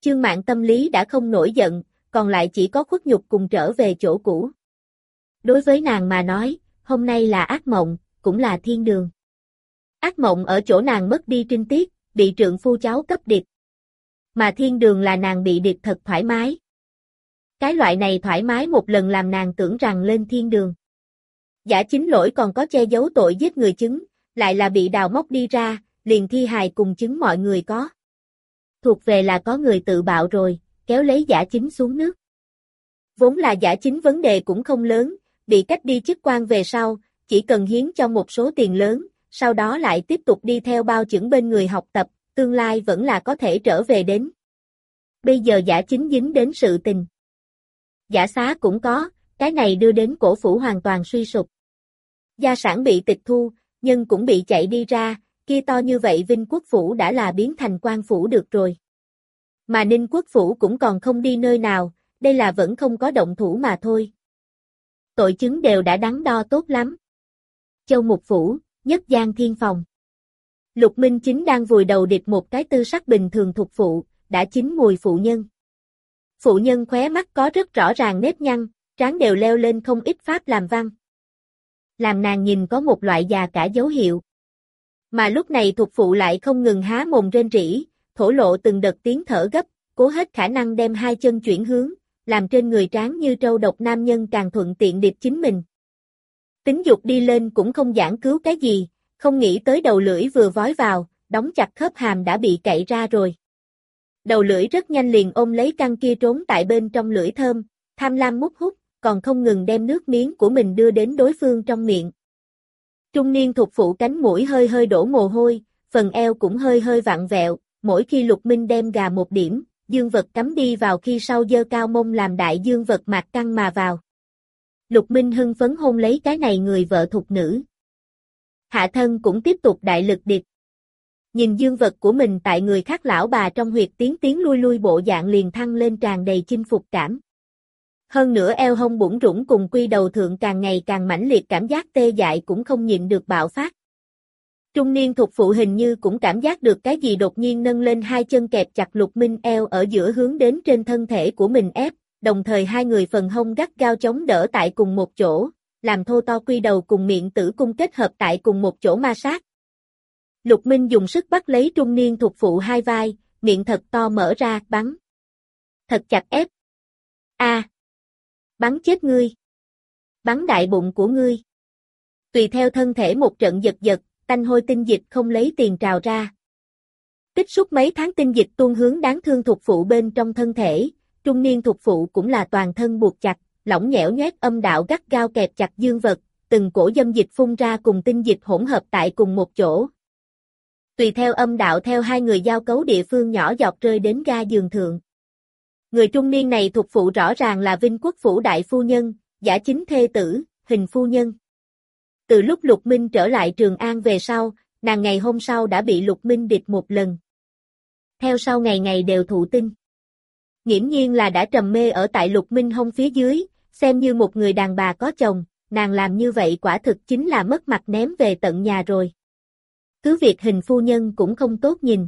Chương Mạn tâm lý đã không nổi giận, còn lại chỉ có khuất nhục cùng trở về chỗ cũ. Đối với nàng mà nói, hôm nay là ác mộng, cũng là thiên đường. Ác mộng ở chỗ nàng mất đi trinh tiết, bị trượng phu cháu cấp điệp. Mà thiên đường là nàng bị điệp thật thoải mái. Cái loại này thoải mái một lần làm nàng tưởng rằng lên thiên đường. Giả chính lỗi còn có che giấu tội giết người chứng, lại là bị đào móc đi ra, liền thi hài cùng chứng mọi người có. Thuộc về là có người tự bạo rồi, kéo lấy giả chính xuống nước. Vốn là giả chính vấn đề cũng không lớn, bị cách đi chức quan về sau, chỉ cần hiến cho một số tiền lớn, sau đó lại tiếp tục đi theo bao chững bên người học tập, tương lai vẫn là có thể trở về đến. Bây giờ giả chính dính đến sự tình. Giả xá cũng có, cái này đưa đến cổ phủ hoàn toàn suy sụp. Gia sản bị tịch thu, nhân cũng bị chạy đi ra, kia to như vậy Vinh Quốc Phủ đã là biến thành quan phủ được rồi. Mà Ninh Quốc Phủ cũng còn không đi nơi nào, đây là vẫn không có động thủ mà thôi. Tội chứng đều đã đắn đo tốt lắm. Châu Mục Phủ, Nhất Giang Thiên Phòng. Lục Minh Chính đang vùi đầu địch một cái tư sắc bình thường thuộc phụ, đã chín mùi phụ nhân. Phụ nhân khóe mắt có rất rõ ràng nếp nhăn, trán đều leo lên không ít pháp làm văn. Làm nàng nhìn có một loại già cả dấu hiệu. Mà lúc này thuộc phụ lại không ngừng há mồm rên rỉ, thổ lộ từng đợt tiếng thở gấp, cố hết khả năng đem hai chân chuyển hướng, làm trên người tráng như trâu độc nam nhân càng thuận tiện điệp chính mình. Tính dục đi lên cũng không giảng cứu cái gì, không nghĩ tới đầu lưỡi vừa vói vào, đóng chặt khớp hàm đã bị cậy ra rồi. Đầu lưỡi rất nhanh liền ôm lấy căn kia trốn tại bên trong lưỡi thơm, tham lam mút hút, còn không ngừng đem nước miếng của mình đưa đến đối phương trong miệng. Trung niên thuộc phụ cánh mũi hơi hơi đổ mồ hôi, phần eo cũng hơi hơi vặn vẹo, mỗi khi Lục Minh đem gà một điểm, dương vật cắm đi vào khi sau giơ cao mông làm đại dương vật mạc căng mà vào. Lục Minh hưng phấn hôn lấy cái này người vợ thục nữ. Hạ thân cũng tiếp tục đại lực điệp. Nhìn dương vật của mình tại người khác lão bà trong huyệt tiến lui lui bộ dạng liền thăng lên tràn đầy chinh phục cảm. Hơn nữa eo hông bủng rủng cùng quy đầu thượng càng ngày càng mãnh liệt cảm giác tê dại cũng không nhịn được bạo phát. Trung niên thuộc phụ hình như cũng cảm giác được cái gì đột nhiên nâng lên hai chân kẹp chặt Lục Minh eo ở giữa hướng đến trên thân thể của mình ép, đồng thời hai người phần hông gắt gao chống đỡ tại cùng một chỗ, làm thô to quy đầu cùng miệng tử cung kết hợp tại cùng một chỗ ma sát. Lục Minh dùng sức bắt lấy trung niên thuộc phụ hai vai, miệng thật to mở ra, bắn. Thật chặt ép. A. Bắn chết ngươi. Bắn đại bụng của ngươi. Tùy theo thân thể một trận giật giật, tanh hôi tinh dịch không lấy tiền trào ra. Tích xúc mấy tháng tinh dịch tuôn hướng đáng thương thuộc phụ bên trong thân thể, trung niên thuộc phụ cũng là toàn thân buộc chặt, lỏng nhẽo nhoét âm đạo gắt gao kẹp chặt dương vật, từng cổ dâm dịch phun ra cùng tinh dịch hỗn hợp tại cùng một chỗ. Tùy theo âm đạo theo hai người giao cấu địa phương nhỏ giọt rơi đến ga giường thượng. Người trung niên này thuộc phụ rõ ràng là Vinh Quốc Phủ đại phu nhân, giả chính thê tử, Hình phu nhân. Từ lúc Lục Minh trở lại Trường An về sau, nàng ngày hôm sau đã bị Lục Minh địch một lần. Theo sau ngày ngày đều thụ tinh. Nghiễm nhiên là đã trầm mê ở tại Lục Minh hông phía dưới, xem như một người đàn bà có chồng, nàng làm như vậy quả thực chính là mất mặt ném về tận nhà rồi. Cứ việc Hình phu nhân cũng không tốt nhìn.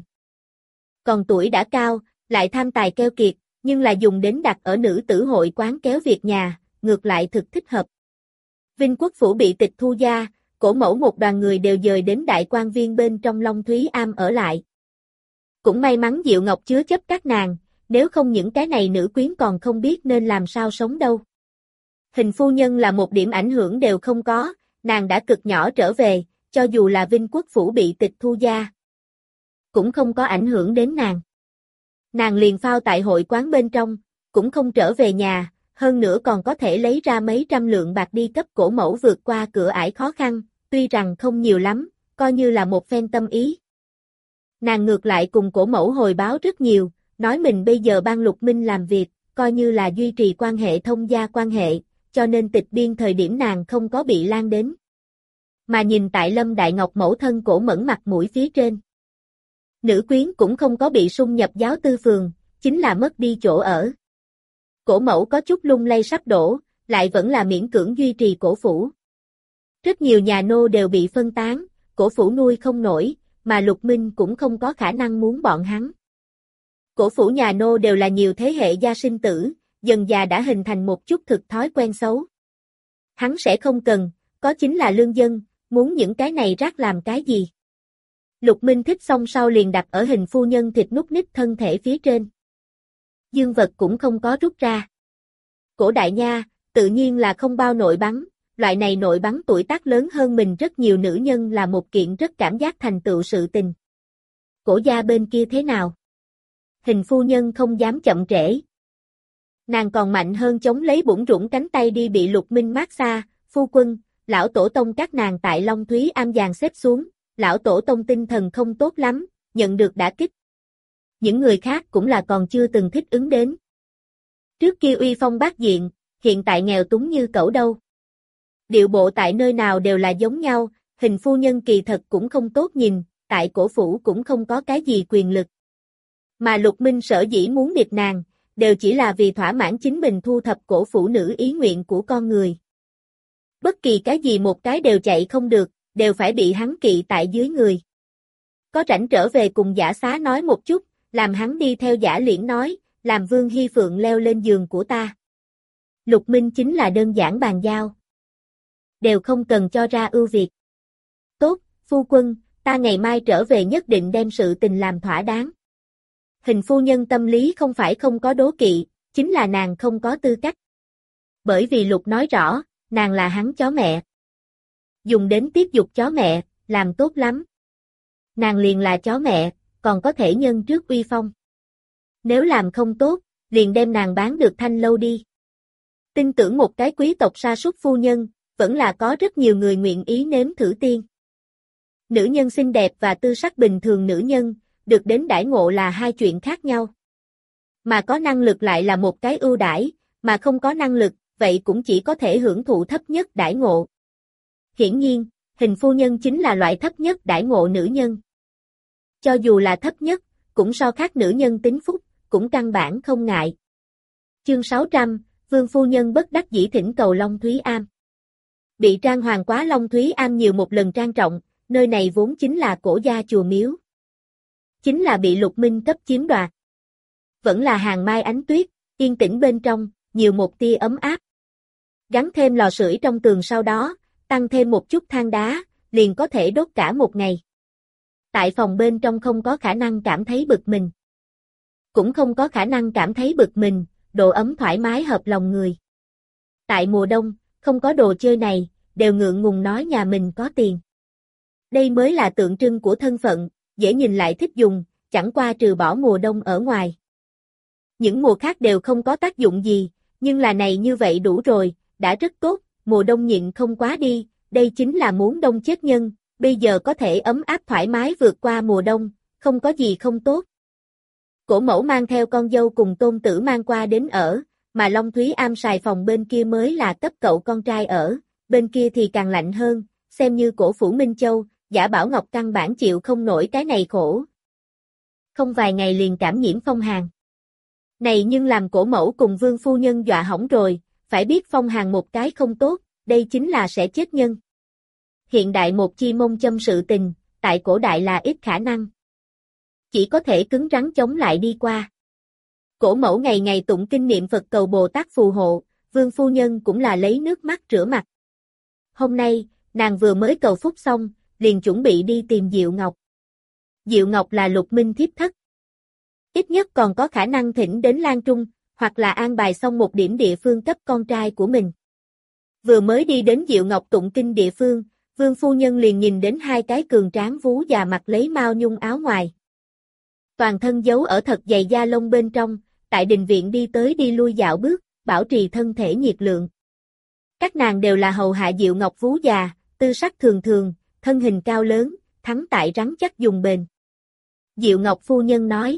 Còn tuổi đã cao, lại tham tài keo kiệt, nhưng là dùng đến đặt ở nữ tử hội quán kéo việc nhà, ngược lại thực thích hợp. Vinh Quốc Phủ bị tịch thu gia, cổ mẫu một đoàn người đều dời đến đại quan viên bên trong Long Thúy Am ở lại. Cũng may mắn Diệu Ngọc chứa chấp các nàng, nếu không những cái này nữ quyến còn không biết nên làm sao sống đâu. Hình phu nhân là một điểm ảnh hưởng đều không có, nàng đã cực nhỏ trở về, cho dù là Vinh Quốc Phủ bị tịch thu gia, cũng không có ảnh hưởng đến nàng. Nàng liền phao tại hội quán bên trong, cũng không trở về nhà, hơn nữa còn có thể lấy ra mấy trăm lượng bạc đi cấp cổ mẫu vượt qua cửa ải khó khăn, tuy rằng không nhiều lắm, coi như là một phen tâm ý. Nàng ngược lại cùng cổ mẫu hồi báo rất nhiều, nói mình bây giờ ban Lục Minh làm việc, coi như là duy trì quan hệ thông gia quan hệ, cho nên tịch biên thời điểm nàng không có bị lan đến. Mà nhìn tại Lâm Đại Ngọc mẫu thân cổ mẫn mặt mũi phía trên. Nữ quyến cũng không có bị xung nhập giáo tư phường, chính là mất đi chỗ ở. Cổ mẫu có chút lung lay sắp đổ, lại vẫn là miễn cưỡng duy trì cổ phủ. Rất nhiều nhà nô đều bị phân tán, cổ phủ nuôi không nổi, mà Lục Minh cũng không có khả năng muốn bọn hắn. Cổ phủ nhà nô đều là nhiều thế hệ gia sinh tử, dần già đã hình thành một chút thực thói quen xấu. Hắn sẽ không cần, có chính là lương dân, muốn những cái này rác làm cái gì. Lục Minh thích xong sau liền đặt ở hình phu nhân thịt nút nít thân thể phía trên. Dương vật cũng không có rút ra. Cổ đại nha, tự nhiên là không bao nội bắn, loại này nội bắn tuổi tác lớn hơn mình rất nhiều nữ nhân là một kiện rất cảm giác thành tựu sự tình. Cổ gia bên kia thế nào? Hình phu nhân không dám chậm trễ. Nàng còn mạnh hơn chống lấy bủn rủn cánh tay đi bị Lục Minh mát xa, phu quân, lão tổ tông các nàng tại Long Thúy Am dàn xếp xuống, lão tổ tông tinh thần không tốt lắm, nhận được đả kích. Những người khác cũng là còn chưa từng thích ứng đến. Trước kia uy phong bát diện, hiện tại nghèo túng như cẩu đâu. Điệu bộ tại nơi nào đều là giống nhau, hình phu nhân kỳ thật cũng không tốt nhìn, tại cổ phủ cũng không có cái gì quyền lực. Mà Lục Minh sở dĩ muốn điệp nàng, đều chỉ là vì thỏa mãn chính mình thu thập cổ phủ nữ ý nguyện của con người. Bất kỳ cái gì một cái đều chạy không được, đều phải bị hắn kỵ tại dưới người. Có rảnh trở về cùng Giả Xá nói một chút, làm hắn đi theo Giả Liễn nói, làm Vương Hy Phượng leo lên giường của ta. Lục Minh chính là đơn giản bàn giao. Đều không cần cho ra ưu việt. Tốt, phu quân, ta ngày mai trở về nhất định đem sự tình làm thỏa đáng. Hình phu nhân tâm lý không phải không có đố kỵ, chính là nàng không có tư cách. Bởi vì Lục nói rõ, nàng là hắn chó mẹ. Dùng đến tiếp dục chó mẹ, làm tốt lắm. Nàng liền là chó mẹ, còn có thể nhân trước uy phong. Nếu làm không tốt, liền đem nàng bán được thanh lâu đi. Tin tưởng một cái quý tộc sa sút phu nhân, vẫn là có rất nhiều người nguyện ý nếm thử tiên. Nữ nhân xinh đẹp và tư sắc bình thường nữ nhân, được đến đãi ngộ là hai chuyện khác nhau. Mà có năng lực lại là một cái ưu đãi, mà không có năng lực, vậy cũng chỉ có thể hưởng thụ thấp nhất đãi ngộ. Hiển nhiên, hình phu nhân chính là loại thấp nhất đãi ngộ nữ nhân. Cho dù là thấp nhất, cũng so khác nữ nhân tính phúc, cũng căn bản không ngại. Chương 600, Vương phu nhân bất đắc dĩ thỉnh cầu Long Thúy Am. Bị trang hoàng quá Long Thúy Am nhiều một lần trang trọng, nơi này vốn chính là cổ gia chùa miếu. Chính là bị Lục Minh cấp chiếm đoạt. Vẫn là hàng mai ánh tuyết, yên tĩnh bên trong, nhiều một tia ấm áp. Gắn thêm lò sưởi trong tường sau đó, tăng thêm một chút than đá, liền có thể đốt cả một ngày. Tại phòng bên trong không có khả năng cảm thấy bực mình. Cũng không có khả năng cảm thấy bực mình, độ ấm thoải mái hợp lòng người. Tại mùa đông, không có đồ chơi này, đều ngượng ngùng nói nhà mình có tiền. Đây mới là tượng trưng của thân phận, dễ nhìn lại thích dùng, chẳng qua trừ bỏ mùa đông ở ngoài. Những mùa khác đều không có tác dụng gì, nhưng là này như vậy đủ rồi, đã rất tốt, mùa đông nhịn không quá đi, đây chính là muốn đông chết nhân, bây giờ có thể ấm áp thoải mái vượt qua mùa đông, không có gì không tốt. Cổ mẫu mang theo con dâu cùng tôn tử mang qua đến ở, mà Long Thúy Am xài phòng bên kia mới là cấp cậu con trai ở, bên kia thì càng lạnh hơn, xem như cổ phủ Minh Châu, Giả Bảo Ngọc căn bản chịu không nổi cái này khổ. Không vài ngày liền cảm nhiễm phong hàn. Này nhưng làm cổ mẫu cùng Vương phu nhân dọa hỏng rồi, phải biết phong hàn một cái không tốt, đây chính là sẽ chết nhân. Hiện đại một chi mông châm sự tình, tại cổ đại là ít khả năng. Chỉ có thể cứng rắn chống lại đi qua. Cổ mẫu ngày ngày tụng kinh niệm Phật cầu Bồ Tát phù hộ, Vương phu nhân cũng là lấy nước mắt rửa mặt. Hôm nay, nàng vừa mới cầu phúc xong, liền chuẩn bị đi tìm Diệu Ngọc. Diệu Ngọc là Lục Minh thiếp thất. Ít nhất còn có khả năng thỉnh đến Lan Trung, hoặc là an bài xong một điểm địa phương cấp con trai của mình. Vừa mới đi đến Diệu Ngọc tụng kinh địa phương, Vương phu nhân liền nhìn đến hai cái cường tráng vú già mặc lấy mao nhung áo ngoài. Toàn thân giấu ở thật dày da lông bên trong, tại đình viện đi tới đi lui dạo bước, bảo trì thân thể nhiệt lượng. Các nàng đều là hầu hạ Diệu Ngọc vú già, tư sắc thường thường, thân hình cao lớn, thắng tại rắn chắc dùng bền. Diệu Ngọc phu nhân nói.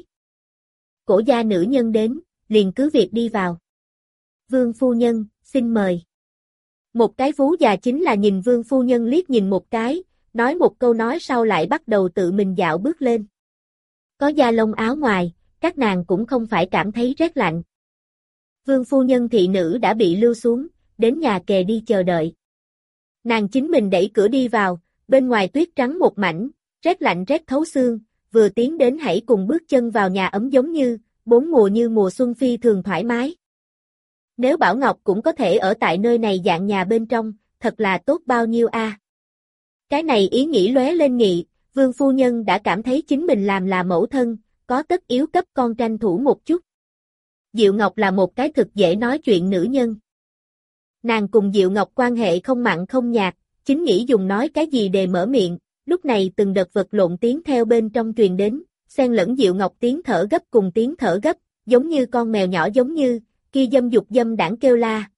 Cổ gia nữ nhân đến, liền cứ việc đi vào. Vương phu nhân, xin mời. Một cái vú già chính là nhìn Vương phu nhân liếc nhìn một cái, nói một câu nói sau lại bắt đầu tự mình dạo bước lên. Có da lông áo ngoài, các nàng cũng không phải cảm thấy rét lạnh. Vương phu nhân thị nữ đã bị lưu xuống, đến nhà kề đi chờ đợi. Nàng chính mình đẩy cửa đi vào, bên ngoài tuyết trắng một mảnh, rét lạnh rét thấu xương, vừa tiến đến hãy cùng bước chân vào nhà ấm giống như, bốn mùa như mùa xuân phi thường thoải mái. Nếu Bảo Ngọc cũng có thể ở tại nơi này dạng nhà bên trong, thật là tốt bao nhiêu a. Cái này ý nghĩ lóe lên nghị, Vương phu nhân đã cảm thấy chính mình làm là mẫu thân, có tất yếu cấp con tranh thủ một chút. Diệu Ngọc là một cái thực dễ nói chuyện nữ nhân. Nàng cùng Diệu Ngọc quan hệ không mặn không nhạt, chính nghĩ dùng nói cái gì để mở miệng, lúc này từng đợt vật lộn tiếng theo bên trong truyền đến, xen lẫn Diệu Ngọc tiếng thở gấp cùng tiếng thở gấp, giống như con mèo nhỏ giống như, kia dâm dục dâm đảng kêu la.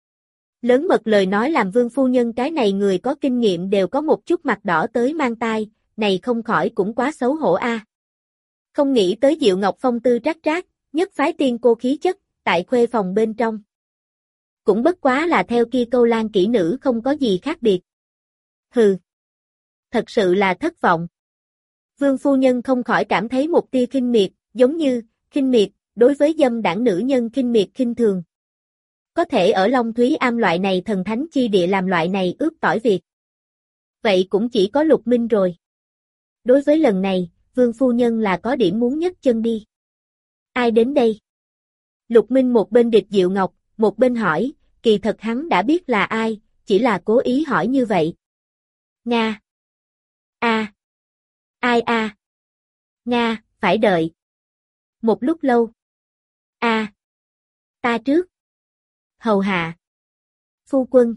Lớn mật lời nói làm Vương phu nhân cái này người có kinh nghiệm đều có một chút mặt đỏ tới mang tai, này không khỏi cũng quá xấu hổ a. Không nghĩ tới Diệu Ngọc phong tư trác trác, nhất phái tiên cô khí chất, tại khuê phòng bên trong. Cũng bất quá là theo kia câu lan kỹ nữ không có gì khác biệt. Hừ. Thật sự là thất vọng. Vương phu nhân không khỏi cảm thấy một tia khinh miệt, giống như, khinh miệt, đối với dâm đảng nữ nhân khinh miệt khinh thường. Có thể ở Long Thúy Am loại này thần thánh chi địa làm loại này ướp tỏi việc. Vậy cũng chỉ có Lục Minh rồi. Đối với lần này, Vương phu nhân là có điểm muốn nhấc chân đi. Ai đến đây? Lục Minh một bên địch Diệu Ngọc, một bên hỏi, kỳ thật hắn đã biết là ai, chỉ là cố ý hỏi như vậy. Nga. A. Ai a? Nga, phải đợi. Một lúc lâu. A. Ta trước. Hầu hạ. Phu quân.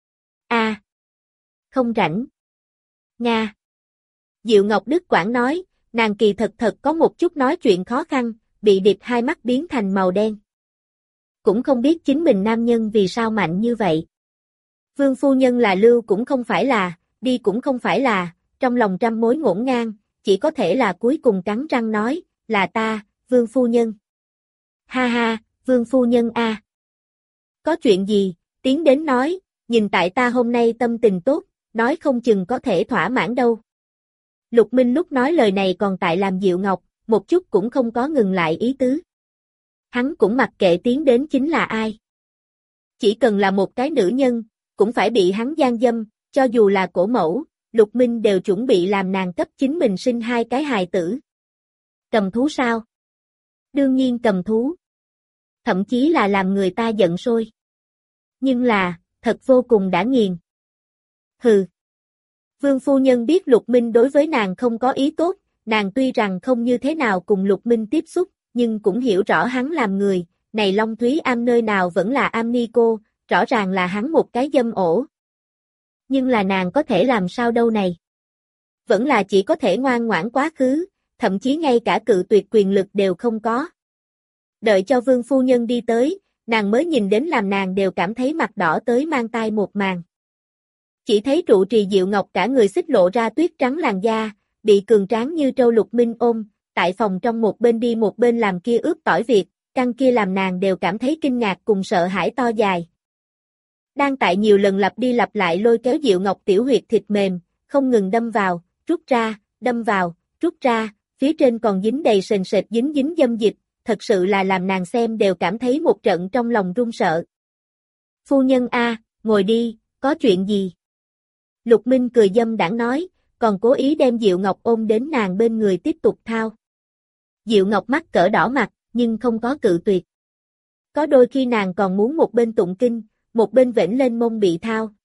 A. Không rảnh. Nga. Diệu Ngọc Đức Quảng nói, nàng kỳ thật có một chút nói chuyện khó khăn, bị điệp hai mắt biến thành màu đen. Cũng không biết chính mình nam nhân vì sao mạnh như vậy. Vương phu nhân là lưu cũng không phải là, đi cũng không phải là, trong lòng trăm mối ngổn ngang, chỉ có thể là cuối cùng cắn răng nói, là ta, Vương phu nhân. Ha ha, Vương phu nhân a. Có chuyện gì, tiến đến nói, nhìn tại ta hôm nay tâm tình tốt, nói không chừng có thể thỏa mãn đâu. Lục Minh lúc nói lời này còn tại làm Diệu Ngọc, một chút cũng không có ngừng lại ý tứ. Hắn cũng mặc kệ tiến đến chính là ai. Chỉ cần là một cái nữ nhân, cũng phải bị hắn gian dâm, cho dù là cổ mẫu, Lục Minh đều chuẩn bị làm nàng cấp chính mình sinh hai cái hài tử. Cầm thú sao? Đương nhiên cầm thú. Thậm chí là làm người ta giận sôi. Nhưng là, thật vô cùng đã nghiền. Hừ. Vương phu nhân biết Lục Minh đối với nàng không có ý tốt, nàng tuy rằng không như thế nào cùng Lục Minh tiếp xúc, nhưng cũng hiểu rõ hắn làm người, này Long Thúy Am nơi nào vẫn là am ni cô, rõ ràng là hắn một cái dâm ổ. Nhưng là nàng có thể làm sao đâu này? Vẫn là chỉ có thể ngoan ngoãn quá khứ, thậm chí ngay cả cự tuyệt quyền lực đều không có. Đợi cho Vương phu nhân đi tới, nàng mới nhìn đến làm nàng đều cảm thấy mặt đỏ tới mang tai một màn. Chỉ thấy trụ trì Diệu Ngọc cả người xích lộ ra tuyết trắng làn da, bị cường tráng như trâu Lục Minh ôm, tại phòng trong một bên đi một bên làm kia ướp tỏi việc, căn kia làm nàng đều cảm thấy kinh ngạc cùng sợ hãi to dài. Đang tại nhiều lần lặp đi lặp lại lôi kéo Diệu Ngọc tiểu huyệt thịt mềm, không ngừng đâm vào, rút ra, đâm vào, rút ra, phía trên còn dính đầy sền sệt dính dính dâm dịch, thật sự là làm nàng xem đều cảm thấy một trận trong lòng run sợ. Phu nhân a, ngồi đi, có chuyện gì? Lục Minh cười dâm đãng nói, còn cố ý đem Diệu Ngọc ôm đến nàng bên người tiếp tục thao. Diệu Ngọc mắt cỡ đỏ mặt, nhưng không có cự tuyệt. Có đôi khi nàng còn muốn một bên tụng kinh, một bên vểnh lên mông bị thao.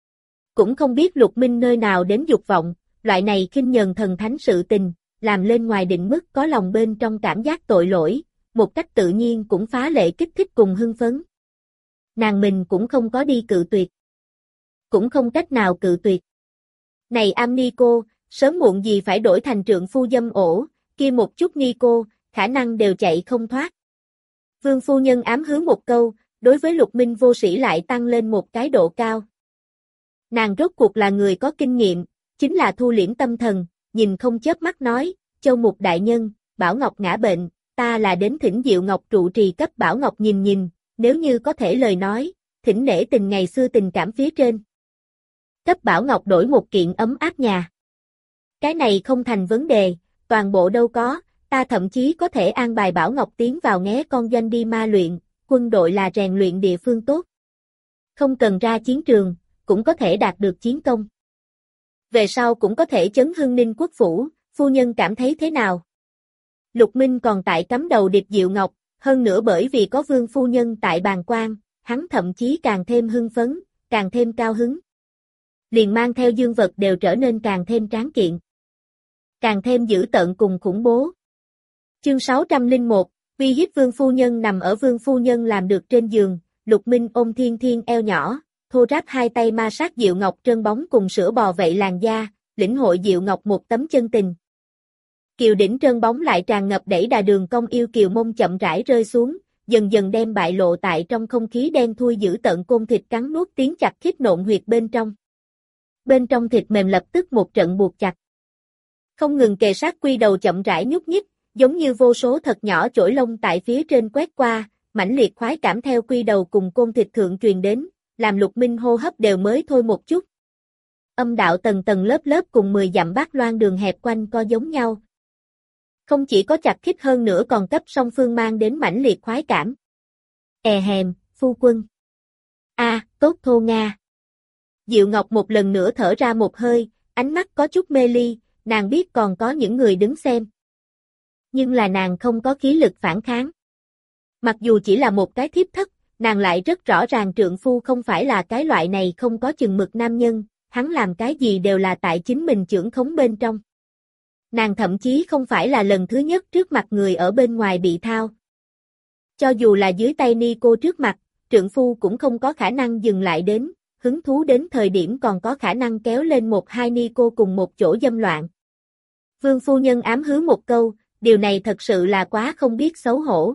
Cũng không biết Lục Minh nơi nào đến dục vọng, loại này khinh nhờn thần thánh sự tình, làm lên ngoài định mức có lòng bên trong cảm giác tội lỗi, một cách tự nhiên cũng phá lệ kích thích cùng hưng phấn. Nàng mình cũng không có đi cự tuyệt. Cũng không cách nào cự tuyệt. Này am ni cô, sớm muộn gì phải đổi thành trượng phu dâm ổ, kia một chút ni cô, khả năng đều chạy không thoát. Vương phu nhân ám hứa một câu, đối với Lục Minh vô sĩ lại tăng lên một cái độ cao. Nàng rốt cuộc là người có kinh nghiệm, chính là thu liễm tâm thần, nhìn không chớp mắt nói, Châu Mục đại nhân, Bảo Ngọc ngã bệnh, ta là đến thỉnh Diệu Ngọc trụ trì cấp Bảo Ngọc nhìn nhìn, nếu như có thể lời nói, thỉnh nể tình ngày xưa tình cảm phía trên. Cấp Bảo Ngọc đổi một kiện ấm áp nhà. Cái này không thành vấn đề, toàn bộ đâu có, ta thậm chí có thể an bài Bảo Ngọc tiến vào nghé con doanh đi ma luyện, quân đội là rèn luyện địa phương tốt. Không cần ra chiến trường, cũng có thể đạt được chiến công. Về sau cũng có thể chấn hưng Ninh quốc phủ, phu nhân cảm thấy thế nào? Lục Minh còn tại cắm đầu điệp Diệu Ngọc, hơn nữa bởi vì có Vương phu nhân tại bàng quan, hắn thậm chí càng thêm hưng phấn, càng thêm cao hứng. Liền mang theo dương vật đều trở nên càng thêm tráng kiện, càng thêm dữ tợn cùng khủng bố. Chương 601, uy hiếp Vương phu nhân. Nằm ở Vương phu nhân làm được trên giường, Lục Minh ôm Thiên Thiên eo nhỏ, thô ráp hai tay ma sát Diệu Ngọc trơn bóng cùng sữa bò vậy làn da, lĩnh hội Diệu Ngọc một tấm chân tình. Kiều đỉnh trơn bóng lại tràn ngập đẩy đà đường cong yêu kiều mông chậm rãi rơi xuống, dần dần đem bại lộ tại trong không khí đen thui dữ tợn côn thịt cắn nuốt tiếng chặt khít nộn huyệt bên trong. Bên trong thịt mềm lập tức một trận buộc chặt. Không ngừng kề sát quy đầu chậm rãi nhúc nhích, giống như vô số thật nhỏ chổi lông tại phía trên quét qua, mãnh liệt khoái cảm theo quy đầu cùng côn thịt thượng truyền đến, làm Lục Minh hô hấp đều mới thôi một chút. Âm đạo tầng tầng lớp lớp cùng 10 dặm bát loan đường hẹp quanh co giống nhau. Không chỉ có chặt khít hơn nữa còn cấp song phương mang đến mãnh liệt khoái cảm. Hèm, phu quân. Tốt thô Nga. Diệu Ngọc một lần nữa thở ra một hơi, ánh mắt có chút mê ly, nàng biết còn có những người đứng xem. Nhưng là nàng không có khí lực phản kháng. Mặc dù chỉ là một cái thiếp thất, nàng lại rất rõ ràng trượng phu không phải là cái loại này không có chừng mực nam nhân, hắn làm cái gì đều là tại chính mình chưởng khống bên trong. Nàng thậm chí không phải là lần thứ nhất trước mặt người ở bên ngoài bị thao. Cho dù là dưới tay ni cô trước mặt, trượng phu cũng không có khả năng dừng lại đến, hứng thú đến thời điểm còn có khả năng kéo lên một hai ni cô cùng một chỗ dâm loạn. Vương phu nhân ám hứ một câu, điều này thật sự là quá không biết xấu hổ.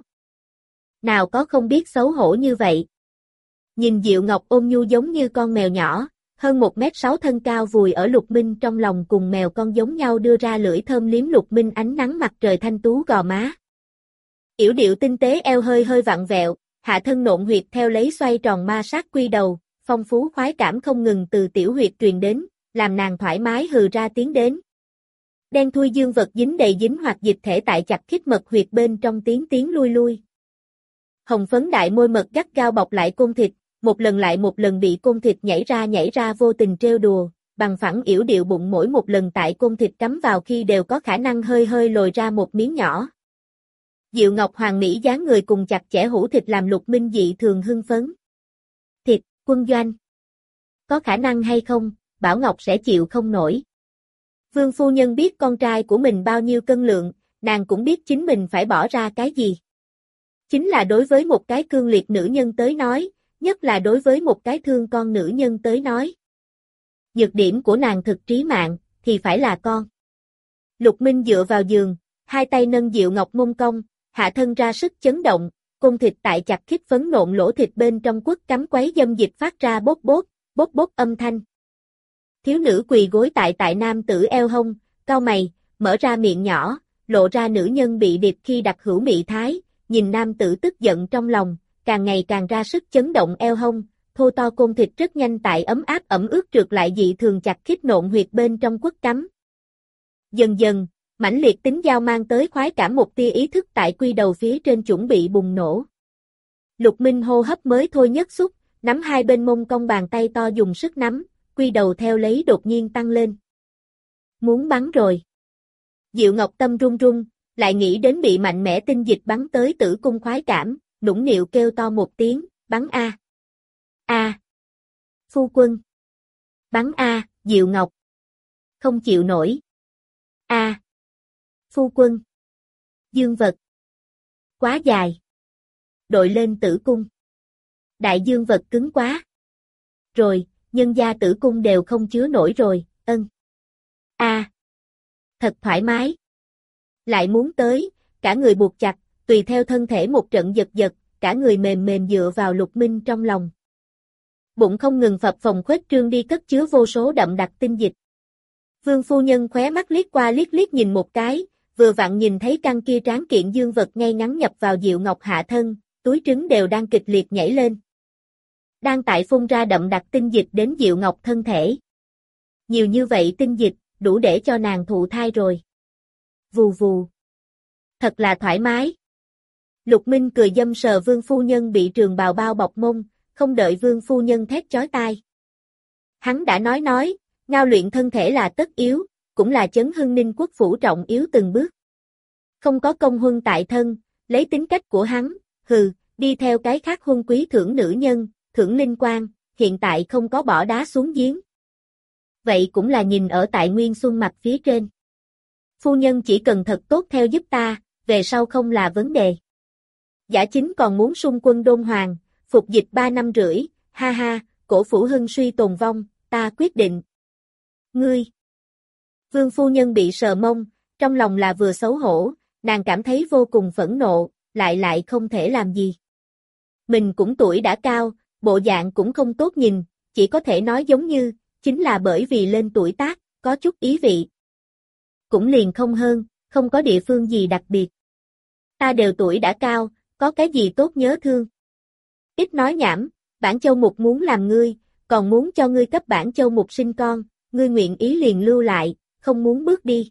Nào có không biết xấu hổ như vậy. Nhìn Diệu Ngọc ôm nhu giống như con mèo nhỏ, hơn 1m6 thân cao vùi ở Lục Minh trong lòng cùng mèo con giống nhau đưa ra lưỡi thơm liếm Lục Minh ánh nắng mặt trời thanh tú gò má. Yểu điệu tinh tế eo hơi hơi vặn vẹo, hạ thân nộn huyệt theo lấy xoay tròn ma sát quy đầu, phong phú khoái cảm không ngừng từ tiểu huyệt truyền đến, làm nàng thoải mái hừ ra tiếng đến. Đen thui dương vật dính đầy dính hoặc dịch thể tại chặt khít mật huyệt bên trong tiếng lui lui. Hồng phấn đại môi mật gắt gao bọc lại côn thịt, một lần lại một lần bị côn thịt nhảy ra vô tình trêu đùa, bằng phẳng yểu điệu bụng mỗi một lần tại côn thịt cắm vào khi đều có khả năng hơi hơi lồi ra một miếng nhỏ. Diệu Ngọc hoàng mỹ dáng người cùng chặt chẽ hũ thịt làm Lục Minh dị thường hưng phấn. Thịt, quân doanh. Có khả năng hay không, Bảo Ngọc sẽ chịu không nổi. Vương phu nhân biết con trai của mình bao nhiêu cân lượng, nàng cũng biết chính mình phải bỏ ra cái gì. Chính là đối với một cái cương liệt nữ nhân tới nói, nhất là đối với một cái thương con nữ nhân tới nói. Nhược điểm của nàng thực trí mạng, thì phải là con. Lục Minh dựa vào giường, hai tay nâng Diệu Ngọc mông cong, hạ thân ra sức chấn động, côn thịt tại chặt khít phấn nộn lỗ thịt bên trong quất cắm quấy dâm dịch phát ra bốp bốp âm thanh. Thiếu nữ quỳ gối tại nam tử eo hông, cau mày, mở ra miệng nhỏ, lộ ra nữ nhân bị điệp khi đặt hữu mị thái, nhìn nam tử tức giận trong lòng, càng ngày càng ra sức chấn động eo hông, thô to côn thịt rất nhanh tại ấm áp ẩm ướt trượt lại dị thường chặt khít nộn huyệt bên trong quất cắm. Dần dần, mãnh liệt tính dao mang tới khoái cảm một tia ý thức tại quy đầu phía trên chuẩn bị bùng nổ. Lục Minh hô hấp mới thôi nhất xúc, nắm hai bên mông cong bàn tay to dùng sức nắm, quy đầu theo lấy đột nhiên tăng lên. Muốn bắn rồi. Diệu Ngọc tâm run run, lại nghĩ đến bị mạnh mẽ tinh dịch bắn tới tử cung khoái cảm, nũng nịu kêu to một tiếng, bắn a. A. Phu quân. Bắn a, Diệu Ngọc. Không chịu nổi. A. Phu quân. Dương vật. Quá dài. Đội lên tử cung. Đại dương vật cứng quá. Rồi, nhân gia tử cung đều không chứa nổi rồi, A. Thật thoải mái. Lại muốn tới, cả người buộc chặt, tùy theo thân thể một trận giật giật, cả người mềm mềm dựa vào Lục Minh trong lòng. Bụng không ngừng phập phồng khuếch trương đi cất chứa vô số đậm đặc tinh dịch. Vương phu nhân khóe mắt liếc qua liếc nhìn một cái, vừa vặn nhìn thấy căn kia tráng kiện dương vật ngay ngắn nhập vào Diệu Ngọc hạ thân, túi trứng đều đang kịch liệt nhảy lên. Đang tại phun ra đậm đặc tinh dịch đến Diệu Ngọc thân thể. Nhiều như vậy tinh dịch, đủ để cho nàng thụ thai rồi. Vù vù. Thật là thoải mái. Lục Minh cười dâm sờ Vương phu nhân bị trường bào bao bọc mông, không đợi Vương phu nhân thét chói tai. Hắn đã nói, ngao luyện thân thể là tất yếu, cũng là chấn hưng Ninh quốc phủ trọng yếu từng bước. Không có công huân tại thân, lấy tính cách của hắn, đi theo cái khác huân quý thưởng nữ nhân, thưởng linh quan, hiện tại không có bỏ đá xuống giếng. Vậy cũng là nhìn ở tại Nguyên Xuân mặt phía trên. Phu nhân chỉ cần thật tốt theo giúp ta, về sau không là vấn đề. Giả chính còn muốn xung quân Đôn Hoàng, phục dịch 3 năm rưỡi, ha ha, cổ phủ hưng suy tồn vong, ta quyết định. Ngươi! Vương phu nhân bị sờ mông, trong lòng là vừa xấu hổ, nàng cảm thấy vô cùng phẫn nộ, lại không thể làm gì. Mình cũng tuổi đã cao, bộ dạng cũng không tốt nhìn, chỉ có thể nói giống như, chính là bởi vì lên tuổi tác, có chút ý vị. Cũng liền không hơn, không có địa phương gì đặc biệt. Ta đều tuổi đã cao, có cái gì tốt nhớ thương. Ít nói nhảm, Bản Châu Mục muốn làm ngươi, còn muốn cho ngươi cấp Bản Châu Mục sinh con, ngươi nguyện ý liền lưu lại, không muốn bước đi.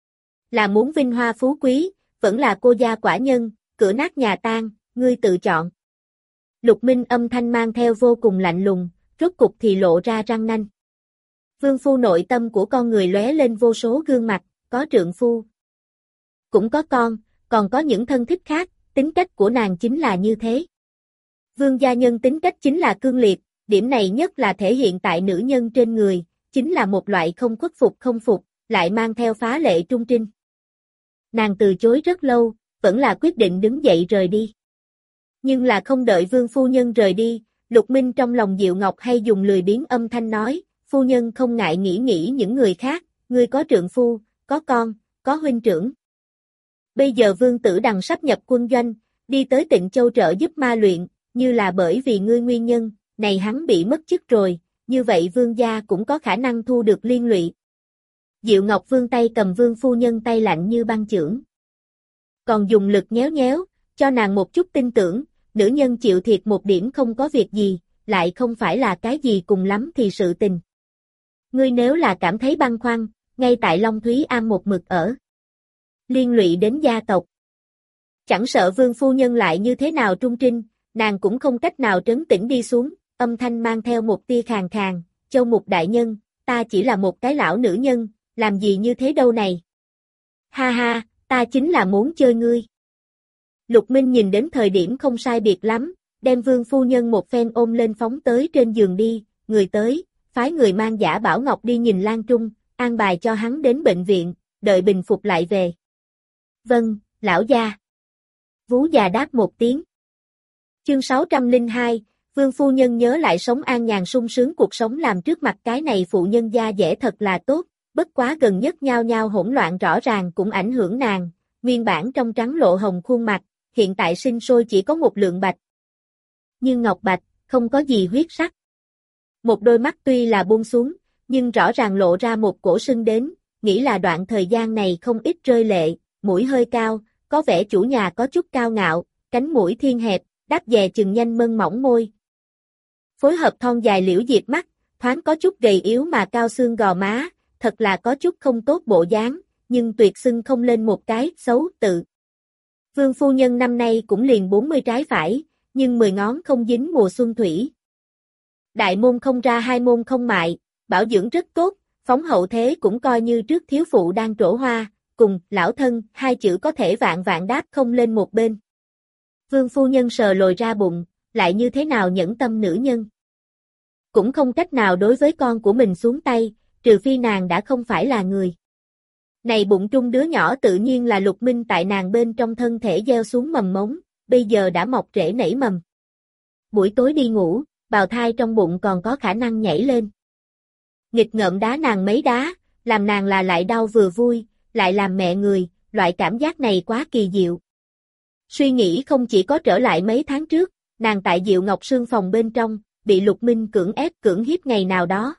Là muốn vinh hoa phú quý, vẫn là cô gia quả nhân, cửa nát nhà tan, ngươi tự chọn. Lục Minh âm thanh mang theo vô cùng lạnh lùng, rốt cục thì lộ ra răng nanh. Vương phu nội tâm của con người lóe lên vô số gương mặt, có trượng phu, cũng có con, còn có những thân thích khác, tính cách của nàng chính là như thế. Vương gia nhân tính cách chính là cương liệt, điểm này nhất là thể hiện tại nữ nhân trên người, chính là một loại không khuất phục không phục, lại mang theo phá lệ trung trinh. Nàng từ chối rất lâu, vẫn là quyết định đứng dậy rời đi. Nhưng là không đợi vương phu nhân rời đi, Lục Minh trong lòng Diệu Ngọc hay dùng lười biếng âm thanh nói, phu nhân không ngại nghĩ những người khác, ngươi có trượng phu, có con, có huynh trưởng. Bây giờ Vương Tử Đằng sắp nhập quân doanh, đi tới Tịnh Châu trợ giúp ma luyện, như là bởi vì ngươi nguyên nhân, này hắn bị mất chức rồi, như vậy Vương gia cũng có khả năng thu được liên lụy. Diệu Ngọc Vương tay cầm Vương phu nhân tay lạnh như băng chưởng. Còn dùng lực nhéo nhéo, cho nàng một chút tin tưởng, nữ nhân chịu thiệt một điểm không có việc gì, lại không phải là cái gì cùng lắm thì sự tình. Ngươi nếu là cảm thấy băn khoăn, ngay tại Long Thúy Am một mực ở. Liên lụy đến gia tộc. Chẳng sợ Vương phu nhân lại như thế nào trung trinh, nàng cũng không cách nào trấn tĩnh đi xuống, âm thanh mang theo một tia khàn khàn, Châu Mục đại nhân, ta chỉ là một cái lão nữ nhân, làm gì như thế đâu này. Ha ha, ta chính là muốn chơi ngươi. Lục Minh nhìn đến thời điểm không sai biệt lắm, đem Vương phu nhân một phen ôm lên phóng tới trên giường đi, người tới, phái người mang Giả Bảo Ngọc đi nhìn Lan Trung, an bài cho hắn đến bệnh viện, đợi bình phục lại về. Vâng, lão gia. Vú già đáp một tiếng. Chương 602, Vương phu nhân nhớ lại sống an nhàn sung sướng cuộc sống làm trước mặt cái này phụ nhân gia dễ thật là tốt, bất quá gần nhất nhao nhao hỗn loạn rõ ràng cũng ảnh hưởng nàng, nguyên bản trong trắng lộ hồng khuôn mặt, hiện tại sinh sôi chỉ có một lượng bạch. Như ngọc bạch, không có gì huyết sắc. Một đôi mắt tuy là buông xuống, nhưng rõ ràng lộ ra một cổ sưng đến, nghĩ là đoạn thời gian này không ít rơi lệ, mũi hơi cao, có vẻ chủ nhà có chút cao ngạo, cánh mũi thiên hẹp, đáp dè chừng nhanh mân mỏng môi. Phối hợp thon dài liễu diệp mắt, thoáng có chút gầy yếu mà cao xương gò má, thật là có chút không tốt bộ dáng, nhưng tuyệt xưng không lên một cái xấu tự. Vương phu nhân năm nay cũng liền 40 trái phải, nhưng 10 ngón không dính mùa xuân thủy. Đại môn không ra hai môn không mại, bảo dưỡng rất tốt, phóng hậu thế cũng coi như trước thiếu phụ đang trổ hoa, cùng lão thân hai chữ có thể vạn vạn đáp không lên một bên. Vương phu nhân sờ lồi ra bụng, lại như thế nào nhẫn tâm nữ nhân. Cũng không cách nào đối với con của mình xuống tay, trừ phi nàng đã không phải là người. Này bụng trung đứa nhỏ tự nhiên là Lục Minh tại nàng bên trong thân thể gieo xuống mầm mống, bây giờ đã mọc rễ nảy mầm. Buổi tối đi ngủ, bào thai trong bụng còn có khả năng nhảy lên. Nghịch ngợm đá nàng mấy đá, làm nàng là lại đau vừa vui, lại làm mẹ người, loại cảm giác này quá kỳ diệu. Suy nghĩ không chỉ có trở lại mấy tháng trước, nàng tại Diệu Ngọc Sương phòng bên trong, bị Lục Minh cưỡng ép cưỡng hiếp ngày nào đó.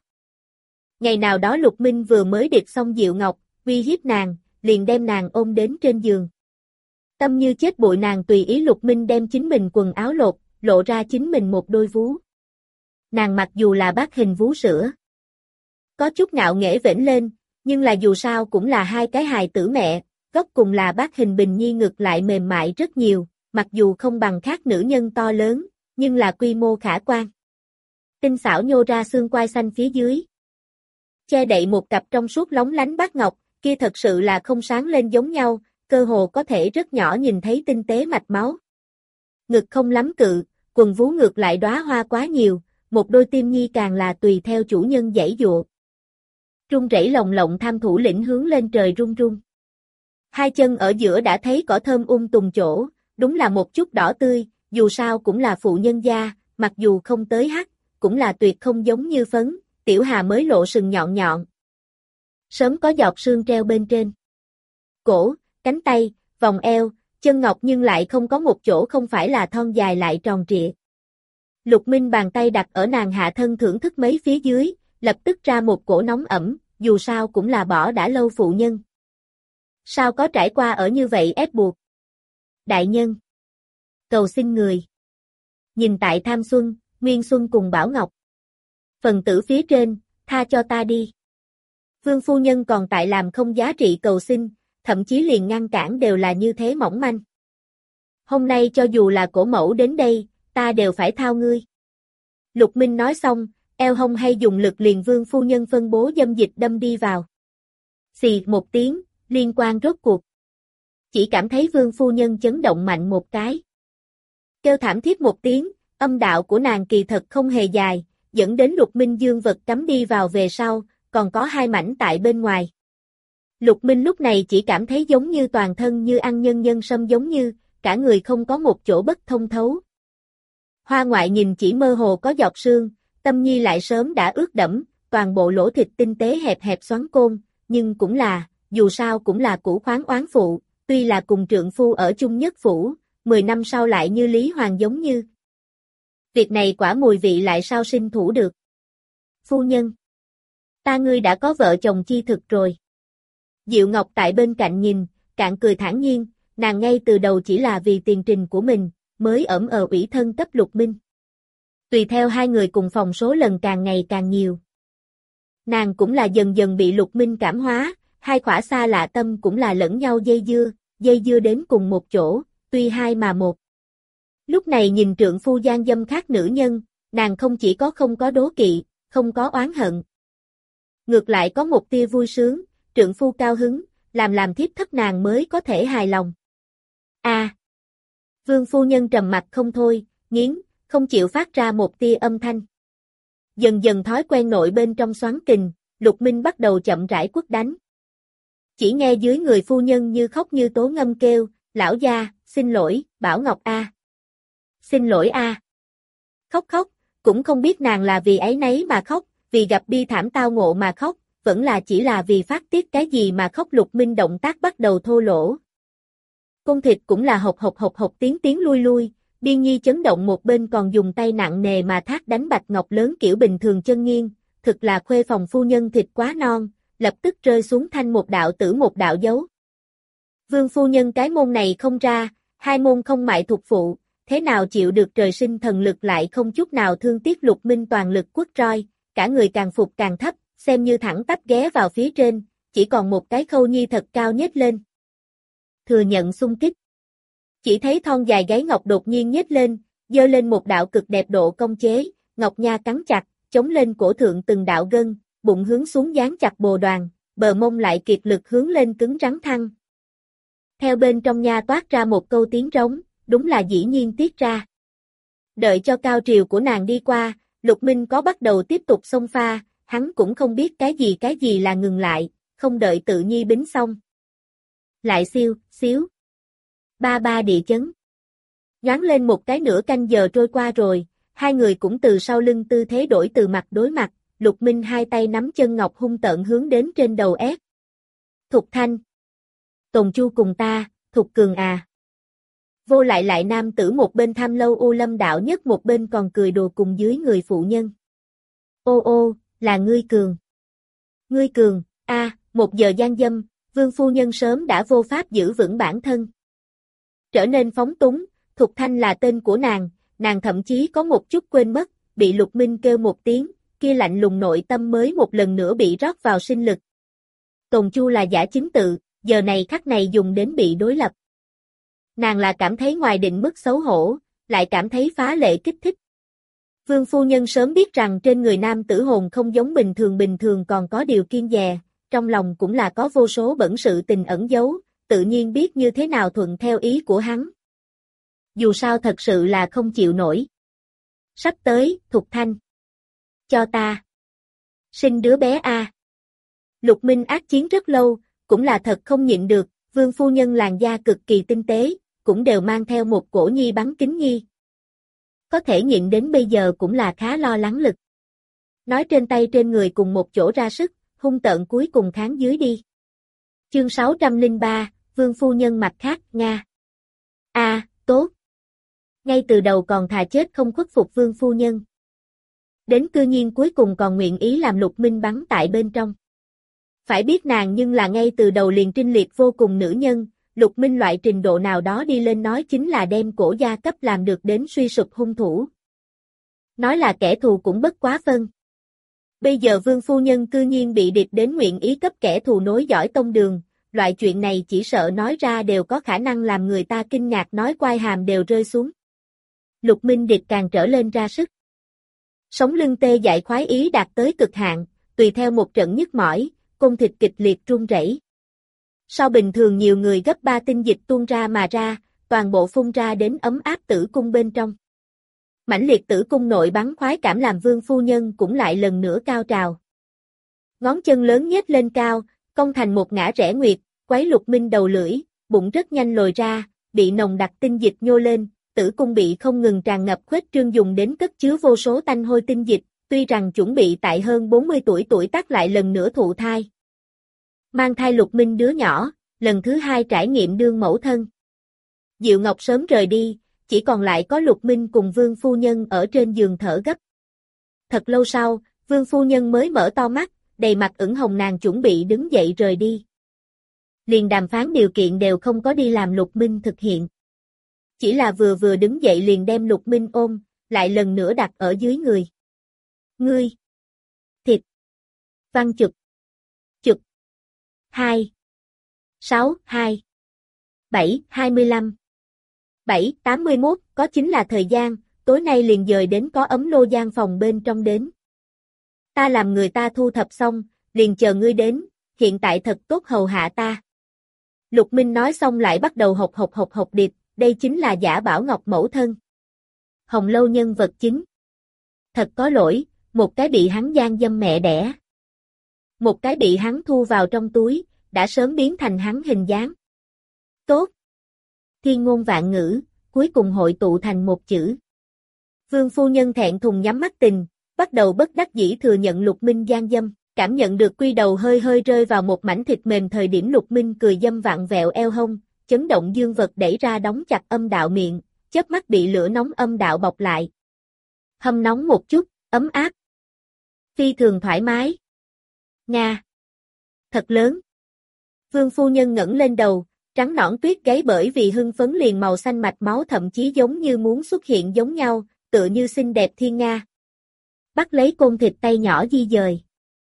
Ngày nào đó Lục Minh vừa mới điệp xong Diệu Ngọc, uy hiếp nàng, liền đem nàng ôm đến trên giường. Tâm như chết bụi nàng tùy ý Lục Minh đem chính mình quần áo lột, lộ ra chính mình một đôi vú. Nàng mặc dù là bác hình vú sữa, có chút ngạo nghễ vểnh lên, nhưng là dù sao cũng là hai cái hài tử mẹ, gốc cùng là bác hình bình nhi ngực lại mềm mại rất nhiều, mặc dù không bằng khác nữ nhân to lớn, nhưng là quy mô khả quan. Tinh xảo nhô ra xương quai xanh phía dưới. Che đậy một cặp trong suốt lóng lánh bát ngọc, kia thật sự là không sáng lên giống nhau, cơ hồ có thể rất nhỏ nhìn thấy tinh tế mạch máu. Ngực không lắm cự, quần vú ngược lại đóa hoa quá nhiều, một đôi tim nhi càng là tùy theo chủ nhân giãy giụa. Run rẩy lồng lộng tham thủ lĩnh hướng lên trời run run. Hai chân ở giữa đã thấy cỏ thơm tùng chỗ, đúng là một chút đỏ tươi, dù sao cũng là phụ nhân gia, mặc dù không tới hắc, cũng là tuyệt không giống như phấn, tiểu hà mới lộ sừng nhọn nhọn. Sớm có giọt sương treo bên trên. Cổ, cánh tay, vòng eo, chân ngọc nhưng lại không có một chỗ không phải là thon dài lại tròn trịa. Lục Minh bàn tay đặt ở nàng hạ thân thưởng thức mấy phía dưới, lập tức ra một cổ nóng ẩm, dù sao cũng là bỏ đã lâu phụ nhân. Sao có trải qua ở như vậy ép buộc? Đại nhân. Cầu xin người. Nhìn tại Tham Xuân, Nguyên Xuân cùng Bảo Ngọc. Phần tử phía trên, tha cho ta đi. Vương phu nhân còn tại làm không giá trị cầu xin, thậm chí liền ngăn cản đều là như thế mỏng manh. Hôm nay cho dù là cổ mẫu đến đây, ta đều phải thao ngươi. Lục Minh nói xong, eo hông hay dùng lực liền vương phu nhân phân bố dâm dịch đâm đi vào. Xì một tiếng, liên quan rốt cuộc. Chỉ cảm thấy vương phu nhân chấn động mạnh một cái. Kêu thảm thiết một tiếng, âm đạo của nàng kỳ thật không hề dài, dẫn đến Lục Minh dương vật cắm đi vào về sau, còn có hai mảnh tại bên ngoài. Lục Minh lúc này chỉ cảm thấy giống như toàn thân như ăn nhân nhân sâm giống như, cả người không có một chỗ bất thông thấu. Hoa ngoại nhìn chỉ mơ hồ có giọt sương, tâm nhi lại sớm đã ướt đẫm, toàn bộ lỗ thịt tinh tế hẹp hẹp xoắn côn, nhưng cũng là, dù sao cũng là củ khoáng oán phụ, tuy là cùng trượng phu ở chung nhất phủ, 10 năm sau lại như Lý Hoàng giống như. Việc này quả mùi vị lại sao sinh thủ được. Phu nhân, ta ngươi đã có vợ chồng chi thực rồi. Diệu Ngọc tại bên cạnh nhìn, cạn cười thản nhiên, nàng ngay từ đầu chỉ là vì tiền trình của mình, mới ủy thân cấp Lục Minh. Tùy theo hai người cùng phòng số lần càng ngày càng nhiều. Nàng cũng là dần dần bị Lục Minh cảm hóa, hai khỏa xa lạ tâm cũng là lẫn nhau dây dưa đến cùng một chỗ, tuy hai mà một. Lúc này nhìn trượng phu gian dâm khác nữ nhân, nàng không chỉ có không có đố kỵ, không có oán hận. Ngược lại có một tia vui sướng, trượng phu cao hứng, làm thiếp thất nàng mới có thể hài lòng. Vương phu nhân trầm mặt không thôi, nghiến, không chịu phát ra một tia âm thanh. Dần dần thói quen nội bên trong xoắn kình, Lục Minh bắt đầu chậm rãi quất đánh. Chỉ nghe dưới người phu nhân như khóc như tố ngâm kêu, lão gia, xin lỗi, Bảo Ngọc a. Xin lỗi a. Khóc, cũng không biết nàng là vì áy náy mà khóc, vì gặp bi thảm tao ngộ mà khóc, vẫn là chỉ là vì phát tiết cái gì mà khóc. Lục Minh động tác bắt đầu thô lỗ. Cung thịt cũng là hộc tiếng lui, Biên Nhi chấn động một bên còn dùng tay nặng nề mà thác đánh Bạch Ngọc lớn kiểu bình thường chân nghiêng, thực là khuê phòng phu nhân thịt quá non, lập tức rơi xuống thanh một đạo tử một đạo dấu. Vương phu nhân cái môn này không ra, hai môn không mại thuộc phụ, thế nào chịu được trời sinh thần lực lại không chút nào thương tiếc. Lục Minh toàn lực quất roi, cả người càng phục càng thấp, xem như thẳng tắp ghé vào phía trên, chỉ còn một cái khâu nhi thật cao nhếch lên. Thừa nhận xung kích. Chỉ thấy thon dài gáy ngọc đột nhiên nhếch lên, giơ lên một đạo cực đẹp độ công chế, ngọc nha cắn chặt, chống lên cổ thượng từng đạo gân, bụng hướng xuống dán chặt bồ đoàn, bờ mông lại kiệt lực hướng lên cứng rắn thăng. Theo bên trong nha toát ra một câu tiếng rống, đúng là dĩ nhiên tiết ra. Đợi cho cao triều của nàng đi qua, Lục Minh có bắt đầu tiếp tục xông pha, hắn cũng không biết cái gì là ngừng lại, không đợi tự nhi bính xong. Lại xíu. Ba địa chấn. Nhoáng lên một cái nửa canh giờ trôi qua rồi, hai người cũng từ sau lưng tư thế đổi từ mặt đối mặt, Lục Minh hai tay nắm chân ngọc hung tợn hướng đến trên đầu ép. Thục Thanh. Tồn Chu cùng ta, Thục Cường à. Vô lại nam tử một bên tham lâu U Lâm đạo nhất một bên còn cười đùa cùng dưới người phụ nhân. Ô, là ngươi Cường. Ngươi Cường, một giờ gian dâm, Vương phu nhân sớm đã vô pháp giữ vững bản thân. Trở nên phóng túng, Thục Thanh là tên của nàng thậm chí có một chút quên mất, bị Lục Minh kêu một tiếng, kia lạnh lùng nội tâm mới một lần nữa bị rót vào sinh lực. Tồn Chu là giả chính tự, giờ này khắc này dùng đến bị đối lập. Nàng là cảm thấy ngoài định mức xấu hổ, lại cảm thấy phá lệ kích thích. Vương phu nhân sớm biết rằng trên người nam tử hồn không giống bình thường còn có điều kiêng dè, trong lòng cũng là có vô số bẩn sự tình ẩn giấu, tự nhiên biết như thế nào thuận theo ý của hắn. Dù sao thật sự là không chịu nổi. Sắp tới, Thục Thanh. Cho ta. Sinh đứa bé a. Lục Minh ác chiến rất lâu, cũng là thật không nhịn được, Vương phu nhân làn da cực kỳ tinh tế, cũng đều mang theo một cổ nhi bắn kính nhi. Có thể nhịn đến bây giờ cũng là khá lo lắng lực. Nói trên tay trên người cùng một chỗ ra sức, hung tợn cuối cùng kháng dưới đi. Chương 603, Vương phu nhân mặt khác, Nga. Tốt. Ngay từ đầu còn thà chết không khuất phục Vương phu nhân. Đến cư nhiên cuối cùng còn nguyện ý làm Lục Minh bắn tại bên trong. Phải biết nàng nhưng là ngay từ đầu liền trinh liệt vô cùng nữ nhân, Lục Minh loại trình độ nào đó đi lên nói chính là đem cổ gia cấp làm được đến suy sụp hung thủ. Nói là kẻ thù cũng bất quá phân. Bây giờ Vương phu nhân cư nhiên bị địch đến nguyện ý cấp kẻ thù nối dõi tông đường, loại chuyện này chỉ sợ nói ra đều có khả năng làm người ta kinh ngạc nói quai hàm đều rơi xuống. Lục Minh địch càng trở lên ra sức. Sống lưng tê dại khoái ý đạt tới cực hạn, tùy theo một trận nhức mỏi, cung thịt kịch liệt run rẩy. Sau bình thường nhiều người gấp 3 tinh dịch tuôn ra mà ra, toàn bộ phun ra đến ấm áp tử cung bên trong. Mãnh liệt tử cung nội bắn khoái cảm làm Vương phu nhân cũng lại lần nữa cao trào. Ngón chân lớn nhếch lên cao, cong thành một ngã rẽ nguyệt, quấy Lục Minh đầu lưỡi, bụng rất nhanh lồi ra, bị nồng đặc tinh dịch nhô lên, tử cung bị không ngừng tràn ngập khuếch trương dùng đến cất chứa vô số tanh hôi tinh dịch, tuy rằng chuẩn bị tại hơn 40 tuổi tác lại lần nữa thụ thai. Mang thai Lục Minh đứa nhỏ, lần thứ 2 trải nghiệm đương mẫu thân. Diệu Ngọc sớm rời đi, chỉ còn lại có Lục Minh cùng Vương phu nhân ở trên giường thở gấp. Thật lâu sau, Vương phu nhân mới mở to mắt, đầy mặt ửng hồng nàng chuẩn bị đứng dậy rời đi. Liền đàm phán điều kiện đều không có đi làm Lục Minh thực hiện. Chỉ là vừa đứng dậy liền đem Lục Minh ôm, lại lần nữa đặt ở dưới người. Ngươi! Thịt! Văn chụp! 2 6 2 7 25 7 81 có chính là thời gian, tối nay liền dời đến có ấm lô gian phòng bên trong đến. Ta làm người ta thu thập xong, liền chờ ngươi đến, hiện tại thật tốt hầu hạ ta. Lục Minh nói xong lại bắt đầu học điệp, đây chính là giả Bảo Ngọc mẫu thân. Hồng Lâu nhân vật chính. Thật có lỗi, một cái bị hắn gian dâm mẹ đẻ. Một cái bị hắn thu vào trong túi, đã sớm biến thành hắn hình dáng. Tốt. Thiên ngôn vạn ngữ, cuối cùng hội tụ thành một chữ. Vương phu nhân thẹn thùng nhắm mắt tình, bắt đầu bất đắc dĩ thừa nhận Lục Minh gian dâm, cảm nhận được quy đầu hơi hơi rơi vào một mảnh thịt mềm thời điểm Lục Minh cười dâm vặn vẹo eo hông, chấn động dương vật đẩy ra đóng chặt âm đạo miệng, chớp mắt bị lửa nóng âm đạo bọc lại. Hâm nóng một chút, ấm áp. Phi thường thoải mái. Nga. Thật lớn. Vương phu nhân ngẩng lên đầu, trắng nõn tuyết gáy bởi vì hưng phấn liền màu xanh mạch máu thậm chí giống như muốn xuất hiện giống nhau, tựa như xinh đẹp thiên nga. Bắt lấy côn thịt tay nhỏ di dời.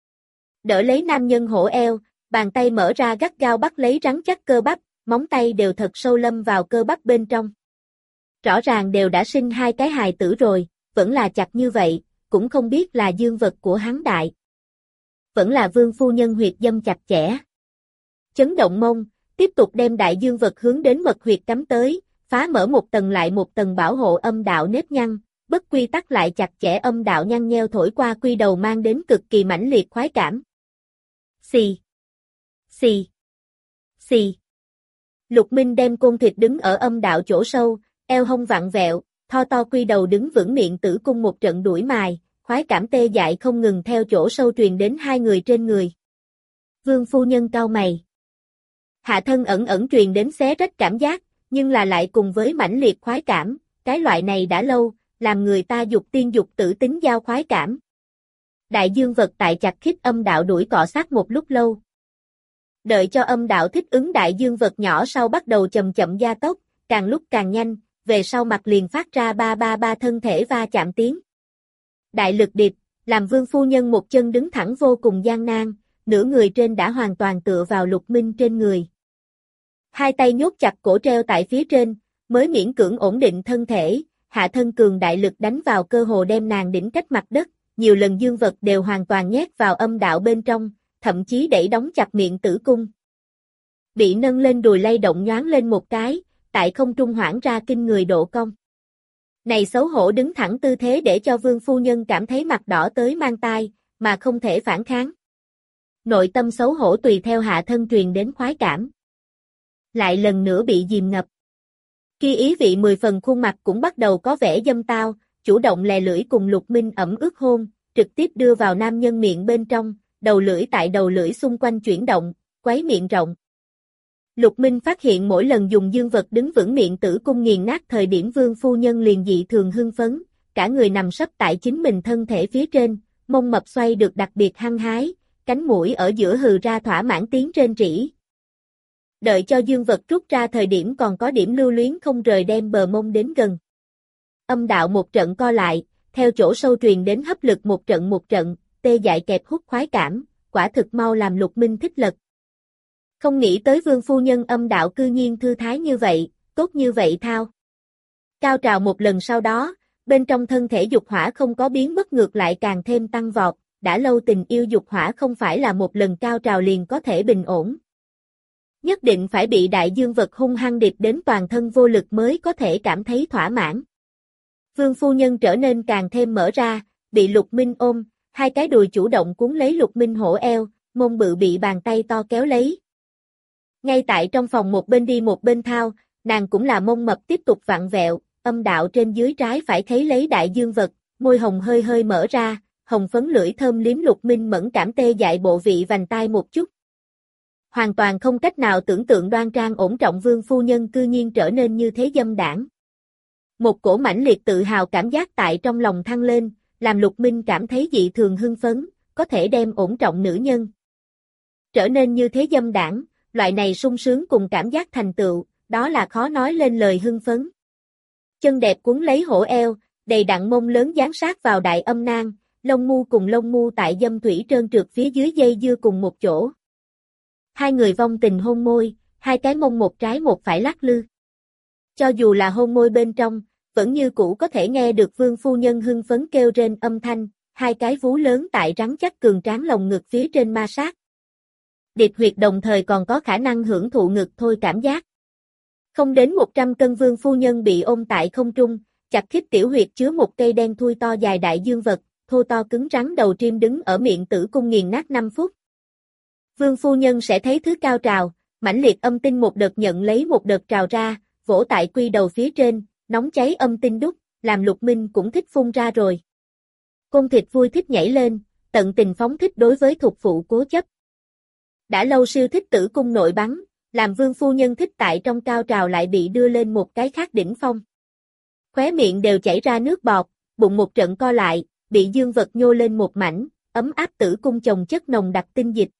Đỡ lấy nam nhân hổ eo, bàn tay mở ra gắt gao bắt lấy rắn chắc cơ bắp, móng tay đều thật sâu lâm vào cơ bắp bên trong. Rõ ràng đều đã sinh 2 cái hài tử rồi, vẫn là chặt như vậy, cũng không biết là dương vật của hắn đại. Vẫn là Vương phu nhân huyệt dâm chặt chẽ. Chấn động mông, tiếp tục đem đại dương vật hướng đến mật huyệt cắm tới, phá mở một tầng lại một tầng bảo hộ âm đạo nếp nhăn, bất quy tắc lại chặt chẽ âm đạo nhăn nheo thổi qua quy đầu mang đến cực kỳ mãnh liệt khoái cảm. Xì. Xì. Xì. Lục Minh đem côn thịt đứng ở âm đạo chỗ sâu, eo hông vặn vẹo, tho to quy đầu đứng vững miệng tử cung một trận đuổi mài, khoái cảm tê dại không ngừng theo chỗ sâu truyền đến hai người trên người. Vương phu nhân cau mày. Hạ thân ẩn ẩn truyền đến xé rách cảm giác, nhưng là lại cùng với mãnh liệt khoái cảm, cái loại này đã lâu, làm người ta dục tiên dục tử tính giao khoái cảm. Đại dương vật tại chặt khít âm đạo đuổi cọ sát một lúc lâu. Đợi cho âm đạo thích ứng đại dương vật nhỏ sau bắt đầu chậm chậm gia tốc, càng lúc càng nhanh, về sau mặt liền phát ra ba ba ba thân thể va chạm tiếng. Đại lực điệp, làm Vương phu nhân một chân đứng thẳng vô cùng gian nan, nửa người trên đã hoàn toàn tựa vào Lục Minh trên người. Hai tay nhốt chặt cổ treo tại phía trên, mới miễn cưỡng ổn định thân thể, hạ thân cường đại lực đánh vào cơ hồ đem nàng đỉnh cách mặt đất, nhiều lần dương vật đều hoàn toàn nhét vào âm đạo bên trong, thậm chí đẩy đóng chặt miệng tử cung. Bị nâng lên đùi lay động nhoáng lên một cái, tại không trung hoảng ra kinh người độ cong. Này xấu hổ đứng thẳng tư thế để cho Vương phu nhân cảm thấy mặt đỏ tới mang tai, mà không thể phản kháng. Nội tâm xấu hổ tùy theo hạ thân truyền đến khoái cảm. Lại lần nữa bị dìm ngập. Khi ý vị 10 phần khuôn mặt cũng bắt đầu có vẻ dâm tao, chủ động lè lưỡi cùng Lục Minh ẩm ướt hôn, trực tiếp đưa vào nam nhân miệng bên trong, đầu lưỡi tại đầu lưỡi xung quanh chuyển động, quấy miệng rộng. Lục Minh phát hiện mỗi lần dùng dương vật đứng vững miệng tử cung nghiền nát thời điểm Vương phu nhân liền dị thường hưng phấn, cả người nằm sấp tại chính mình thân thể phía trên, mông mập xoay được đặc biệt hăng hái, cánh mũi ở giữa hừ ra thỏa mãn tiếng rên rỉ. Đợi cho dương vật rút ra thời điểm còn có điểm lưu luyến không rời đem bờ mông đến gần. Âm đạo một trận co lại, theo chỗ sâu truyền đến hấp lực một trận, tê dại kẹp hút khoái cảm, quả thực mau làm Lục Minh thích lật. Không nghĩ tới Vương phu nhân âm đạo cư nhiên thư thái như vậy, tốt như vậy thao. Cao trào một lần sau đó, bên trong thân thể dục hỏa không có biến mất ngược lại càng thêm tăng vọt, đã lâu tình yêu dục hỏa không phải là một lần cao trào liền có thể bình ổn. Nhất định phải bị đại dương vật hung hăng điệp đến toàn thân vô lực mới có thể cảm thấy thỏa mãn. Vương phu nhân trở nên càng thêm mở ra, bị Lục Minh ôm, hai cái đùi chủ động cuốn lấy Lục Minh hổ eo, mông bự bị bàn tay to kéo lấy. Ngay tại trong phòng một bên đi một bên thao, nàng cũng là mông mập tiếp tục vặn vẹo, âm đạo trên dưới trái phải thấy lấy đại dương vật, môi hồng hơi hơi mở ra, hồng phấn lưỡi thơm liếm Lục Minh mẫn cảm tê dại bộ vị vành tai một chút. Hoàn toàn không cách nào tưởng tượng đoan trang ổn trọng Vương phu nhân cư nhiên trở nên như thế dâm đảng. Một cổ mãnh liệt tự hào cảm giác tại trong lòng thăng lên, làm Lục Minh cảm thấy dị thường hưng phấn, có thể đem ổn trọng nữ nhân trở nên như thế dâm đảng, loại này sung sướng cùng cảm giác thành tựu, đó là khó nói lên lời hưng phấn. Chân đẹp cuốn lấy hổ eo, đầy đặn mông lớn dán sát vào đại âm nang, lông mu cùng lông mu tại dâm thủy trơn trượt phía dưới dây dưa cùng một chỗ. Hai người vong tình hôn môi, hai cái mông một trái một phải lắc lư. Cho dù là hôn môi bên trong, vẫn như cũ có thể nghe được Vương phu nhân hưng phấn kêu rên âm thanh, hai cái vú lớn tại rắn chắc cường tráng lồng ngực phía trên ma sát. Điệp huyệt đồng thời còn có khả năng hưởng thụ ngực thôi cảm giác. Không đến 100 cân Vương phu nhân bị ôm tại không trung, chặt khít tiểu huyệt chứa một cây đen thui to dài đại dương vật, thô to cứng rắn đầu trim đứng ở miệng tử cung nghiền nát 5 phút. Vương phu nhân sẽ thấy thứ cao trào, mãnh liệt âm tinh một đợt nhận lấy một đợt trào ra, vỗ tại quy đầu phía trên, nóng cháy âm tinh đúc, làm Lục Minh cũng thích phun ra rồi. Côn thịt vui thích nhảy lên, tận tình phóng thích đối với thuộc phụ cố chấp. Đã lâu siêu thích tử cung nội bắn, làm Vương phu nhân thích tại trong cao trào lại bị đưa lên một cái khác đỉnh phong. Khóe miệng đều chảy ra nước bọt, bụng một trận co lại, bị dương vật nhô lên một mảnh, ấm áp tử cung chồng chất nồng đặc tinh dịch.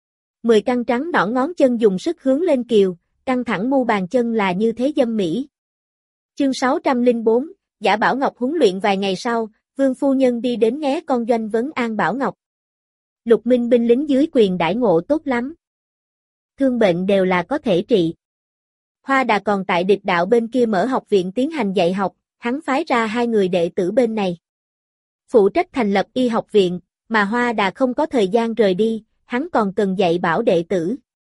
10 căn trắng nõn ngón chân dùng sức hướng lên kiều, căng thẳng mu bàn chân là như thế dâm mỹ. Chương 604, giả Bảo Ngọc huấn luyện vài ngày sau, Vương phu nhân đi đến nghé con doanh vấn an Bảo Ngọc. Lục Minh binh lính dưới quyền đãi ngộ tốt lắm. Thương bệnh đều là có thể trị. Hoa Đà còn tại địch đạo bên kia mở học viện tiến hành dạy học, hắn phái ra 2 người đệ tử bên này. Phụ trách thành lập y học viện, mà Hoa Đà không có thời gian rời đi, hắn còn cần dạy bảo đệ tử.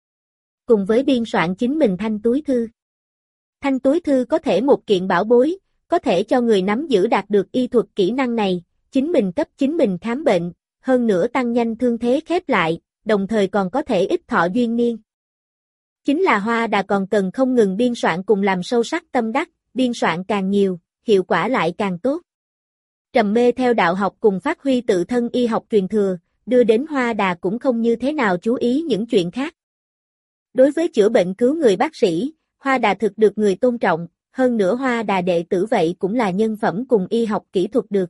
Cùng với biên soạn chính mình thanh túi thư. Thanh túi thư có thể một kiện bảo bối, có thể cho người nắm giữ đạt được y thuật kỹ năng này, chính mình cấp chính mình khám bệnh, hơn nữa tăng nhanh thương thế khép lại, đồng thời còn có thể ích thọ duyên niên. Chính là Hoa Đà còn cần không ngừng biên soạn cùng làm sâu sắc tâm đắc, biên soạn càng nhiều, hiệu quả lại càng tốt. Trầm mê theo đạo học cùng phát huy tự thân y học truyền thừa, đưa đến Hoa Đà cũng không như thế nào chú ý những chuyện khác. Đối với chữa bệnh cứu người bác sĩ, Hoa Đà thực được người tôn trọng, hơn nữa Hoa Đà đệ tử vậy cũng là nhân phẩm cùng y học kỹ thuật được.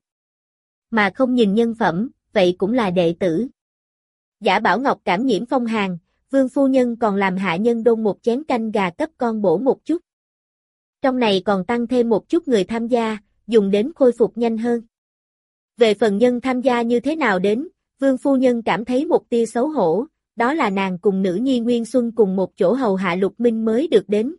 Mà không nhìn nhân phẩm, vậy cũng là đệ tử. Giả Bảo Ngọc cảm nhiễm phong hàn, Vương phu nhân còn làm hạ nhân đôn một chén canh gà cấp con bổ một chút. Trong này còn tăng thêm một chút người tham gia, dùng đến khôi phục nhanh hơn. Về phần nhân tham gia như thế nào đến, Vương phu nhân cảm thấy một tia xấu hổ, đó là nàng cùng nữ nhi Nguyên Xuân cùng một chỗ hầu hạ Lục Minh mới được đến.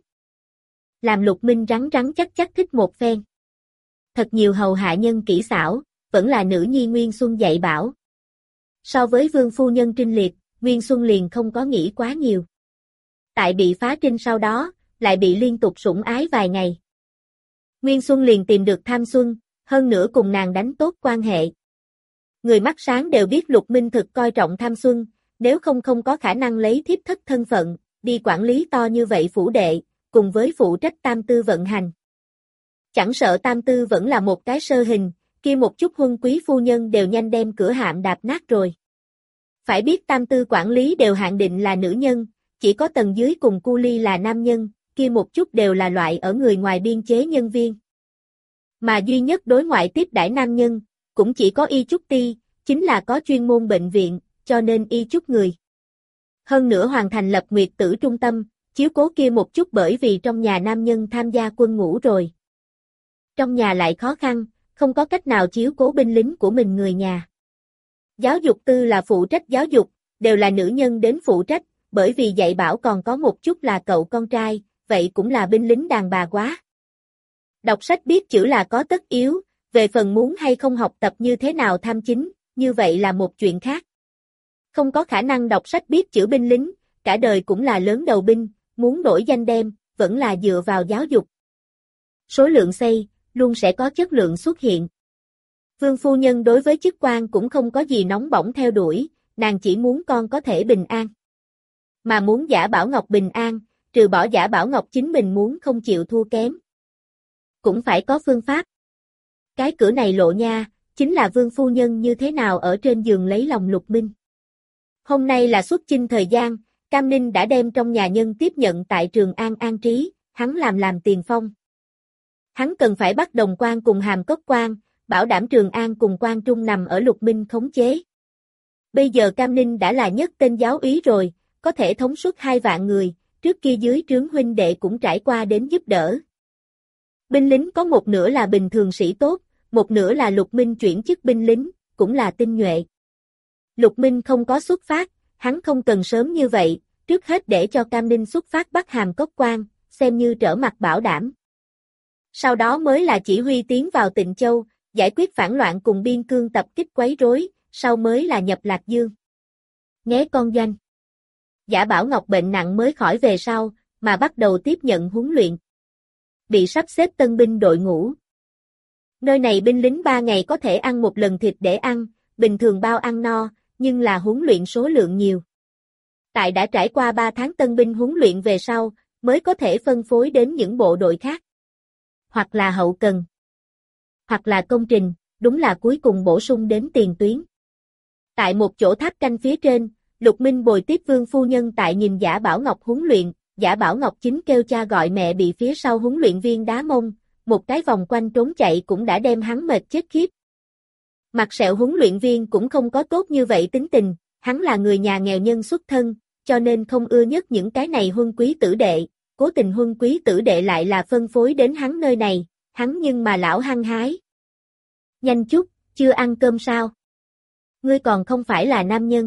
Làm Lục Minh rắn rắn chắc chắc thích một phen. Thật nhiều hầu hạ nhân kỹ xảo, vẫn là nữ nhi Nguyên Xuân dạy bảo. So với Vương phu nhân trinh liệt, Nguyên Xuân liền không có nghĩ quá nhiều. Tại bị phá trinh sau đó, lại bị liên tục sủng ái vài ngày. Nguyên Xuân liền tìm được Tham Xuân, hơn nữa cùng nàng đánh tốt quan hệ. Người mắt sáng đều biết Lục Minh thực coi trọng Tham Xuân, nếu không có khả năng lấy thiếp thất thân phận, đi quản lý to như vậy phủ đệ, cùng với phụ trách tam tư vận hành. Chẳng sợ tam tư vẫn là một cái sơ hình, kia một chút huân quý phu nhân đều nhanh đem cửa hạm đạp nát rồi. Phải biết tam tư quản lý đều hạn định là nữ nhân, chỉ có tầng dưới cùng cu ly là nam nhân, kia một chút đều là loại ở người ngoài biên chế nhân viên. Mà duy nhất đối ngoại tiếp đãi nam nhân, cũng chỉ có y chúc ti, chính là có chuyên môn bệnh viện, cho nên y chúc người. Hơn nữa hoàn thành lập nguyệt tử trung tâm, chiếu cố kia một chút bởi vì trong nhà nam nhân tham gia quân ngũ rồi. Trong nhà lại khó khăn, không có cách nào chiếu cố binh lính của mình người nhà. Giáo dục tư là phụ trách giáo dục, đều là nữ nhân đến phụ trách, bởi vì dạy bảo còn có một chút là cậu con trai, vậy cũng là binh lính đàn bà quá. Đọc sách biết chữ là có tất yếu, về phần muốn hay không học tập như thế nào tham chính, như vậy là một chuyện khác. Không có khả năng đọc sách biết chữ binh lính, cả đời cũng là lớn đầu binh, muốn nổi danh đem, vẫn là dựa vào giáo dục. Số lượng xây, luôn sẽ có chất lượng xuất hiện. Vương phu nhân đối với chức quan cũng không có gì nóng bỏng theo đuổi, nàng chỉ muốn con có thể bình an. Mà muốn Giả Bảo Ngọc bình an, trừ bỏ Giả Bảo Ngọc chính mình muốn không chịu thua kém. Cũng phải có phương pháp. Cái cửa này lộ nha, chính là vương phu nhân như thế nào ở trên giường lấy lòng Lục Minh. Hôm nay là xuất chinh thời gian, Cam Ninh đã đem trong nhà nhân tiếp nhận tại Trường An an trí, hắn làm tiền phong. Hắn cần phải bắt Đồng Quan cùng Hàm Cốc Quan, bảo đảm Trường An cùng Quan Trung nằm ở Lục Minh khống chế. Bây giờ Cam Ninh đã là nhất tên giáo úy rồi, có thể thống suất 2 vạn người, trước kia dưới trướng huynh đệ cũng trải qua đến giúp đỡ. Binh lính có một nửa là bình thường sĩ tốt, một nửa là Lục Minh chuyển chức binh lính, cũng là tinh nhuệ. Lục Minh không có xuất phát, hắn không cần sớm như vậy, trước hết để cho Cam Ninh xuất phát bắt Hàm Cốc Quan, xem như trở mặt bảo đảm. Sau đó mới là chỉ huy tiến vào Tịnh Châu, giải quyết phản loạn cùng biên cương tập kích quấy rối, sau mới là nhập Lạc Dương. Nghé con doanh. Giả Bảo Ngọc bệnh nặng mới khỏi về sau, mà bắt đầu tiếp nhận huấn luyện. Bị sắp xếp tân binh đội ngũ. Nơi này binh lính 3 ngày có thể ăn một lần thịt để ăn, bình thường bao ăn no, nhưng là huấn luyện số lượng nhiều. Tại đã trải qua 3 tháng tân binh huấn luyện về sau, mới có thể phân phối đến những bộ đội khác. Hoặc là hậu cần, hoặc là công trình, đúng là cuối cùng bổ sung đến tiền tuyến. Tại một chỗ tháp canh phía trên, Lục Minh bồi tiếp vương phu nhân tại nhìn Giả Bảo Ngọc huấn luyện, Giả Bảo Ngọc chính kêu cha gọi mẹ bị phía sau huấn luyện viên đá mông, một cái vòng quanh trốn chạy cũng đã đem hắn mệt chết khiếp. Mặt sẹo huấn luyện viên cũng không có tốt như vậy tính tình, hắn là người nhà nghèo nhân xuất thân, cho nên không ưa nhất những cái này huân quý tử đệ, cố tình huân quý tử đệ lại là phân phối đến hắn nơi này, hắn nhưng mà lão hăng hái. Nhanh chút, chưa ăn cơm sao? Ngươi còn không phải là nam nhân.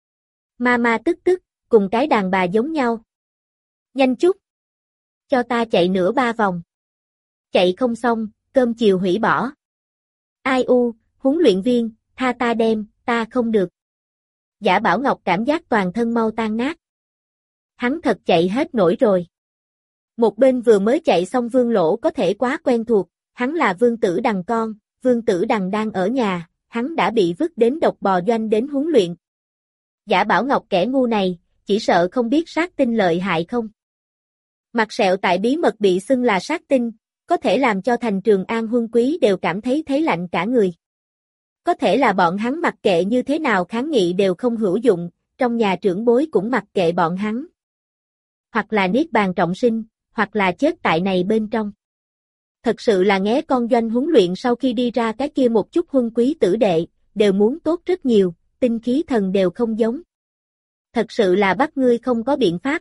Mama tức, cùng cái đàn bà giống nhau. Nhanh chút. Cho ta chạy nửa 3 vòng. Chạy không xong, cơm chiều hủy bỏ. Ai u, huấn luyện viên, tha ta đem, ta không được. Giả Bảo Ngọc cảm giác toàn thân mau tan nát. Hắn thật chạy hết nổi rồi. Một bên vừa mới chạy xong Vương Lỗ có thể quá quen thuộc, hắn là Vương Tử Đằng con, Vương Tử Đằng đang ở nhà, hắn đã bị vứt đến độc bò doanh đến huấn luyện. Giả Bảo Ngọc kẻ ngu này, chỉ sợ không biết sát tinh lợi hại không. Mặt sẹo tại bí mật bị xưng là sát tinh, có thể làm cho thành Trường An huân quý đều cảm thấy thấy lạnh cả người. Có thể là bọn hắn mặc kệ như thế nào kháng nghị đều không hữu dụng, trong nhà trưởng bối cũng mặc kệ bọn hắn. Hoặc là niết bàn trọng sinh, hoặc là chết tại này bên trong. Thật sự là nghé con doanh huấn luyện sau khi đi ra cái kia một chút huân quý tử đệ, đều muốn tốt rất nhiều, tinh khí thần đều không giống. Thật sự là bắt ngươi không có biện pháp.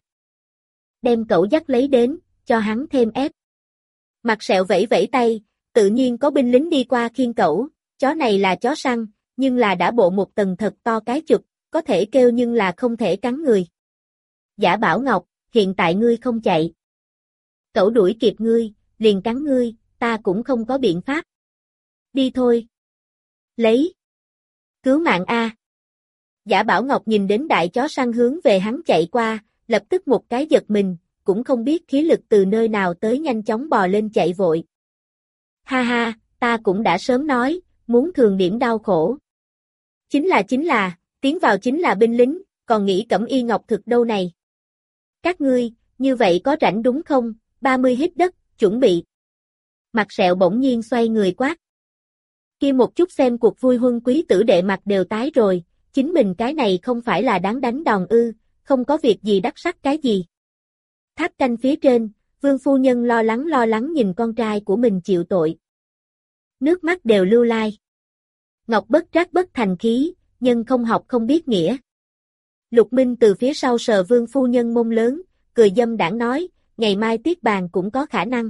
Đem cậu dắt lấy đến, cho hắn thêm ép. Mặt sẹo vẫy vẫy tay, tự nhiên có binh lính đi qua khiêng cẩu, chó này là chó săn, nhưng là đã bộ một tầng thật to cái chụp, có thể kêu nhưng là không thể cắn người. Giả Bảo Ngọc, hiện tại ngươi không chạy. Cẩu đuổi kịp ngươi, liền cắn ngươi, ta cũng không có biện pháp. Đi thôi. Lấy. Cứu mạng A. Giả Bảo Ngọc nhìn đến đại chó săn hướng về hắn chạy qua, lập tức một cái giật mình, cũng không biết khí lực từ nơi nào tới nhanh chóng bò lên chạy vội. Ha ha, ta cũng đã sớm nói, muốn thường điểm đau khổ. Chính là, tiến vào chính là binh lính, còn nghĩ cẩm y ngọc thực đâu này. Các ngươi, như vậy có rảnh đúng không? 30 hít đất, chuẩn bị. Mặt sẹo bỗng nhiên xoay người quát. Kia một chút xem cuộc vui huân quý tử đệ mặt đều tái rồi, chính mình cái này không phải là đáng đánh đòn ư, không có việc gì đắc sắc cái gì. Tháp canh phía trên, Vương phu nhân lo lắng nhìn con trai của mình chịu tội. Nước mắt đều lưu lai. Ngọc bất trác bất thành khí, nhân không học không biết nghĩa. Lục Minh từ phía sau sờ Vương phu nhân mông lớn, cười dâm đãng nói, ngày mai tiết bàn cũng có khả năng.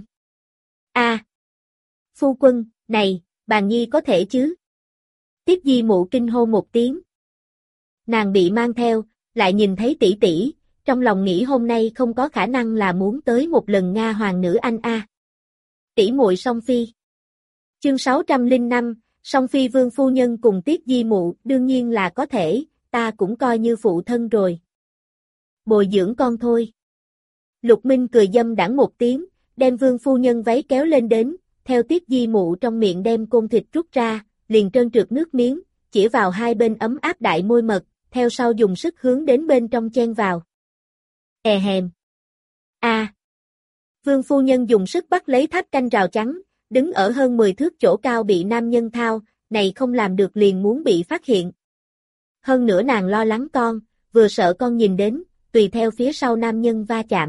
Phu quân, này, bàn nhi có thể chứ? Tiết Di Mụ kinh hô một tiếng. Nàng bị mang theo, lại nhìn thấy tỷ tỷ, trong lòng nghĩ hôm nay không có khả năng là muốn tới một lần Nga hoàng nữ anh a. Tỷ muội song phi. Chương 605, song phi Vương phu nhân cùng Tiết Di Mụ, đương nhiên là có thể, ta cũng coi như phụ thân rồi. Bồi dưỡng con thôi. Lục Minh cười dâm đãng một tiếng, đem Vương phu nhân váy kéo lên đến, theo Tiết Di Mụ trong miệng đem côn thịt rút ra, liền trơn trượt nước miếng, chỉ vào hai bên ấm áp đại môi mật, theo sau dùng sức hướng đến bên trong chen vào. Hèm. Vương phu nhân dùng sức bắt lấy tháp canh rào chắn, đứng ở hơn 10 thước chỗ cao bị nam nhân thao, này không làm được liền muốn bị phát hiện. Hơn nữa nàng lo lắng con, vừa sợ con nhìn đến, tùy theo phía sau nam nhân va chạm.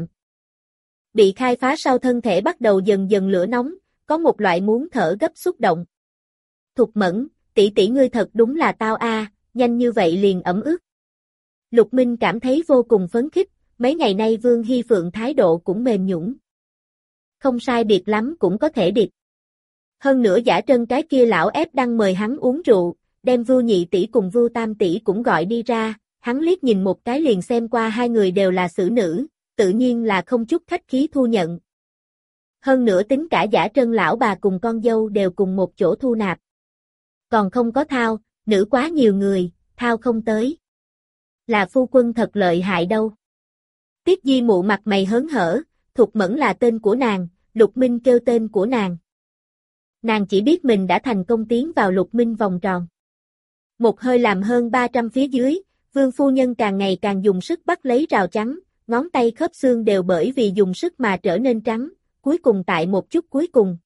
Bị khai phá sau thân thể bắt đầu dần dần lửa nóng, có một loại muốn thở gấp xúc động. Thục Mẫn, tỷ tỷ ngươi thật đúng là tao a, nhanh như vậy liền ẩm ướt. Lục Minh cảm thấy vô cùng phấn khích, mấy ngày nay Vương Hy Phượng thái độ cũng mềm nhũn. Không sai biệt lắm cũng có thể điệp. Hơn nữa Giả Trân cái kia lão ép đang mời hắn uống rượu, đem Vưu Nhị tỷ cùng Vưu Tam tỷ cũng gọi đi ra, hắn liếc nhìn một cái liền xem qua hai người đều là xử nữ, tự nhiên là không chút khách khí thu nhận. Hơn nữa tính cả Giả Trân lão bà cùng con dâu đều cùng một chỗ thu nạp. Còn không có thao, nữ quá nhiều người, thao không tới. Là phu quân thật lợi hại đâu. Tiết Di Mụ mặt mày hớn hở, Thục Mẫn là tên của nàng, Lục Minh kêu tên của nàng. Nàng chỉ biết mình đã thành công tiến vào Lục Minh vòng tròn. Một hơi làm hơn 300 phía dưới, Vương phu nhân càng ngày càng dùng sức bắt lấy rào chắn, ngón tay khớp xương đều bởi vì dùng sức mà trở nên trắng, cuối cùng tại một chút cuối cùng.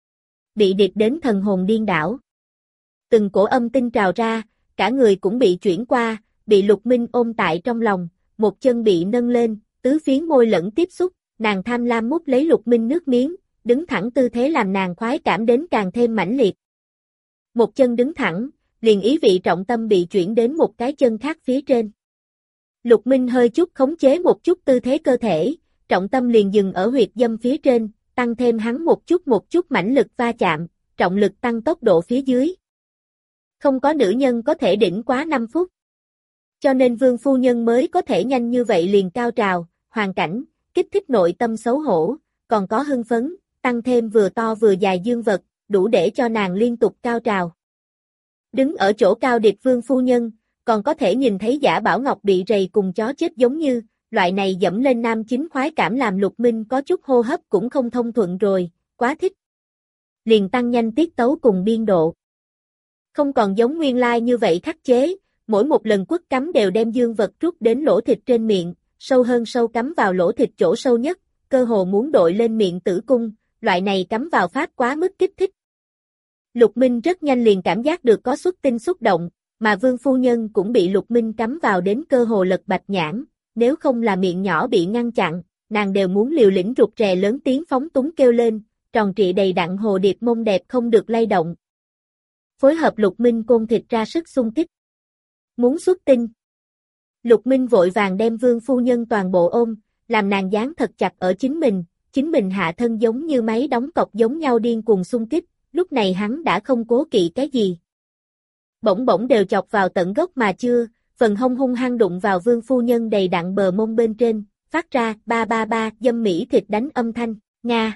Bị điệp đến thần hồn điên đảo. Từng cổ âm tinh trào ra, cả người cũng bị chuyển qua, bị Lục Minh ôm tại trong lòng, một chân bị nâng lên, tứ phiến môi lẫn tiếp xúc, nàng tham lam mút lấy Lục Minh nước miếng, đứng thẳng tư thế làm nàng khoái cảm đến càng thêm mãnh liệt. Một chân đứng thẳng, liền ý vị trọng tâm bị chuyển đến một cái chân khác phía trên. Lục Minh hơi chút khống chế một chút tư thế cơ thể, trọng tâm liền dừng ở huyệt dâm phía trên, tăng thêm hắn một chút mãnh lực va chạm, trọng lực tăng tốc độ phía dưới. Không có nữ nhân có thể đỉnh quá 5 phút. Cho nên Vương phu nhân mới có thể nhanh như vậy liền cao trào, hoàn cảnh, kích thích nội tâm xấu hổ, còn có hưng phấn, tăng thêm vừa to vừa dài dương vật, đủ để cho nàng liên tục cao trào. Đứng ở chỗ cao điệp Vương phu nhân, còn có thể nhìn thấy Giả Bảo Ngọc bị rầy cùng chó chết giống như, loại này dẫm lên nam chính khoái cảm làm Lục Minh có chút hô hấp cũng không thông thuận rồi, quá thích. Liền tăng nhanh tiết tấu cùng biên độ. Không còn giống nguyên lai như vậy khắc chế, mỗi một lần quất cắm đều đem dương vật rút đến lỗ thịt trên miệng, sâu hơn sâu cắm vào lỗ thịt chỗ sâu nhất, cơ hồ muốn đội lên miệng tử cung, loại này cắm vào pháp quá mức kích thích. Lục Minh rất nhanh liền cảm giác được có xuất tinh xúc động, mà Vương phu nhân cũng bị Lục Minh cắm vào đến cơ hồ lật bạch nhãn, nếu không là miệng nhỏ bị ngăn chặn, nàng đều muốn liều lĩnh rụt rè lớn tiếng phóng túng kêu lên, tròn trịa đầy đặn hồ điệp mông đẹp không được lay động. Phối hợp Lục Minh côn thịt ra sức xung kích. Muốn xuất tinh. Lục Minh vội vàng đem Vương phu nhân toàn bộ ôm, làm nàng dán thật chặt ở chính mình hạ thân giống như máy đóng cọc giống nhau điên cuồng xung kích, lúc này hắn đã không cố kỵ cái gì. Bỗng bỗng đều chọc vào tận gốc mà chưa, phần hông hung hăng đụng vào Vương phu nhân đầy đặn bờ mông bên trên, phát ra ba ba ba dâm mỹ thịt đánh âm thanh, nga.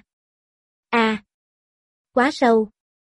Quá sâu.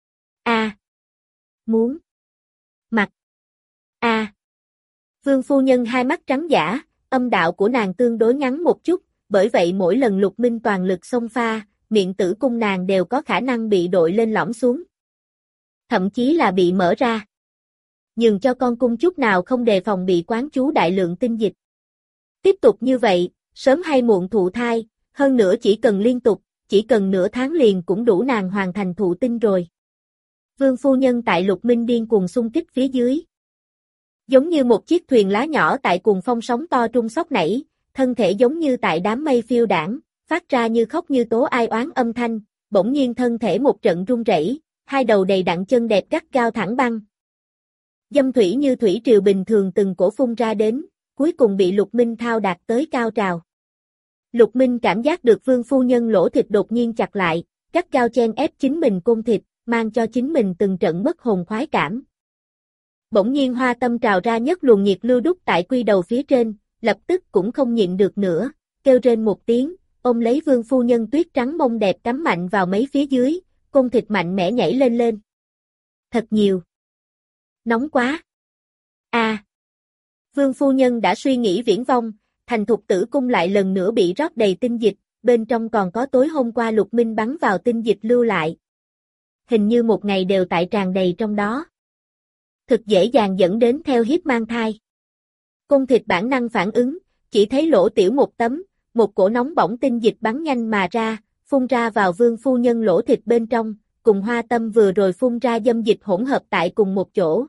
Muốn. Mặt. Vương phu nhân hai mắt trắng dã, âm đạo của nàng tương đối ngắn một chút, bởi vậy mỗi lần Lục Minh toàn lực xông pha, miệng tử cung nàng đều có khả năng bị đội lên lõm xuống. Thậm chí là bị mở ra. Nhường cho con cung chút nào không đề phòng bị quán chú đại lượng tinh dịch. Tiếp tục như vậy, sớm hay muộn thụ thai, hơn nữa chỉ cần liên tục, chỉ cần nửa tháng liền cũng đủ nàng hoàn thành thụ tinh rồi. Vương phu nhân tại Lục Minh điên cuồng xung kích phía dưới. Giống như một chiếc thuyền lá nhỏ tại cuồng phong sóng to trung sóc nảy, thân thể giống như tại đám mây phiêu đãng, phát ra như khóc như tố ai oán âm thanh, bỗng nhiên thân thể một trận run rẩy, hai đầu đầy đặn chân đẹp gắt gao thẳng băng. Dâm thủy như thủy triều bình thường từng cổ phun ra đến, cuối cùng bị Lục Minh thao đạt tới cao trào. Lục Minh cảm giác được Vương phu nhân lỗ thịt đột nhiên chặt lại, gắt gao chen ép chính mình côn thịt, mang cho chính mình từng trận mất hồn khoái cảm. Bỗng nhiên hoa tâm trào ra nhất luồng nhiệt lưu đúc tại quy đầu phía trên, lập tức cũng không nhịn được nữa, kêu rên một tiếng, ôm lấy Vương phu nhân tuyết trắng mông đẹp cắm mạnh vào mấy phía dưới, côn thịt mạnh mẽ nhảy lên lên. Thật nhiều. Nóng quá. Vương phu nhân đã suy nghĩ viễn vông, thành thục tử cung lại lần nữa bị rót đầy tinh dịch, bên trong còn có tối hôm qua Lục Minh bắn vào tinh dịch lưu lại. Hình như một ngày đều tại tràn đầy trong đó. Thực dễ dàng dẫn đến theo hiếp mang thai. Cung thịt bản năng phản ứng, chỉ thấy lỗ tiểu một tấm, một cổ nóng bỏng tinh dịch bắn nhanh mà ra, phun ra vào Vương phu nhân lỗ thịt bên trong, cùng hoa tâm vừa rồi phun ra dâm dịch hỗn hợp tại cùng một chỗ.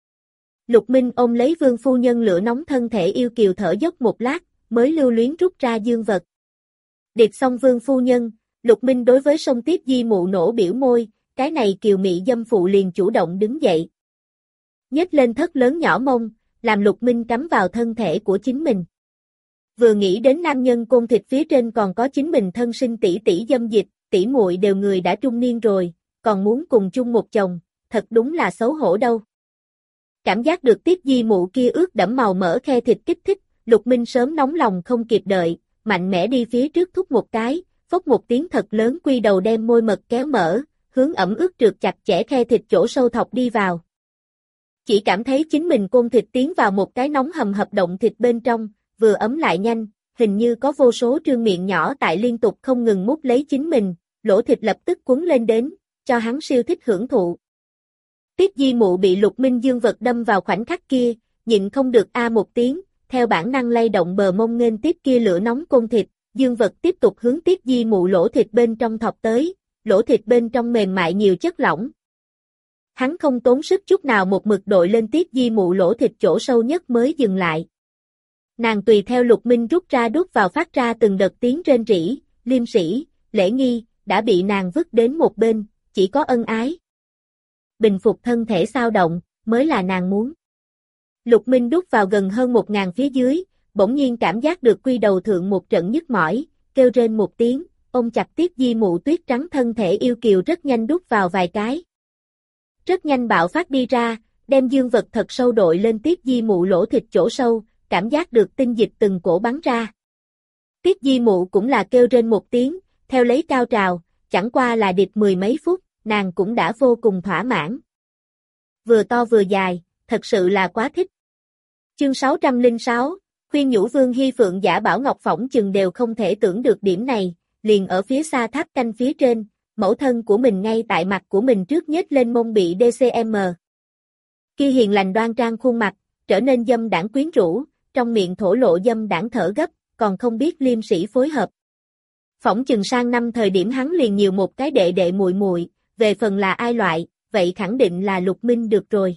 Lục Minh ôm lấy Vương phu nhân lửa nóng thân thể yêu kiều thở dốc một lát, mới lưu luyến rút ra dương vật. Điệp xong Vương phu nhân, Lục Minh đối với sông tiếp di mụ nổ biểu môi, cái này kiều mị dâm phụ liền chủ động đứng dậy. Nhếch lên thất lớn nhỏ mông, làm Lục Minh cắm vào thân thể của chính mình. Vừa nghĩ đến nam nhân côn thịt phía trên còn có chính mình thân sinh tỷ tỷ dâm dịch, tỷ muội đều người đã trung niên rồi, còn muốn cùng chung một chồng, thật đúng là xấu hổ đâu. Cảm giác được tiếp di mụ kia ướt đẫm màu mỡ khe thịt kích thích, Lục Minh sớm nóng lòng không kịp đợi, mạnh mẽ đi phía trước thúc một cái, phốc một tiếng thật lớn quy đầu đem môi mật kéo mở, hướng ẩm ướt trượt chặt chẽ khe thịt chỗ sâu thọc đi vào. Chỉ cảm thấy chính mình côn thịt tiến vào một cái nóng hầm hập động thịt bên trong, vừa ấm lại nhanh, hình như có vô số trương miệng nhỏ tại liên tục không ngừng mút lấy chính mình, lỗ thịt lập tức cuốn lên đến, cho hắn siêu thích hưởng thụ. Tiếp di mụ bị Lục Minh dương vật đâm vào khoảnh khắc kia, nhịn không được một tiếng, theo bản năng lay động bờ mông nghênh tiếp kia lửa nóng côn thịt, dương vật tiếp tục hướng tiếp di mụ lỗ thịt bên trong thọc tới, lỗ thịt bên trong mềm mại nhiều chất lỏng. Hắn không tốn sức chút nào một mực đội lên tiếp di mụ lỗ thịt chỗ sâu nhất mới dừng lại. Nàng tùy theo Lục Minh rút ra đút vào phát ra từng đợt tiếng rên rỉ, Liêm Sĩ, Lễ Nghi, đã bị nàng vứt đến một bên, chỉ có ân ái. Bình phục thân thể sao động, mới là nàng muốn. Lục Minh đút vào gần hơn 1000 phía dưới, bỗng nhiên cảm giác được quy đầu thượng một trận nhức mỏi, kêu rên một tiếng, ôm chặt tiếp di mụ tuyết trắng thân thể yêu kiều rất nhanh đút vào vài cái. Rất nhanh bạo phát đi ra, đem dương vật thật sâu đội lên tiếp di mụ lỗ thịt chỗ sâu, cảm giác được tinh dịch từng cổ bắn ra. Tiếp di mụ cũng là kêu rên một tiếng, theo lấy cao trào, chẳng qua là điệp 10 mấy phút, nàng cũng đã vô cùng thỏa mãn. Vừa to vừa dài, thật sự là quá thích. Chương 606, khuyên nhủ Vương Hy Phượng Giả Bảo Ngọc phỏng chừng đều không thể tưởng được điểm này, liền ở phía xa tháp canh phía trên, mẫu thân của mình ngay tại mặt của mình trước nhếch lên mông bị DCM. Kia hiền lành đoan trang khuôn mặt, trở nên dâm đãng quyến rũ, trong miệng thổ lộ dâm đãng thở gấp, còn không biết Liêm Sĩ phối hợp. Phỏng chừng sang năm thời điểm hắn liền nhiều một cái đệ đệ muội muội, về phần là ai loại, vậy khẳng định là Lục Minh được rồi.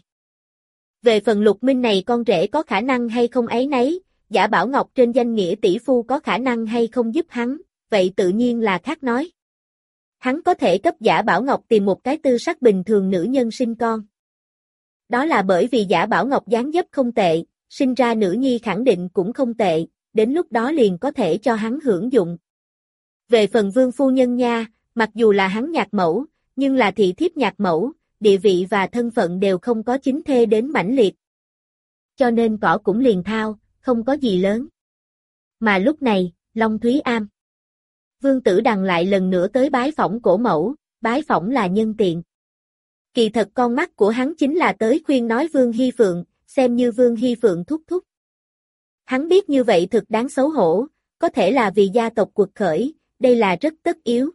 Về phần Lục Minh này con rể có khả năng hay không ấy nấy, Giả Bảo Ngọc trên danh nghĩa tỷ phu có khả năng hay không giúp hắn, vậy tự nhiên là khác nói. Hắn có thể cấp Giả Bảo Ngọc tìm một cái tư sắc bình thường nữ nhân sinh con. Đó là bởi vì Giả Bảo Ngọc dáng dấp không tệ, sinh ra nữ nhi khẳng định cũng không tệ, đến lúc đó liền có thể cho hắn hưởng dụng. Về phần Vương phu nhân nha, mặc dù là hắn nhạc mẫu, nhưng là thị thiếp nhạc mẫu, địa vị và thân phận đều không có chính thê đến mãnh liệt. Cho nên cỏ cũng liền thao, không có gì lớn. Mà lúc này, Long Thúy Am. Vương Tử Đằng lại lần nữa tới bái phỏng cổ mẫu, bái phỏng là nhân tiện. Kỳ thật con mắt của hắn chính là tới khuyên nói Vương Hy Phượng, xem như Vương Hy Phượng thúc thúc. Hắn biết như vậy thực đáng xấu hổ, có thể là vì gia tộc cuộc khởi, đây là rất tất yếu.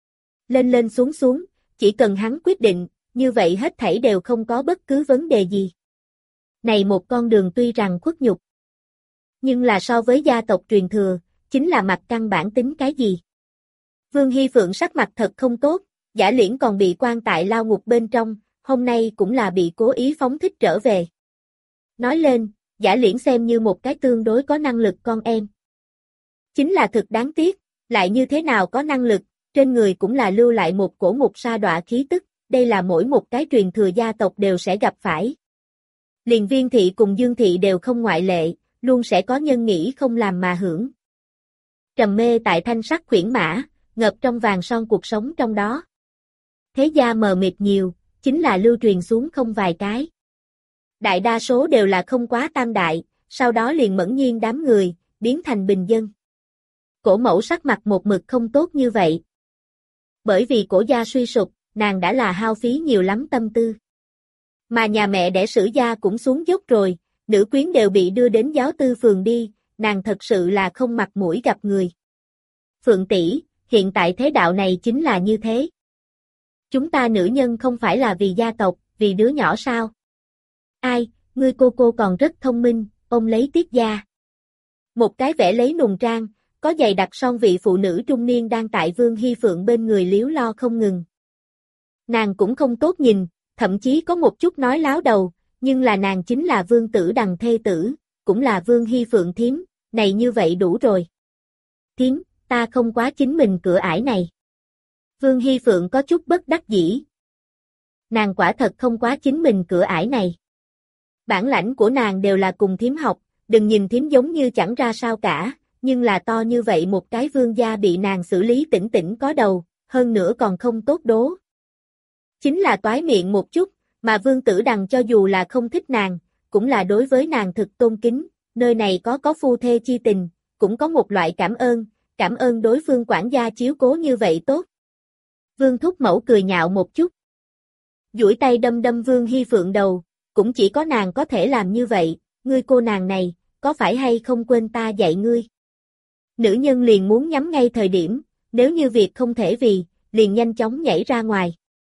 Lên lên xuống xuống, chỉ cần hắn quyết định, như vậy hết thảy đều không có bất cứ vấn đề gì. Này một con đường tuy rằng khuất nhục, nhưng là so với gia tộc truyền thừa, chính là mặt căn bản tính cái gì. Vương Hy Phượng sắc mặt thật không tốt, Giả Liễn còn bị quan tại lao ngục bên trong, hôm nay cũng là bị cố ý phóng thích trở về. Nói lên, Giả Liễn xem như một cái tương đối có năng lực con em. Chính là thực đáng tiếc, lại như thế nào có năng lực, trên người cũng là lưu lại một cổ ngục sa đọa khí tức, đây là mỗi một cái truyền thừa gia tộc đều sẽ gặp phải. Liền Viên thị cùng Dương thị đều không ngoại lệ, luôn sẽ có nhân nghĩ không làm mà hưởng. Trầm mê tại thanh sắc khuyển mã, ngập trong vàng son cuộc sống trong đó. Thế gia mờ mịt nhiều, chính là lưu truyền xuống không vài cái. Đại đa số đều là không quá tam đại, sau đó liền mẫn nhiên đám người, biến thành bình dân. Cổ mẫu sắc mặt một mực không tốt như vậy. Bởi vì cổ gia suy sụp, nàng đã là hao phí nhiều lắm tâm tư. Mà nhà mẹ đẻ Sử gia cũng xuống dốc rồi, nữ quyến đều bị đưa đến giáo tư phường đi, nàng thật sự là không mặt mũi gặp người. Phượng tỷ, hiện tại thế đạo này chính là như thế. Chúng ta nữ nhân không phải là vì gia tộc, vì đứa nhỏ sao? Ai, ngươi cô còn rất thông minh, ông lấy Tiết gia. Một cái vẽ lấy nùng trang, có giày đặc son vị phụ nữ trung niên đang tại Vương Hy Phượng bên người liếu lo không ngừng. Nàng cũng không tốt nhìn, thậm chí có một chút nói láo đầu, nhưng là nàng chính là Vương Tử Đằng thê tử, cũng là Vương Hy Phượng thím, này như vậy đủ rồi. Thím, ta không quá chính mình cửa ải này. Vương Hy Phượng có chút bất đắc dĩ. Nàng quả thật không quá chính mình cửa ải này. Bản lãnh của nàng đều là cùng thím học, đừng nhìn thím giống như chẳng ra sao cả, nhưng là to như vậy một cái vương gia bị nàng xử lý tỉnh tỉnh có đầu, hơn nữa còn không tốt đố. Chính là toái miệng một chút, mà Vương Tử Đằng cho dù là không thích nàng, cũng là đối với nàng thực tôn kính, nơi này có phu thê chi tình, cũng có một loại cảm ơn đối phương quản gia chiếu cố như vậy tốt. Vương Thúc Mẫu cười nhạo một chút. Duỗi tay đâm đâm Vương Hy Phượng đầu, cũng chỉ có nàng có thể làm như vậy, ngươi cô nàng này, có phải hay không quên ta dạy ngươi? Nữ nhân liền muốn nhắm ngay thời điểm, nếu như việc không thể vì, liền nhanh chóng nhảy ra ngoài.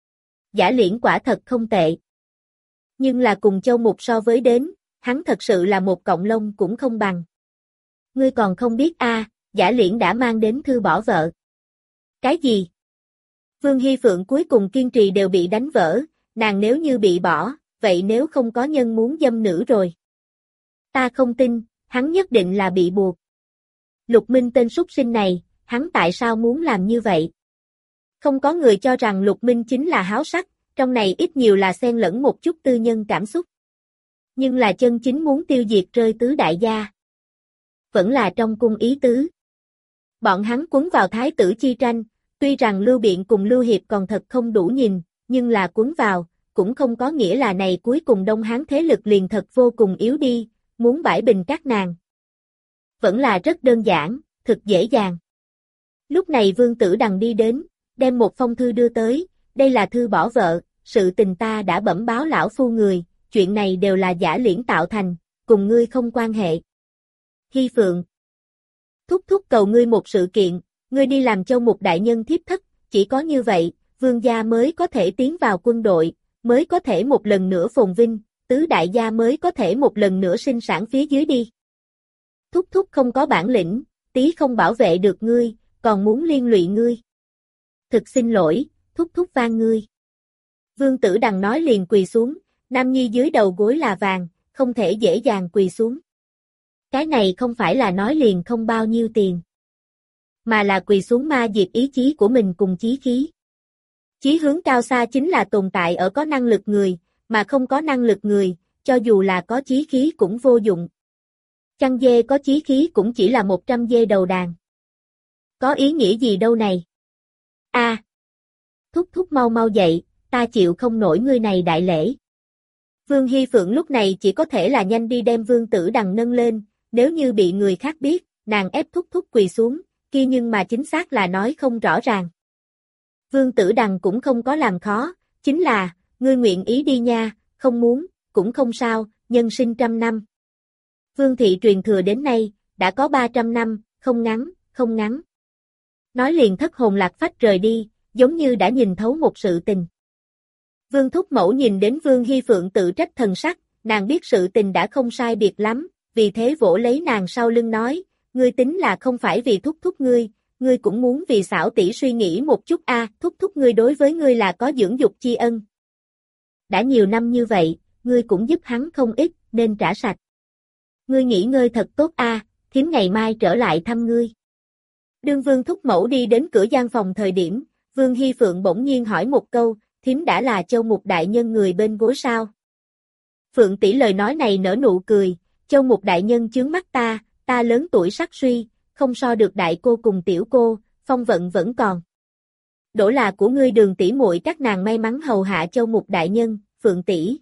Giả Liễn quả thật không tệ. Nhưng là cùng Châu Mục so với đến, hắn thật sự là một cọng lông cũng không bằng. Ngươi còn không biết Giả Liễn đã mang đến thư bỏ vợ. Cái gì? Vương Hy Phượng cuối cùng kiên trì đều bị đánh vỡ, nàng nếu như bị bỏ, vậy nếu không có nhân muốn dâm nữ rồi. Ta không tin, hắn nhất định là bị buộc. Lục Minh tên súc sinh này, hắn tại sao muốn làm như vậy? Không có người cho rằng Lục Minh chính là háo sắc, trong này ít nhiều là xen lẫn một chút tư nhân cảm xúc. Nhưng là chân chính muốn tiêu diệt rơi tứ đại gia. Vẫn là trong cung ý tứ. Bọn hắn cuốn vào thái tử chi tranh, tuy rằng Lưu Biện cùng Lưu Hiệp còn thật không đủ nhìn, nhưng là cuốn vào, cũng không có nghĩa là này cuối cùng Đông Hán thế lực liền thật vô cùng yếu đi, muốn bãi bình các nàng. Vẫn là rất đơn giản, thực dễ dàng. Lúc này Vương Tử Đằng đi đến, đem một phong thư đưa tới, đây là thư bỏ vợ, sự tình ta đã bẩm báo lão phu người, chuyện này đều là Giả Liễn tạo thành, cùng ngươi không quan hệ. Hy Phượng, thúc cầu ngươi một sự kiện, ngươi đi làm Châu Mục đại nhân thiếp thất, chỉ có như vậy, vương gia mới có thể tiến vào quân đội, mới có thể một lần nữa phồn vinh, tứ đại gia mới có thể một lần nữa sinh sản phía dưới đi. Thúc không có bản lĩnh, tí không bảo vệ được ngươi, còn muốn liên lụy ngươi. Thực xin lỗi, thúc van ngươi. Vương Tử Đằng nói liền quỳ xuống, nam nhi dưới đầu gối là vàng, không thể dễ dàng quỳ xuống. Cái này không phải là nói liền không bao nhiêu tiền, mà là quỳ xuống ma diệt ý chí của mình cùng chí khí. Chí hướng cao xa chính là tồn tại ở có năng lực người, mà không có năng lực người, cho dù là có chí khí cũng vô dụng. Chăn dê có chí khí cũng chỉ là 100 dê đầu đàn. Có ý nghĩa gì đâu này? Thúc mau dậy, ta chịu không nổi ngươi này đại lễ. Vương Hy Phượng lúc này chỉ có thể là nhanh đi đem Vương Tử Đằng nâng lên, nếu như bị người khác biết, nàng ép thúc quỳ xuống, kia nhưng mà chính xác là nói không rõ ràng. Vương Tử Đằng cũng không có làm khó, chính là, ngươi nguyện ý đi nha, không muốn, cũng không sao, nhân sinh 100 năm. Vương thị truyền thừa đến nay, đã có 300 năm, không ngắn, không ngắn. Nói liền thất hồn lạc phách rời đi, giống như đã nhìn thấu một sự tình. Vương Thúc Mẫu nhìn đến Vương Hi Phượng tự trách thần sắc, nàng biết sự tình đã không sai biệt lắm, vì thế vỗ lấy nàng sau lưng nói, ngươi tính là không phải vì Thúc Thúc ngươi cũng muốn vì xảo tỷ suy nghĩ một chút a, Thúc Thúc ngươi đối với ngươi là có dưỡng dục tri ân. Đã nhiều năm như vậy, ngươi cũng giúp hắn không ít, nên trả sạch. Ngươi nghỉ ngơi thật tốt a, thím ngày mai trở lại thăm ngươi. Đương Vương Thúc Mẫu đi đến cửa gian phòng thời điểm, Vương Hi Phượng bỗng nhiên hỏi một câu, thím đã là Châu Mục đại nhân người bên gối sao? Phượng tỷ lời nói này nở nụ cười, Châu Mục đại nhân chướng mắt ta lớn tuổi sắc suy, không so được đại cô cùng tiểu cô, phong vận vẫn còn. Đổ là của ngươi Đường tỷ muội các nàng may mắn hầu hạ Châu Mục đại nhân, Phượng tỷ.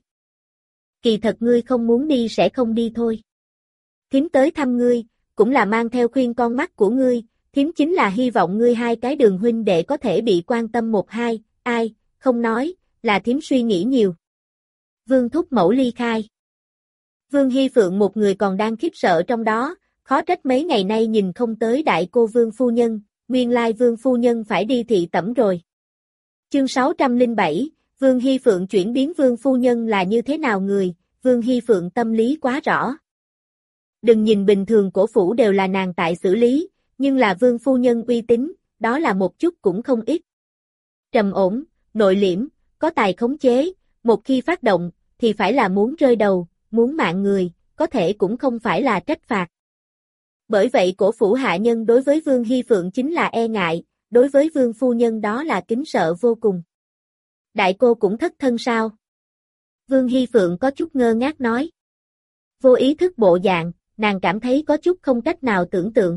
Kỳ thật ngươi không muốn đi sẽ không đi thôi. Thím tới thăm ngươi, cũng là mang theo khuyên con mắt của ngươi, thím chính là hy vọng ngươi hai cái Đường huynh đệ có thể bị quan tâm một hai, ai, không nói, là thím suy nghĩ nhiều. Vương Thúc Mẫu ly khai. Vương Hi Phượng một người còn đang khiếp sợ trong đó, khó trách mấy ngày nay nhìn không tới đại cô Vương phu nhân, nguyên lai Vương phu nhân phải đi thị tẩm rồi. Chương 607, Vương Hi Phượng chuyển biến Vương phu nhân là như thế nào người, Vương Hi Phượng tâm lý quá rõ. Đừng nhìn bình thường cổ phủ đều là nàng tại xử lý, nhưng là Vương phu nhân uy tín, đó là một chút cũng không ít. Trầm ổn, nội liễm, có tài khống chế, một khi phát động, thì phải là muốn rơi đầu, muốn mạng người, có thể cũng không phải là trách phạt. Bởi vậy cổ phủ hạ nhân đối với Vương Hi Phượng chính là e ngại, đối với Vương phu nhân đó là kính sợ vô cùng. Đại cô cũng thất thân sao? Vương Hi Phượng có chút ngơ ngác nói. Vô ý thức bộ dạng, nàng cảm thấy có chút không cách nào tưởng tượng.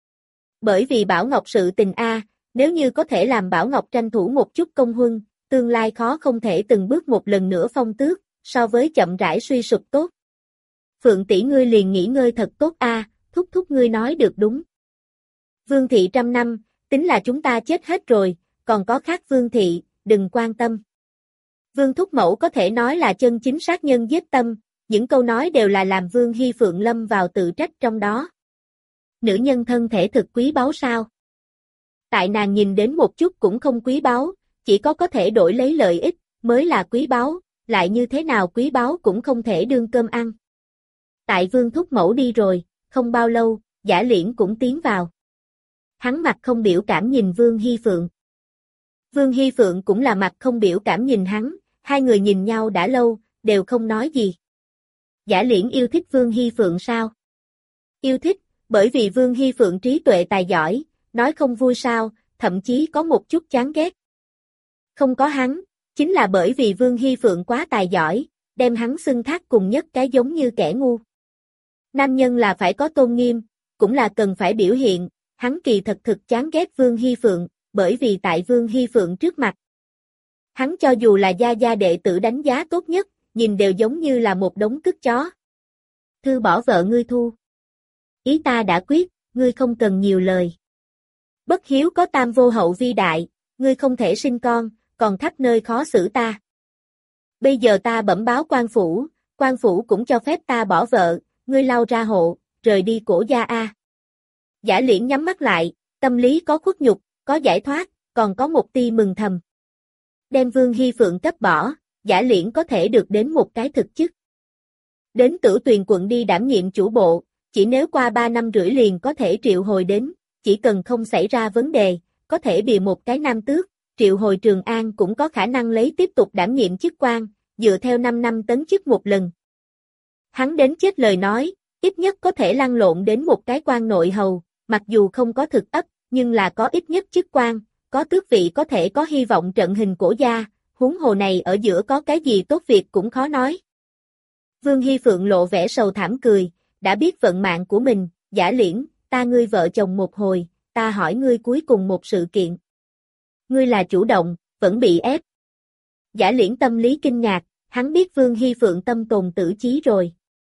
Bởi vì Bảo Ngọc sự tình a, nếu như có thể làm Bảo Ngọc tranh thủ một chút công huân, tương lai khó không thể từng bước một lần nữa phong tước, so với chậm rãi suy sụp tốt. Phượng tỷ ngươi liền nghỉ ngơi thật tốt a, Thúc Thúc ngươi nói được đúng. Vương thị 100 năm, tính là chúng ta chết hết rồi, còn có khác Vương thị, đừng quan tâm. Vương Thúc Mẫu có thể nói là chân chính sát nhân giết tâm, những câu nói đều là làm Vương Hi Phượng lâm vào tự trách trong đó. Nữ nhân thân thể thực quý báu sao? Tại nàng nhìn đến một chút cũng không quý báu, chỉ có thể đổi lấy lợi ích, mới là quý báu, lại như thế nào quý báu cũng không thể đương cơm ăn. Tại Vương Thúc Mẫu đi rồi, không bao lâu, Giả Liễn cũng tiến vào. Hắn mặt không biểu cảm nhìn Vương Hi Phượng. Vương Hi Phượng cũng là mặt không biểu cảm nhìn hắn, hai người nhìn nhau đã lâu, đều không nói gì. Giả Liễn yêu thích Vương Hi Phượng sao? Yêu thích, bởi vì Vương Hi Phượng trí tuệ tài giỏi, nói không vui sao, thậm chí có một chút chán ghét. Không có hắn, chính là bởi vì Vương Hi Phượng quá tài giỏi, đem hắn xưng thác cùng nhất cái giống như kẻ ngu. Nam nhân là phải có tôn nghiêm, cũng là cần phải biểu hiện, hắn kỳ thật thực chán ghét Vương Hi Phượng, bởi vì tại Vương Hi Phượng trước mặt. Hắn cho dù là gia đệ tử đánh giá tốt nhất, nhìn đều giống như là một đống cứt chó. Thư bỏ vợ ngươi thu. Ý ta đã quyết, ngươi không cần nhiều lời. Bất hiếu có tam vô hậu vi đại, ngươi không thể sinh con, còn khắp nơi khó xử ta. Bây giờ ta bẩm báo quan phủ cũng cho phép ta bỏ vợ, ngươi lao ra hộ, rời đi cổ gia a. Giả Liễn nhắm mắt lại, tâm lý có khuất nhục, có giải thoát, còn có một tia mừng thầm. Đem Vương Hi Phượng cấp bỏ, Giả Liễn có thể được đến một cái thực chức. Đến Tử Tuyền quận đi đảm nhiệm chủ bộ, chỉ nếu qua 3 năm rưỡi liền có thể triệu hồi đến, chỉ cần không xảy ra vấn đề, có thể bìa một cái nam tước, triệu hồi Trường An cũng có khả năng lấy tiếp tục đảm nhiệm chức quan, dựa theo 5 năm tấn chức một lần. Hắn đến chết lời nói, ít nhất có thể lăn lộn đến một cái quan nội hầu, mặc dù không có thực ấp, nhưng là có ít nhất chức quan, có tước vị có thể có hy vọng trận hình cổ gia, huống hồ này ở giữa có cái gì tốt việc cũng khó nói. Vương Hi Phượng lộ vẻ sầu thảm cười, đã biết vận mạng của mình, Giả Liễn, ta ngươi vợ chồng một hồi, ta hỏi ngươi cuối cùng một sự kiện. Ngươi là chủ động, vẫn bị ép. Giả Liễn tâm lý kinh ngạc, hắn biết Vương Hi Phượng tâm tồn tử chí rồi.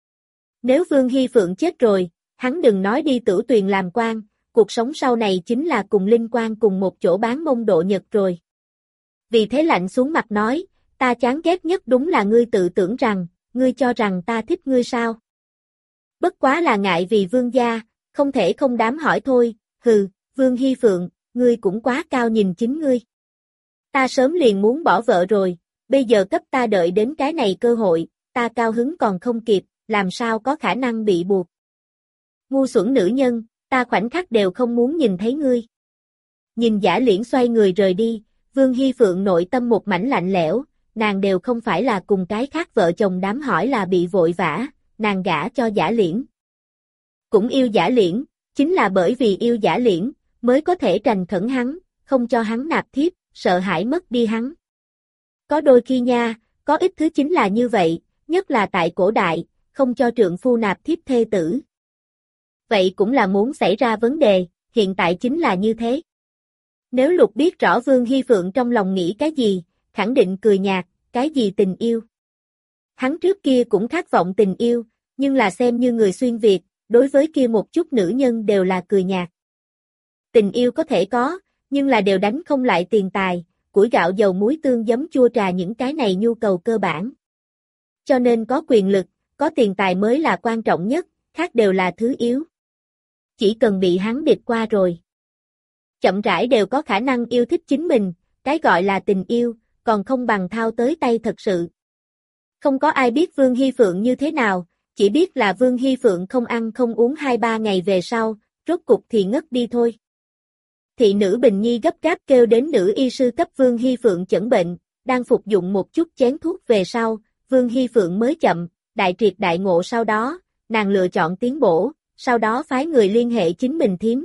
Nếu Vương Hi Phượng chết rồi, hắn đừng nói đi Tử Tuyền làm quan, cuộc sống sau này chính là cùng Linh Quan cùng một chỗ bán mông độ nhật rồi. Vì thế lạnh xuống mặt nói, ta chán ghét nhất đúng là ngươi tự tưởng rằng, ngươi cho rằng ta thích ngươi sao? Bất quá là ngại vì vương gia, không thể không dám hỏi thôi, hừ, Vương Hy Phượng, ngươi cũng quá cao nhìn chính ngươi. Ta sớm liền muốn bỏ vợ rồi, bây giờ cấp ta đợi đến cái này cơ hội, ta cao hứng còn không kịp, làm sao có khả năng bị buộc. Ngu xuẩn nữ nhân, ta khoảnh khắc đều không muốn nhìn thấy ngươi. Nhìn Giả Liễn xoay người rời đi, Vương Hy Phượng nội tâm một mảnh lạnh lẽo, nàng đều không phải là cùng cái khác vợ chồng đám hỏi là bị vội vã, nàng gả cho Giả Liễn. Cũng yêu Giả Liễn, chính là bởi vì yêu Giả Liễn, mới có thể trành khẩn hắn, không cho hắn nạp thiếp, sợ hãi mất đi hắn. Có đôi khi nha, có ít thứ chính là như vậy, nhất là tại cổ đại, không cho trượng phu nạp thiếp thê tử. Vậy cũng là muốn xảy ra vấn đề, hiện tại chính là như thế. Nếu Lục biết rõ Vương Hy Phượng trong lòng nghĩ cái gì, khẳng định cười nhạt, cái gì tình yêu. Hắn trước kia cũng khát vọng tình yêu, nhưng là xem như người xuyên Việt, đối với kia một chút nữ nhân đều là cười nhạt. Tình yêu có thể có, nhưng là đều đánh không lại tiền tài, củi gạo dầu muối tương giấm chua trà những cái này nhu cầu cơ bản. Cho nên có quyền lực, có tiền tài mới là quan trọng nhất, khác đều là thứ yếu. Chỉ cần bị hắn địch qua rồi. Chậm rãi đều có khả năng yêu thích chính mình, cái gọi là tình yêu, còn không bằng thao tới tay thật sự. Không có ai biết Vương Hy Phượng như thế nào, chỉ biết là Vương Hy Phượng không ăn không uống 2-3 ngày về sau, rốt cục thì ngất đi thôi. Thị nữ Bình Nhi gấp gáp kêu đến nữ y sư cấp Vương Hy Phượng chẩn bệnh, đang phục dụng một chút chén thuốc về sau, Vương Hy Phượng mới chậm, đại triệt đại ngộ sau đó, nàng lựa chọn tiến bổ, sau đó phái người liên hệ chính mình thím.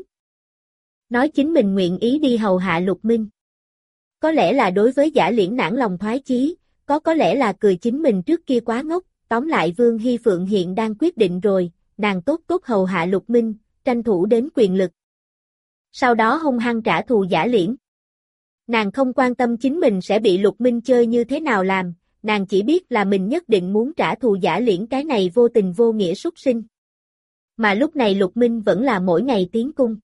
Nói chính mình nguyện ý đi hầu hạ Lục Minh. Có lẽ là đối với Giả Liễn nản lòng thoái chí, có lẽ là cười chính mình trước kia quá ngốc, tóm lại Vương Hy Phượng hiện đang quyết định rồi, nàng tốt tốt hầu hạ Lục Minh, tranh thủ đến quyền lực. Sau đó hung hăng trả thù Giả Liễn. Nàng không quan tâm chính mình sẽ bị Lục Minh chơi như thế nào làm, nàng chỉ biết là mình nhất định muốn trả thù Giả Liễn cái này vô tình vô nghĩa súc sinh. Mà lúc này Lục Minh vẫn là mỗi ngày tiến cung.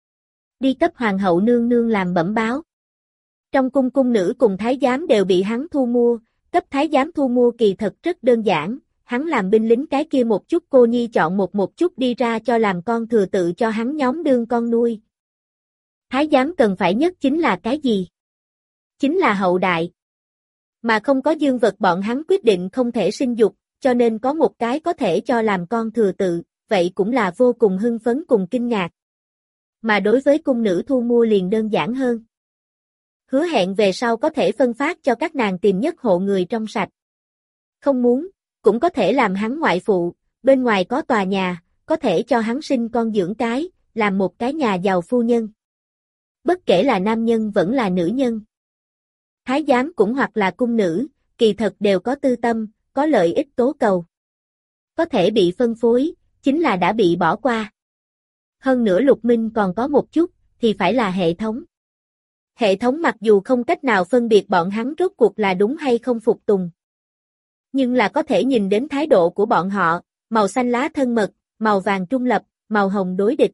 Đi cấp hoàng hậu nương nương làm bẩm báo. Trong cung cung nữ cùng thái giám đều bị hắn thu mua, cấp thái giám thu mua kỳ thật rất đơn giản, hắn làm binh lính cái kia một chút cô nhi chọn một chút đi ra cho làm con thừa tự cho hắn nhóm đương con nuôi. Thái giám cần phải nhất chính là cái gì? Chính là hậu đại. Mà không có dương vật bọn hắn quyết định không thể sinh dục, cho nên có một cái có thể cho làm con thừa tự, vậy cũng là vô cùng hưng phấn cùng kinh ngạc. Mà đối với cung nữ thu mua liền đơn giản hơn. Hứa hẹn về sau có thể phân phát cho các nàng tìm nhất hộ người trong sạch. Không muốn, cũng có thể làm hắn ngoại phụ, bên ngoài có tòa nhà, có thể cho hắn sinh con dưỡng cái, làm một cái nhà giàu phu nhân. Bất kể là nam nhân vẫn là nữ nhân. Thái giám cũng hoặc là cung nữ, kỳ thật đều có tư tâm, có lợi ích tố cầu. Có thể bị phân phối, chính là đã bị bỏ qua. Hơn nữa Lục Minh còn có một chút, thì phải là hệ thống. Hệ thống mặc dù không cách nào phân biệt bọn hắn rốt cuộc là đúng hay không phục tùng. Nhưng là có thể nhìn đến thái độ của bọn họ, màu xanh lá thân mật, màu vàng trung lập, màu hồng đối địch.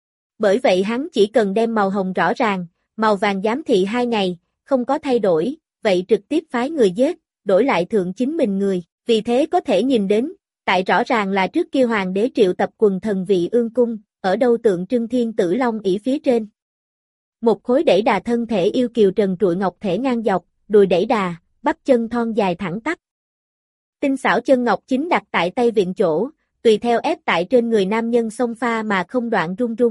Bởi vậy hắn chỉ cần đem màu hồng rõ ràng, màu vàng giám thị 2 ngày, không có thay đổi, vậy trực tiếp phái người giết, đổi lại thượng chính mình người, vì thế có thể nhìn đến, tại rõ ràng là trước kia hoàng đế triệu tập quần thần vị ương cung, ở đâu tượng trưng thiên tử long ỷ phía trên. Một khối đẩy đà thân thể yêu kiều trần trụi ngọc thể ngang dọc, đùi đẩy đà, bắp chân thon dài thẳng tắp. Tinh xảo chân ngọc chính đặt tại tay vịn chỗ, tùy theo ép tại trên người nam nhân xông pha mà không đoạn run run.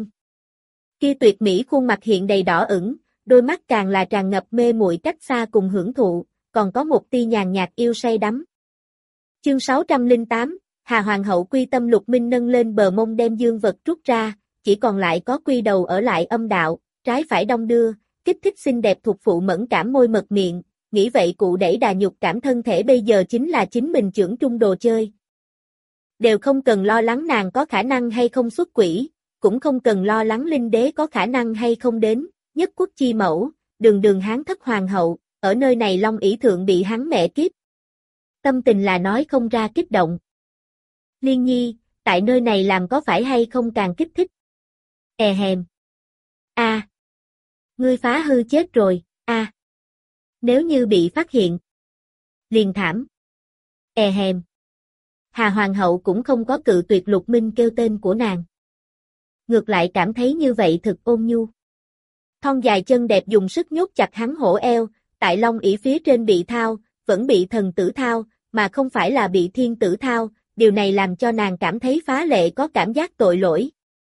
Kia tuyệt mỹ khuôn mặt hiện đầy đỏ ửng, đôi mắt càng là tràn ngập mê muội cách xa cùng hưởng thụ, còn có một tia nhàn nhạt yêu say đắm. Chương 608, Hà Hoàng hậu quy tâm. Lục Minh nâng lên bờ mông đem dương vật rút ra, chỉ còn lại có quy đầu ở lại âm đạo, trái phải đong đưa, kích thích xinh đẹp thuộc phụ mẫn cảm môi mật miệng, nghĩ vậy cụ đẩy đà nhục cảm thân thể bây giờ chính là chính mình trưởng trung đồ chơi. Đều không cần lo lắng nàng có khả năng hay không xuất quỷ, cũng không cần lo lắng linh đế có khả năng hay không đến, nhất quốc chi mẫu, đường hán thất hoàng hậu, ở nơi này long ỷ thượng bị hắn mẹ kiếp. Tâm tình là nói không ra kích động. Liên Nhi, tại nơi này làm có phải hay không càng kích thích? Hèm. Ngươi phá hư chết rồi, Nếu như bị phát hiện. Liền thảm. Hèm. Hà Hoàng hậu cũng không có cự tuyệt Lục Minh kêu tên của nàng. Ngược lại cảm thấy như vậy thực ôn nhu. Thon dài chân đẹp dùng sức nhốt chặt hắn hổ eo, tại long ỷ phía trên bị thao, vẫn bị thần tử thao, mà không phải là bị thiên tử thao, điều này làm cho nàng cảm thấy phá lệ có cảm giác tội lỗi.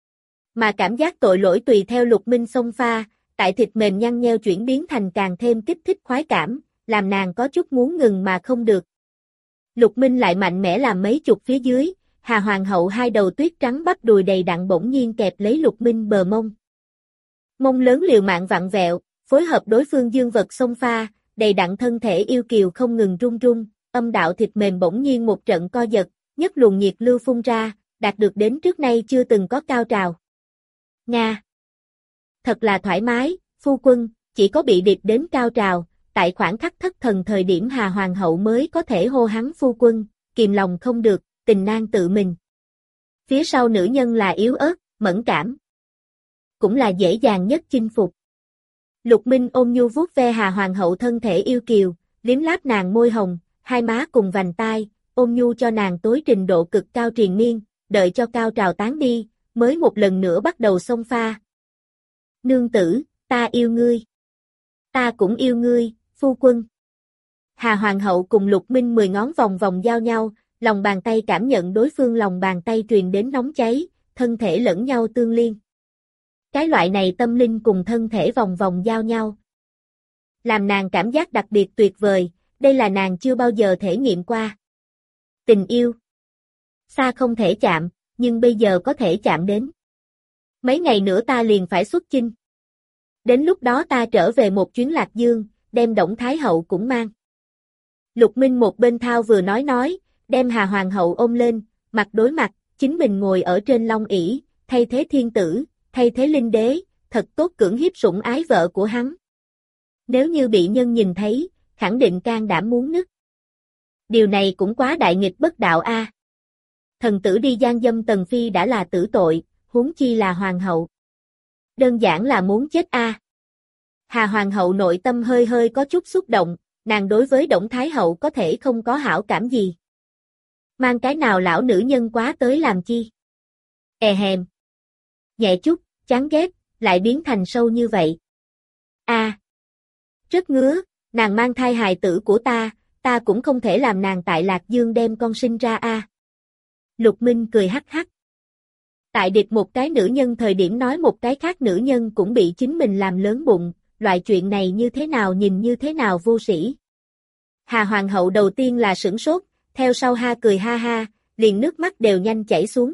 Mà cảm giác tội lỗi tùy theo Lục Minh xông pha, tại thịt mềm nhăn nheo chuyển biến thành càng thêm kích thích khoái cảm, làm nàng có chút muốn ngừng mà không được. Lục Minh lại mạnh mẽ làm mấy chục phía dưới, Hà Hoàng hậu hai đầu tuyết trắng bắp đùi đầy đặn bỗng nhiên kẹp lấy Lục Minh bờ mông. Mông lớn liều mạng vặn vẹo, phối hợp đối phương dương vật xông pha, đầy đặn thân thể yêu kiều không ngừng run run, âm đạo thịt mềm bỗng nhiên một trận co giật, nhất luồng nhiệt lưu phun ra, đạt được đến trước nay chưa từng có cao trào. Nga! Thật là thoải mái, phu quân, chỉ có bị điệp đến cao trào, tại khoảng khắc thất thần thời điểm Hà Hoàng hậu mới có thể hô hắn phu quân, kìm lòng không được, tình nan tự mình. Phía sau nữ nhân là yếu ớt, mẫn cảm. Cũng là dễ dàng nhất chinh phục. Lục Minh ôm nhu vuốt ve Hà Hoàng hậu thân thể yêu kiều, liếm láp nàng môi hồng, hai má cùng vành tai, ôm nhu cho nàng tối trình độ cực cao triền miên, đợi cho cao trào tán đi, mới một lần nữa bắt đầu xông pha. Nương tử, ta yêu ngươi. Ta cũng yêu ngươi, phu quân. Hà Hoàng hậu cùng Lục Minh 10 ngón vòng vòng giao nhau, lòng bàn tay cảm nhận đối phương lòng bàn tay truyền đến nóng cháy, thân thể lẫn nhau tương liên. Cái loại này tâm linh cùng thân thể vòng vòng giao nhau. Làm nàng cảm giác đặc biệt tuyệt vời, đây là nàng chưa bao giờ thể nghiệm qua. Tình yêu. Xa không thể chạm, nhưng bây giờ có thể chạm đến. Mấy ngày nữa ta liền phải xuất chinh. Đến lúc đó ta trở về một chuyến Lạc Dương, đem Đổng Thái hậu cũng mang. Lục Minh một bên thao vừa nói, đem Hà Hoàng hậu ôm lên, mặt đối mặt, chính mình ngồi ở trên long ỷ, thay thế thiên tử, thay thế linh đế, thật tốt cưỡng hiếp sủng ái vợ của hắn. Nếu như bị nhân nhìn thấy, khẳng định can đảm muốn nứt. Điều này cũng quá đại nghịch bất đạo a. Thần tử đi gian dâm tần phi đã là tử tội, huống chi là hoàng hậu. Đơn giản là muốn chết a. Hà Hoàng hậu nội tâm hơi hơi có chút xúc động, nàng đối với Đổng Thái hậu có thể không có hảo cảm gì. Mang cái nào lão nữ nhân quá tới làm chi? Hèm. Nhẹ chút, chán ghét, lại biến thành sâu như vậy. A. Rất ngứa, nàng mang thai hài tử của ta cũng không thể làm nàng tại Lạc Dương đem con sinh ra a. Lục Minh cười hắc hắc. Tại địch một cái nữ nhân thời điểm nói một cái khác nữ nhân cũng bị chính mình làm lớn bụng, loại chuyện này như thế nào nhìn như thế nào vô sĩ. Hà Hoàng hậu đầu tiên là sửng sốt, theo sau ha cười ha ha, liền nước mắt đều nhanh chảy xuống.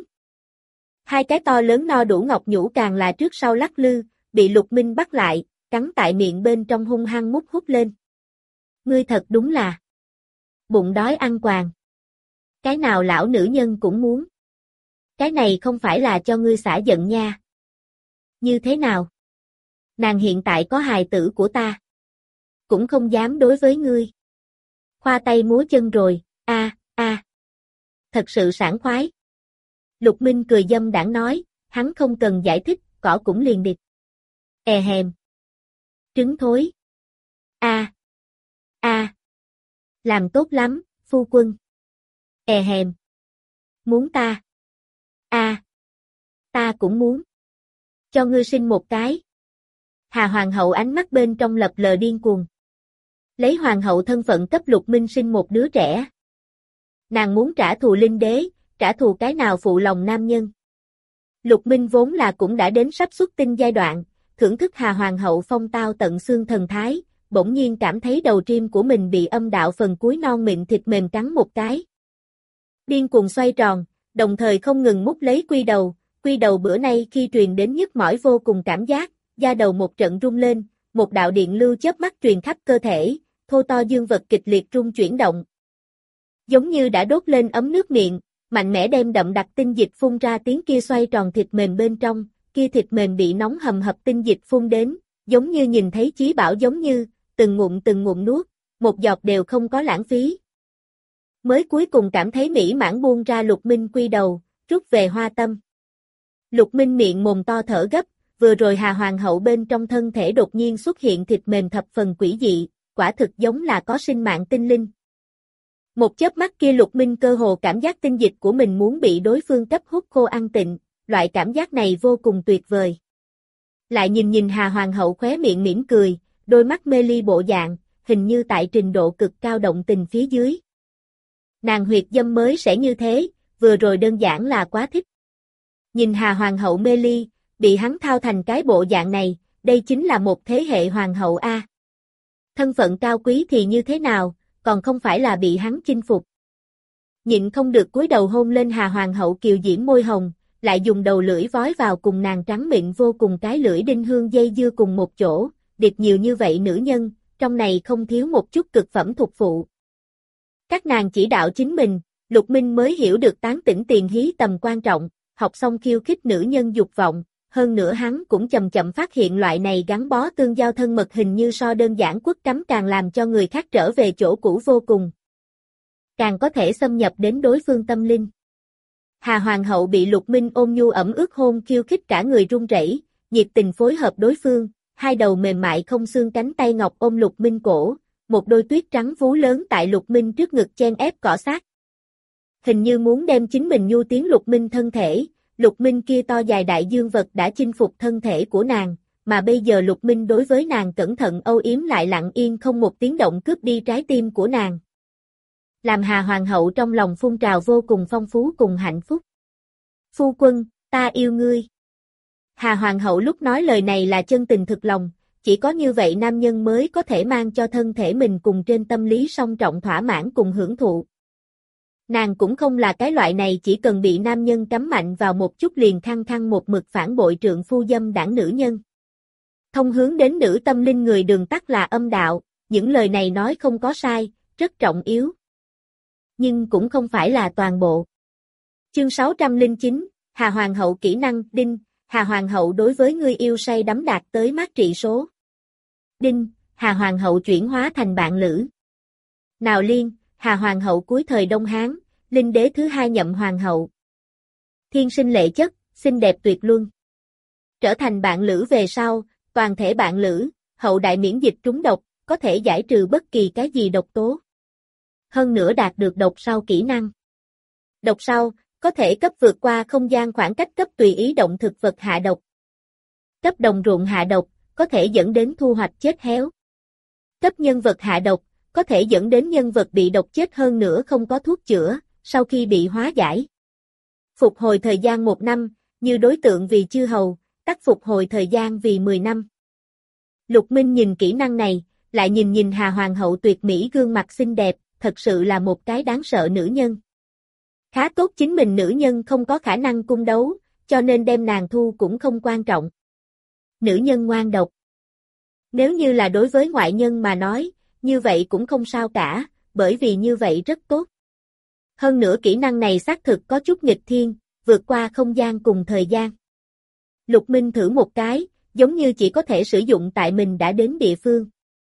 Hai cái to lớn no đủ ngọc nhũ càng là trước sau lắc lư, bị Lục Minh bắt lại, cắn tại miệng bên trong hung hăng mút hút lên. Ngươi thật đúng là bụng đói ăn quàng. Cái nào lão nữ nhân cũng muốn. Cái này không phải là cho ngươi xả giận nha. Như thế nào? Nàng hiện tại có hài tử của ta. Cũng không dám đối với ngươi. Khoa tay múa chân rồi, a. Thật sự sảng khoái. Lục Minh cười dâm đãng nói, hắn không cần giải thích, cỏ cũng liền địch. Hèm. Trứng thối. A. Làm tốt lắm, phu quân. Hèm. Muốn ta. Ta cũng muốn. Cho ngươi sinh một cái. Hà Hoàng hậu ánh mắt bên trong lập lờ điên cuồng. Lấy hoàng hậu thân phận cấp Lục Minh sinh một đứa trẻ. Nàng muốn trả thù linh đế, trả thù cái nào phụ lòng nam nhân. Lục Minh vốn là cũng đã đến sắp xuất tinh giai đoạn, thưởng thức Hà Hoàng hậu phong tao tận xương thần thái, bỗng nhiên cảm thấy đầu tim của mình bị âm đạo phần cuối non mịn thịt mềm cắn một cái. Điên cuồng xoay tròn, đồng thời không ngừng mút lấy quy đầu bữa nay khi truyền đến nhức mỏi vô cùng cảm giác, da đầu một trận rung lên, một đạo điện lưu chớp mắt truyền khắp cơ thể, thô to dương vật kịch liệt rung chuyển động. Giống như đã đốt lên ấm nước miệng, mạnh mẽ đem đậm đặc tinh dịch phun ra tiếng kia xoay tròn thịt mềm bên trong, kia thịt mềm bị nóng hầm hập tinh dịch phun đến, giống như nhìn thấy chí bảo giống như, từng ngụm nuốt, một giọt đều không có lãng phí. Mới cuối cùng cảm thấy mỹ mãn buông ra Lục Minh quy đầu, rút về hoa tâm. Lục Minh miệng mồm to thở gấp, vừa rồi Hà Hoàng hậu bên trong thân thể đột nhiên xuất hiện thịt mềm thập phần quỷ dị, quả thực giống là có sinh mạng tinh linh. Một chớp mắt kia Lục Minh cơ hồ cảm giác tinh dịch của mình muốn bị đối phương cấp hút khô ăn tịnh, loại cảm giác này vô cùng tuyệt vời. Lại nhìn Hà Hoàng hậu khóe miệng mỉm cười, đôi mắt mê ly bộ dạng, hình như tại trình độ cực cao động tình phía dưới. Nàng huyệt dâm mới sẽ như thế, vừa rồi đơn giản là quá thích. Nhìn Hà Hoàng hậu mê ly, bị hắn thao thành cái bộ dạng này, đây chính là một thế hệ hoàng hậu a. Thân phận cao quý thì như thế nào, còn không phải là bị hắn chinh phục. Nhịn không được cúi đầu hôn lên Hà Hoàng hậu kiều diễm môi hồng, lại dùng đầu lưỡi vói vào cùng nàng trắng mịn vô cùng cái lưỡi đinh hương dây dưa cùng một chỗ, điệp nhiều như vậy nữ nhân, trong này không thiếu một chút cực phẩm thuộc phụ. Các nàng chỉ đạo chính mình, Lục Minh mới hiểu được tán tỉnh tiền hí tầm quan trọng, học xong khiêu khích nữ nhân dục vọng, hơn nữa hắn cũng chậm chậm phát hiện loại này gắn bó tương giao thân mật hình như so đơn giản quất cắm càng làm cho người khác trở về chỗ cũ vô cùng. Càng có thể xâm nhập đến đối phương tâm linh. Hà Hoàng hậu bị Lục Minh ôm nhu ẩm ướt hôn khiêu khích cả người run rẩy, nhiệt tình phối hợp đối phương, hai đầu mềm mại không xương cánh tay ngọc ôm Lục Minh cổ, một đôi tuyết trắng vú lớn tại Lục Minh trước ngực chen ép cọ sát. Hình như muốn đem chính mình nhu tiến Lục Minh thân thể, Lục Minh kia to dài đại dương vật đã chinh phục thân thể của nàng, mà bây giờ Lục Minh đối với nàng cẩn thận âu yếm lại lặng yên không một tiếng động cướp đi trái tim của nàng. Làm Hà Hoàng hậu trong lòng phun trào vô cùng phong phú cùng hạnh phúc. Phu quân, ta yêu ngươi. Hà Hoàng hậu lúc nói lời này là chân tình thực lòng, chỉ có như vậy nam nhân mới có thể mang cho thân thể mình cùng trên tâm lý song trọng thỏa mãn cùng hưởng thụ. Nàng cũng không là cái loại này chỉ cần bị nam nhân cắm mạnh vào một chút liền khăng khăng một mực phản bội trượng phu dâm đảng nữ nhân. Thông hướng đến nữ tâm linh người đường tắt là âm đạo, những lời này nói không có sai, rất trọng yếu. Nhưng cũng không phải là toàn bộ. Chương 609, Hà Hoàng hậu kỹ năng, đinh, Hà Hoàng hậu đối với ngươi yêu say đắm đạt tới mát trị số. Đinh, Hà Hoàng hậu chuyển hóa thành bạn lữ. Nào liên, Hà Hoàng hậu cuối thời Đông Hán, Linh đế thứ hai nhậm hoàng hậu. Thiên sinh lệ chất, xinh đẹp tuyệt luân. Trở thành bạn lữ về sau, toàn thể bạn lữ, hậu đại miễn dịch trúng độc, có thể giải trừ bất kỳ cái gì độc tố. Hơn nữa đạt được độc sau kỹ năng. Độc sau, có thể cấp vượt qua không gian khoảng cách cấp tùy ý động thực vật hạ độc. Cấp đồng ruộng hạ độc, có thể dẫn đến thu hoạch chết héo. Cấp nhân vật hạ độc, có thể dẫn đến nhân vật bị độc chết hơn nữa không có thuốc chữa, sau khi bị hóa giải. Phục hồi thời gian 1 năm, như đối tượng vì chư hầu, tắc phục hồi thời gian vì 10 năm. Lục Minh nhìn kỹ năng này, lại nhìn Hà Hoàng hậu tuyệt mỹ gương mặt xinh đẹp, thật sự là một cái đáng sợ nữ nhân. Khá tốt chính mình nữ nhân không có khả năng cung đấu, cho nên đem nàng thu cũng không quan trọng. Nữ nhân ngoan độc. Nếu như là đối với ngoại nhân mà nói, như vậy cũng không sao cả, bởi vì như vậy rất tốt. Hơn nữa kỹ năng này xác thực có chút nghịch thiên, vượt qua không gian cùng thời gian. Lục Minh thử một cái, giống như chỉ có thể sử dụng tại mình đã đến địa phương.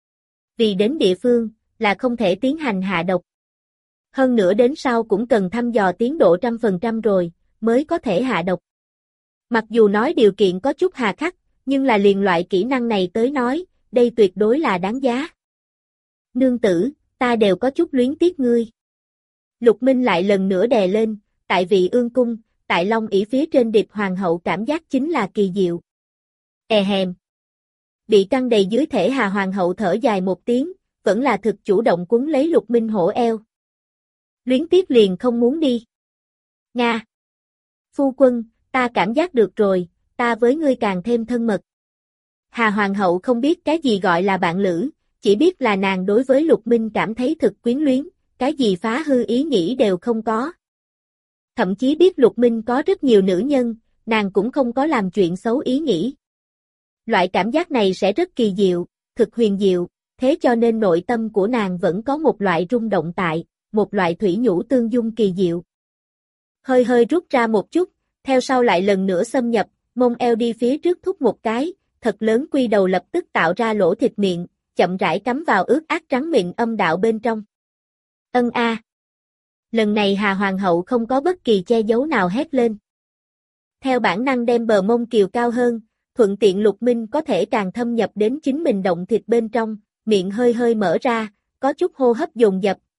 Vì đến địa phương, là không thể tiến hành hạ độc. Hơn nữa đến sau cũng cần thăm dò tiến độ 100% rồi, mới có thể hạ độc. Mặc dù nói điều kiện có chút hà khắc, nhưng là liền loại kỹ năng này tới nói, đây tuyệt đối là đáng giá. Nương tử, ta đều có chút luyến tiếc ngươi. Lục Minh lại lần nữa đè lên, tại vị ương cung, tại Long ỷ phía trên điệp hoàng hậu cảm giác chính là kỳ diệu. Hèm. Bị căng đầy dưới thể Hà Hoàng hậu thở dài một tiếng, vẫn là thực chủ động quấn lấy Lục Minh hổ eo. Luyến tiếc liền không muốn đi. Nga. Phu quân, ta cảm giác được rồi, ta với ngươi càng thêm thân mật. Hà Hoàng hậu không biết cái gì gọi là bạn lữ, chỉ biết là nàng đối với Lục Minh cảm thấy thực quyến luyến, cái gì phá hư ý nghĩ đều không có. Thậm chí biết Lục Minh có rất nhiều nữ nhân, nàng cũng không có làm chuyện xấu ý nghĩ. Loại cảm giác này sẽ rất kỳ diệu, thực huyền diệu, thế cho nên nội tâm của nàng vẫn có một loại rung động tại, một loại thủy nhũ tương dung kỳ diệu. Hơi rút ra một chút, theo sau lại lần nữa xâm nhập, mông eo đi phía trước thúc một cái, thật lớn quy đầu lập tức tạo ra lỗ thịt miệng, chậm rãi cắm vào ướt át trắng miệng âm đạo bên trong. Ân a. Lần này Hà Hoàng hậu không có bất kỳ che giấu nào hét lên. Theo bản năng đem bờ mông kiều cao hơn, thuận tiện Lục Minh có thể càng thâm nhập đến chính mình động thịt bên trong, miệng hơi mở ra, có chút hô hấp dồn dập,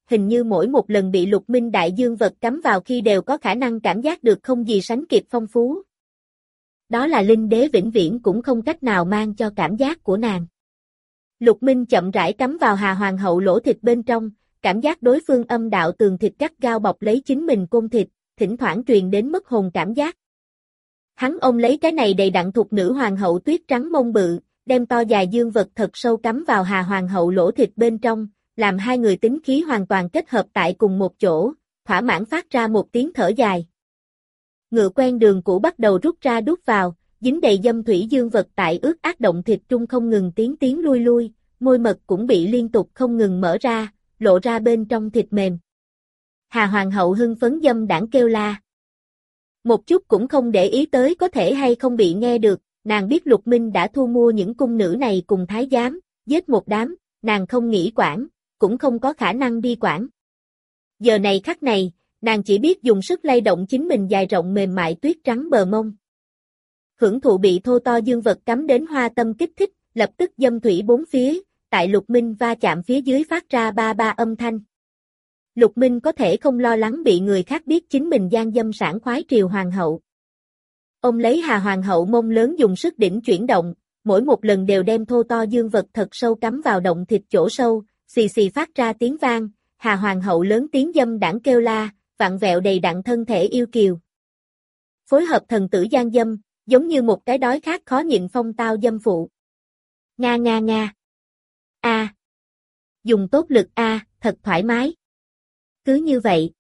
hình như mỗi một lần bị Lục Minh đại dương vật cắm vào khi đều có khả năng cảm giác được không gì sánh kịp phong phú. Đó là linh đế vĩnh viễn cũng không cách nào mang cho cảm giác của nàng. Lục Minh chậm rãi cắm vào Hà Hoàng hậu lỗ thịt bên trong, cảm giác đối phương âm đạo tường thịt gắt gao bọc lấy chính mình côn thịt, thỉnh thoảng truyền đến mất hồn cảm giác. Hắn ôm lấy cái này đầy đặn thục nữ hoàng hậu tuyết trắng mông bự, đem to dài dương vật thật sâu cắm vào Hà Hoàng hậu lỗ thịt bên trong, làm hai người tính khí hoàn toàn kết hợp tại cùng một chỗ, thỏa mãn phát ra một tiếng thở dài. Ngựa quen đường cũ bắt đầu rút ra đút vào, dính đầy dâm thủy dương vật tại ướt át động thịt trung không ngừng tiến lui lui, môi mật cũng bị liên tục không ngừng mở ra, lộ ra bên trong thịt mềm. Hà Hoàng hậu hưng phấn dâm đãng kêu la. Một chút cũng không để ý tới có thể hay không bị nghe được, nàng biết Lục Minh đã thu mua những cung nữ này cùng thái giám, giết một đám, nàng không nghĩ quản, cũng không có khả năng đi quản. Giờ này khắc này, nàng chỉ biết dùng sức lay động chính mình dài rộng mềm mại tuyết trắng bờ mông. Hưởng thụ bị thô to dương vật cắm đến hoa tâm kích thích, lập tức dâm thủy bốn phía, tại Lục Minh va chạm phía dưới phát ra ba ba âm thanh. Lục Minh có thể không lo lắng bị người khác biết chính mình gian dâm sản khoái triều hoàng hậu. Ông lấy Hà Hoàng hậu mông lớn dùng sức đỉnh chuyển động, mỗi một lần đều đem thô to dương vật thật sâu cắm vào động thịt chỗ sâu, xì xì phát ra tiếng vang, Hà Hoàng hậu lớn tiếng dâm đãng kêu la, vặn vẹo đầy đặn thân thể yêu kiều. Phối hợp thần tử gian dâm, giống như một cái đói khát khó nhịn phong tao dâm phụ. Nga nga nga. A. Dùng tốt lực a, thật thoải mái. Cứ như vậy.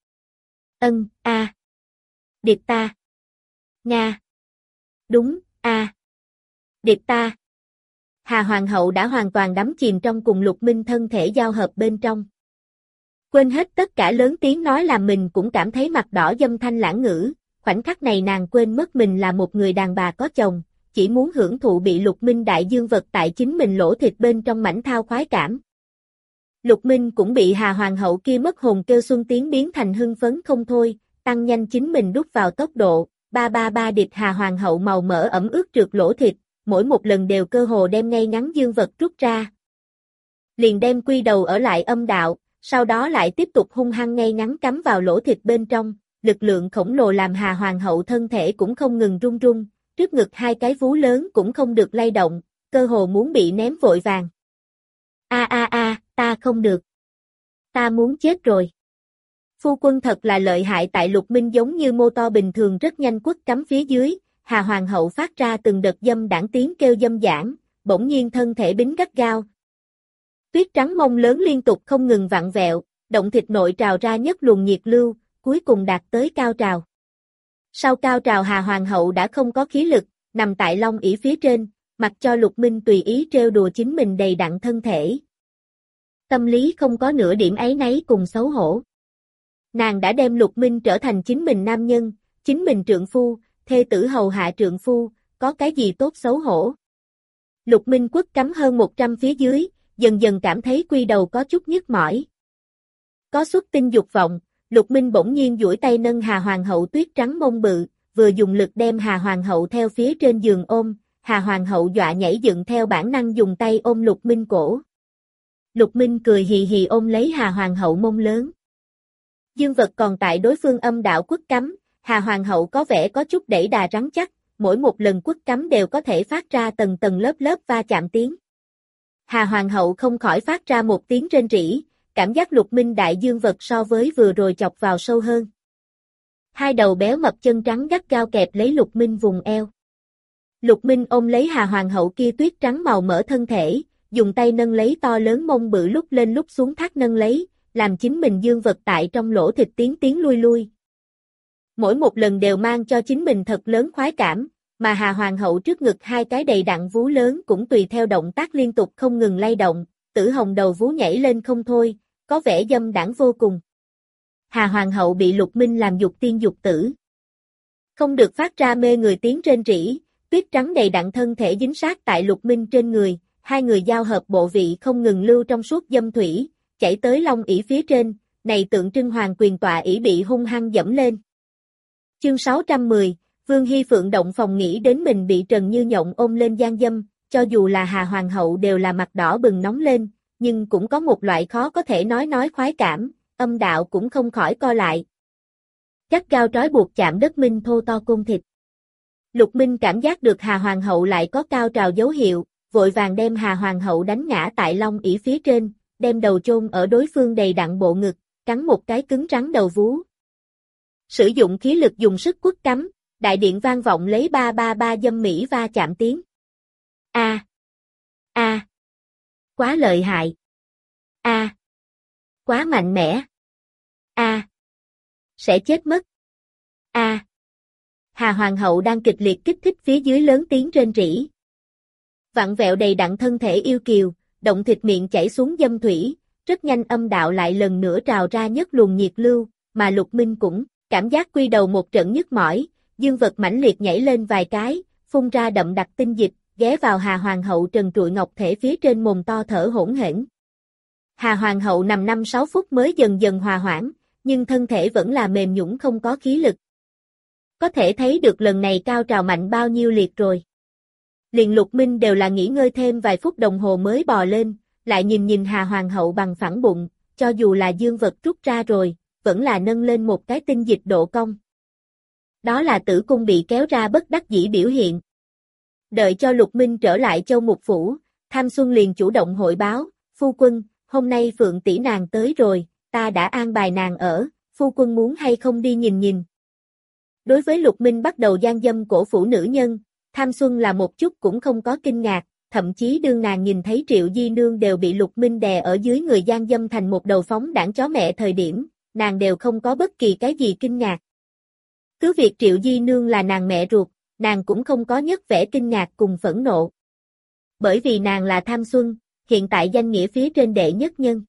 A. Điệp ta. Nga. Đúng, a. Điệp ta. Hà Hoàng hậu đã hoàn toàn đắm chìm trong cùng Lục Minh thân thể giao hợp bên trong. Quên hết tất cả lớn tiếng nói làm mình cũng cảm thấy mặt đỏ dâm thanh lãng ngữ, khoảnh khắc này nàng quên mất mình là một người đàn bà có chồng, chỉ muốn hưởng thụ bị Lục Minh đại dương vật tại chính mình lỗ thịt bên trong mảnh thao khoái cảm. Lục Minh cũng bị Hà Hoàng hậu kia mất hồn kêu xuân tiếng biến thành hưng phấn không thôi, tăng nhanh chính mình đút vào tốc độ, ba ba ba địch Hà Hoàng hậu màu mỡ ẩm ướt trượt lỗ thịt, mỗi một lần đều cơ hồ đem ngay ngắn dương vật rút ra. Liền đem quy đầu ở lại âm đạo, sau đó lại tiếp tục hung hăng ngay ngắn cắm vào lỗ thịt bên trong, lực lượng khổng lồ làm Hà Hoàng hậu thân thể cũng không ngừng run run, trước ngực hai cái vú lớn cũng không được lay động, cơ hồ muốn bị ném vội vàng. Ta không được. Ta muốn chết rồi. Phu quân thật là lợi hại tại Lục Minh giống như mô to bình thường rất nhanh quất cắm phía dưới, Hà Hoàng hậu phát ra từng đợt dâm đãng tiếng kêu dâm dãn, bỗng nhiên thân thể bính gắt gao. Tuyết trắng mông lớn liên tục không ngừng vặn vẹo, động thịt nội trào ra nhất luồng nhiệt lưu, cuối cùng đạt tới cao trào. Sau cao trào Hà Hoàng hậu đã không có khí lực, nằm tại long ỷ phía trên, mặc cho Lục Minh tùy ý trêu đùa chính mình đầy đặn thân thể. Tâm lý không có nửa điểm áy náy cùng xấu hổ. Nàng đã đem Lục Minh trở thành chính mình nam nhân, chính mình trượng phu, thê tử hầu hạ trượng phu, có cái gì tốt xấu hổ. Lục Minh quất cắm hơn 100 phía dưới, dần dần cảm thấy quy đầu có chút nhức mỏi. Có xuất tinh dục vọng, Lục Minh bỗng nhiên duỗi tay nâng Hà Hoàng hậu tuyết trắng mông bự, vừa dùng lực đem Hà Hoàng hậu theo phía trên giường ôm, Hà Hoàng hậu dọa nhảy dựng theo bản năng dùng tay ôm Lục Minh cổ. Lục Minh cười hì hì ôm lấy Hà Hoàng hậu mông lớn. Dương vật còn tại đối phương âm đạo quất cắm, Hà Hoàng hậu có vẻ có chút đẩy đà rắn chắc, mỗi một lần quất cắm đều có thể phát ra tầng tầng lớp lớp va chạm tiếng. Hà Hoàng hậu không khỏi phát ra một tiếng rên rỉ, cảm giác Lục Minh đại dương vật so với vừa rồi chọc vào sâu hơn. Hai đầu béo mập chân trắng gắt gao kẹp lấy Lục Minh vùng eo. Lục Minh ôm lấy Hà Hoàng hậu kia tuyết trắng màu mỡ thân thể, dùng tay nâng lấy to lớn mông bự lúc lên lúc xuống thắt nâng lấy, làm chính mình dương vật tại trong lỗ thịt tiến lui lui. Mỗi một lần đều mang cho chính mình thật lớn khoái cảm, mà Hà Hoàng hậu trước ngực hai cái đầy đặn vú lớn cũng tùy theo động tác liên tục không ngừng lay động, tử hồng đầu vú nhảy lên không thôi, có vẻ dâm đãng vô cùng. Hà Hoàng hậu bị Lục Minh làm dục tiên dục tử. Không được phát ra mê người tiếng rên rỉ, tuyết trắng đầy đặn thân thể dính sát tại Lục Minh trên người, hai người giao hợp bộ vị không ngừng lưu trong suốt dâm thủy, chảy tới long ỷ phía trên, này tượng trưng hoàng quyền tọa ỷ bị hung hăng dẫm lên. Chương 610, Vương Hy Phượng động phòng nghĩ đến mình bị Trần Như Nhộng ôm lên gian dâm, cho dù là Hà Hoàng hậu đều là mặt đỏ bừng nóng lên, nhưng cũng có một loại khó có thể nói khoái cảm, âm đạo cũng không khỏi co lại. Gắt gao trói buộc chạm đất Minh thô to côn thịt. Lục Minh cảm giác được Hà Hoàng hậu lại có cao trào dấu hiệu, vội vàng đem Hà Hoàng hậu đánh ngã tại long ỷ phía trên, đem đầu chôn ở đối phương đầy đặn bộ ngực, cắn một cái cứng rắn đầu vú. Sử dụng khí lực dùng sức quất cắm, đại điện vang vọng lấy ba ba ba dâm mỹ va chạm tiếng. A, a, quá lợi hại. A, quá mạnh mẽ. A, sẽ chết mất. A. Hà Hoàng hậu đang kịch liệt kích thích phía dưới lớn tiếng rên rỉ. Vặn vẹo đầy đặn thân thể yêu kiều, động thịt miệng chảy xuống dâm thủy, rất nhanh âm đạo lại lần nữa trào ra nhất luồng nhiệt lưu, mà Lục Minh cũng cảm giác quy đầu một trận nhức mỏi, dương vật mãnh liệt nhảy lên vài cái, phun ra đậm đặc tinh dịch, ghé vào Hà Hoàng hậu trần trụi ngọc thể phía trên mồm to thở hổn hển. Hà Hoàng hậu nằm 5-6 phút mới dần dần hòa hoãn, nhưng thân thể vẫn là mềm nhũn không có khí lực. Có thể thấy được lần này cao trào mạnh bao nhiêu liệt rồi. Liền Lục Minh đều là nghỉ ngơi thêm vài phút đồng hồ mới bò lên, lại nhìn Hà Hoàng hậu bằng phẳng bụng, cho dù là dương vật rút ra rồi, vẫn là nâng lên một cái tinh dịch độ cong. Đó là tử cung bị kéo ra bất đắc dĩ biểu hiện. Đợi cho Lục Minh trở lại Châu Mục Phủ, Tham Xuân liền chủ động hội báo, phu quân, hôm nay Phượng tỷ nàng tới rồi, ta đã an bài nàng ở, phu quân muốn hay không đi nhìn nhìn. Đối với Lục Minh bắt đầu gian dâm cổ phủ nữ nhân, Tham Xuân là một chút cũng không có kinh ngạc, thậm chí đương nàng nhìn thấy Triệu Di Nương đều bị Lục Minh đè ở dưới người gian dâm thành một đầu phóng đảng chó mẹ thời điểm, nàng đều không có bất kỳ cái gì kinh ngạc. Cứ việc Triệu Di Nương là nàng mẹ ruột, nàng cũng không có nhất vẻ kinh ngạc cùng phẫn nộ. Bởi vì nàng là Tham Xuân, hiện tại danh nghĩa phía trên đệ nhất nhân.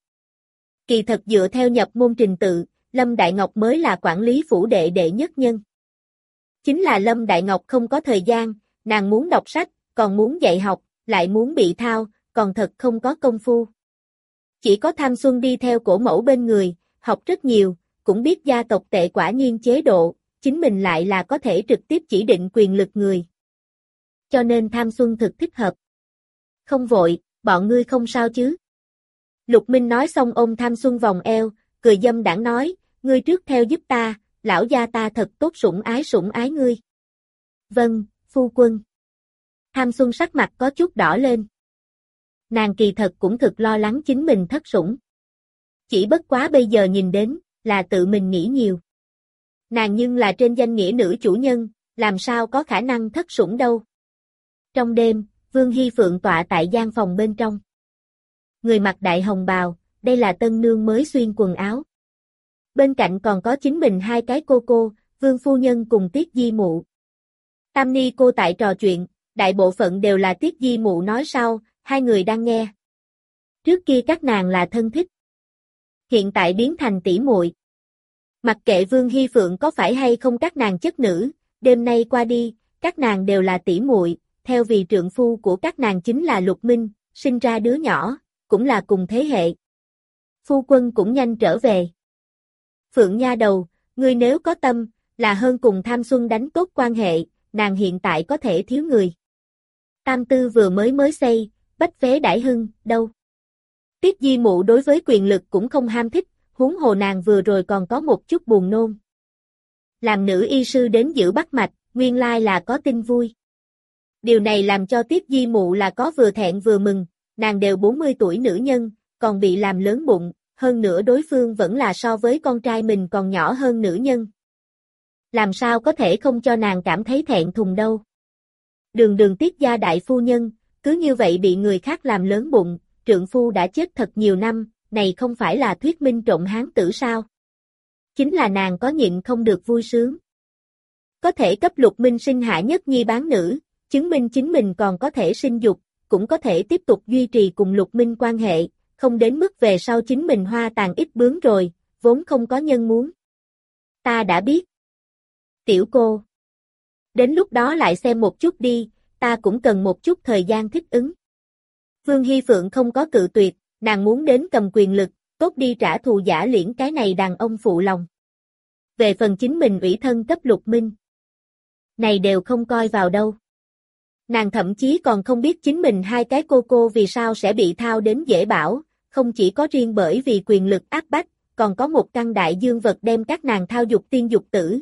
Kỳ thật dựa theo nhập môn trình tự, Lâm Đại Ngọc mới là quản lý phủ đệ đệ nhất nhân. Chính là Lâm Đại Ngọc không có thời gian, nàng muốn đọc sách, còn muốn dạy học, lại muốn bị thao, còn thật không có công phu. Chỉ có Tham Xuân đi theo cổ mẫu bên người, học rất nhiều, cũng biết gia tộc tệ quả nhiên chế độ, chính mình lại là có thể trực tiếp chỉ định quyền lực người. Cho nên Tham Xuân thực thích hợp. Không vội, bọn ngươi không sao chứ? Lục Minh nói xong ôm Tham Xuân vòng eo, cười dâm đãng nói, ngươi trước theo giúp ta, lão gia ta thật tốt sủng ái ngươi. Vâng, phu quân. Tham Xuân sắc mặt có chút đỏ lên. Nàng kỳ thật cũng thực lo lắng chính mình thất sủng. Chỉ bất quá bây giờ nhìn đến, là tự mình nghĩ nhiều. Nàng nhưng là trên danh nghĩa nữ chủ nhân, làm sao có khả năng thất sủng đâu. Trong đêm, Vương Hy Phượng tọa tại gian phòng bên trong. Người mặc đại hồng bào, đây là tân nương mới xuyên quần áo. Bên cạnh còn có chính mình hai cái cô, Vương Phu Nhân cùng Tiết Di Mụ. Tam Ni cô tại trò chuyện, đại bộ phận đều là Tiết Di Mụ nói sau, hai người đang nghe. Trước kia các nàng là thân thích. Hiện tại biến thành tỷ muội. Mặc kệ Vương Hy Phượng có phải hay không các nàng chất nữ, đêm nay qua đi, các nàng đều là tỷ muội, theo vì trượng phu của các nàng chính là Lục Minh, sinh ra đứa nhỏ, cũng là cùng thế hệ. Phu quân cũng nhanh trở về. Phượng nha đầu, ngươi nếu có tâm, là hơn cùng Tham Xuân đánh tốt quan hệ, nàng hiện tại có thể thiếu người. Tam Tư vừa mới xây, bách phế đãi hưng, đâu. Tiết Di Mụ đối với quyền lực cũng không ham thích, huống hồ nàng vừa rồi còn có một chút buồn nôn. Làm nữ y sư đến giữ bắt mạch, nguyên lai là có tin vui. Điều này làm cho Tiết Di Mụ là có vừa thẹn vừa mừng, nàng đều 40 tuổi nữ nhân, còn bị làm lớn bụng, hơn nữa đối phương vẫn là so với con trai mình còn nhỏ hơn nữ nhân. Làm sao có thể không cho nàng cảm thấy thẹn thùng đâu. Đường Tiết gia đại phu nhân, cứ như vậy bị người khác làm lớn bụng, trượng phu đã chết thật nhiều năm, này không phải là thuyết minh trộm hán tử sao. Chính là nàng có nhịn không được vui sướng. Có thể cấp Lục Minh sinh hạ nhất nhi bán nữ, chứng minh chính mình còn có thể sinh dục, cũng có thể tiếp tục duy trì cùng Lục Minh quan hệ, không đến mức về sau chính mình hoa tàn ít bướm rồi, vốn không có nhân muốn. Ta đã biết. Tiểu cô. Đến lúc đó lại xem một chút đi, ta cũng cần một chút thời gian thích ứng. Vương Hy Phượng không có cự tuyệt, nàng muốn đến cầm quyền lực, tốt đi trả thù Giả Liễn cái này đàn ông phụ lòng. Về phần chính mình ủy thân cấp Lục Minh. Này đều không coi vào đâu. Nàng thậm chí còn không biết chính mình hai cái cô vì sao sẽ bị thao đến dễ bảo, không chỉ có riêng bởi vì quyền lực áp bách, còn có một căn đại dương vật đem các nàng thao dục tiên dục tử.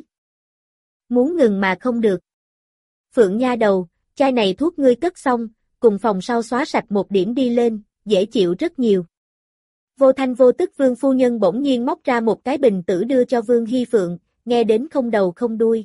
Muốn ngừng mà không được. Phượng nha đầu, chai này thuốc ngươi cất xong, cùng phòng sau xóa sạch một điểm đi lên, dễ chịu rất nhiều. Vô thanh vô tức Vương phu nhân bỗng nhiên móc ra một cái bình tử đưa cho Vương Hi Phượng, nghe đến không đầu không đuôi.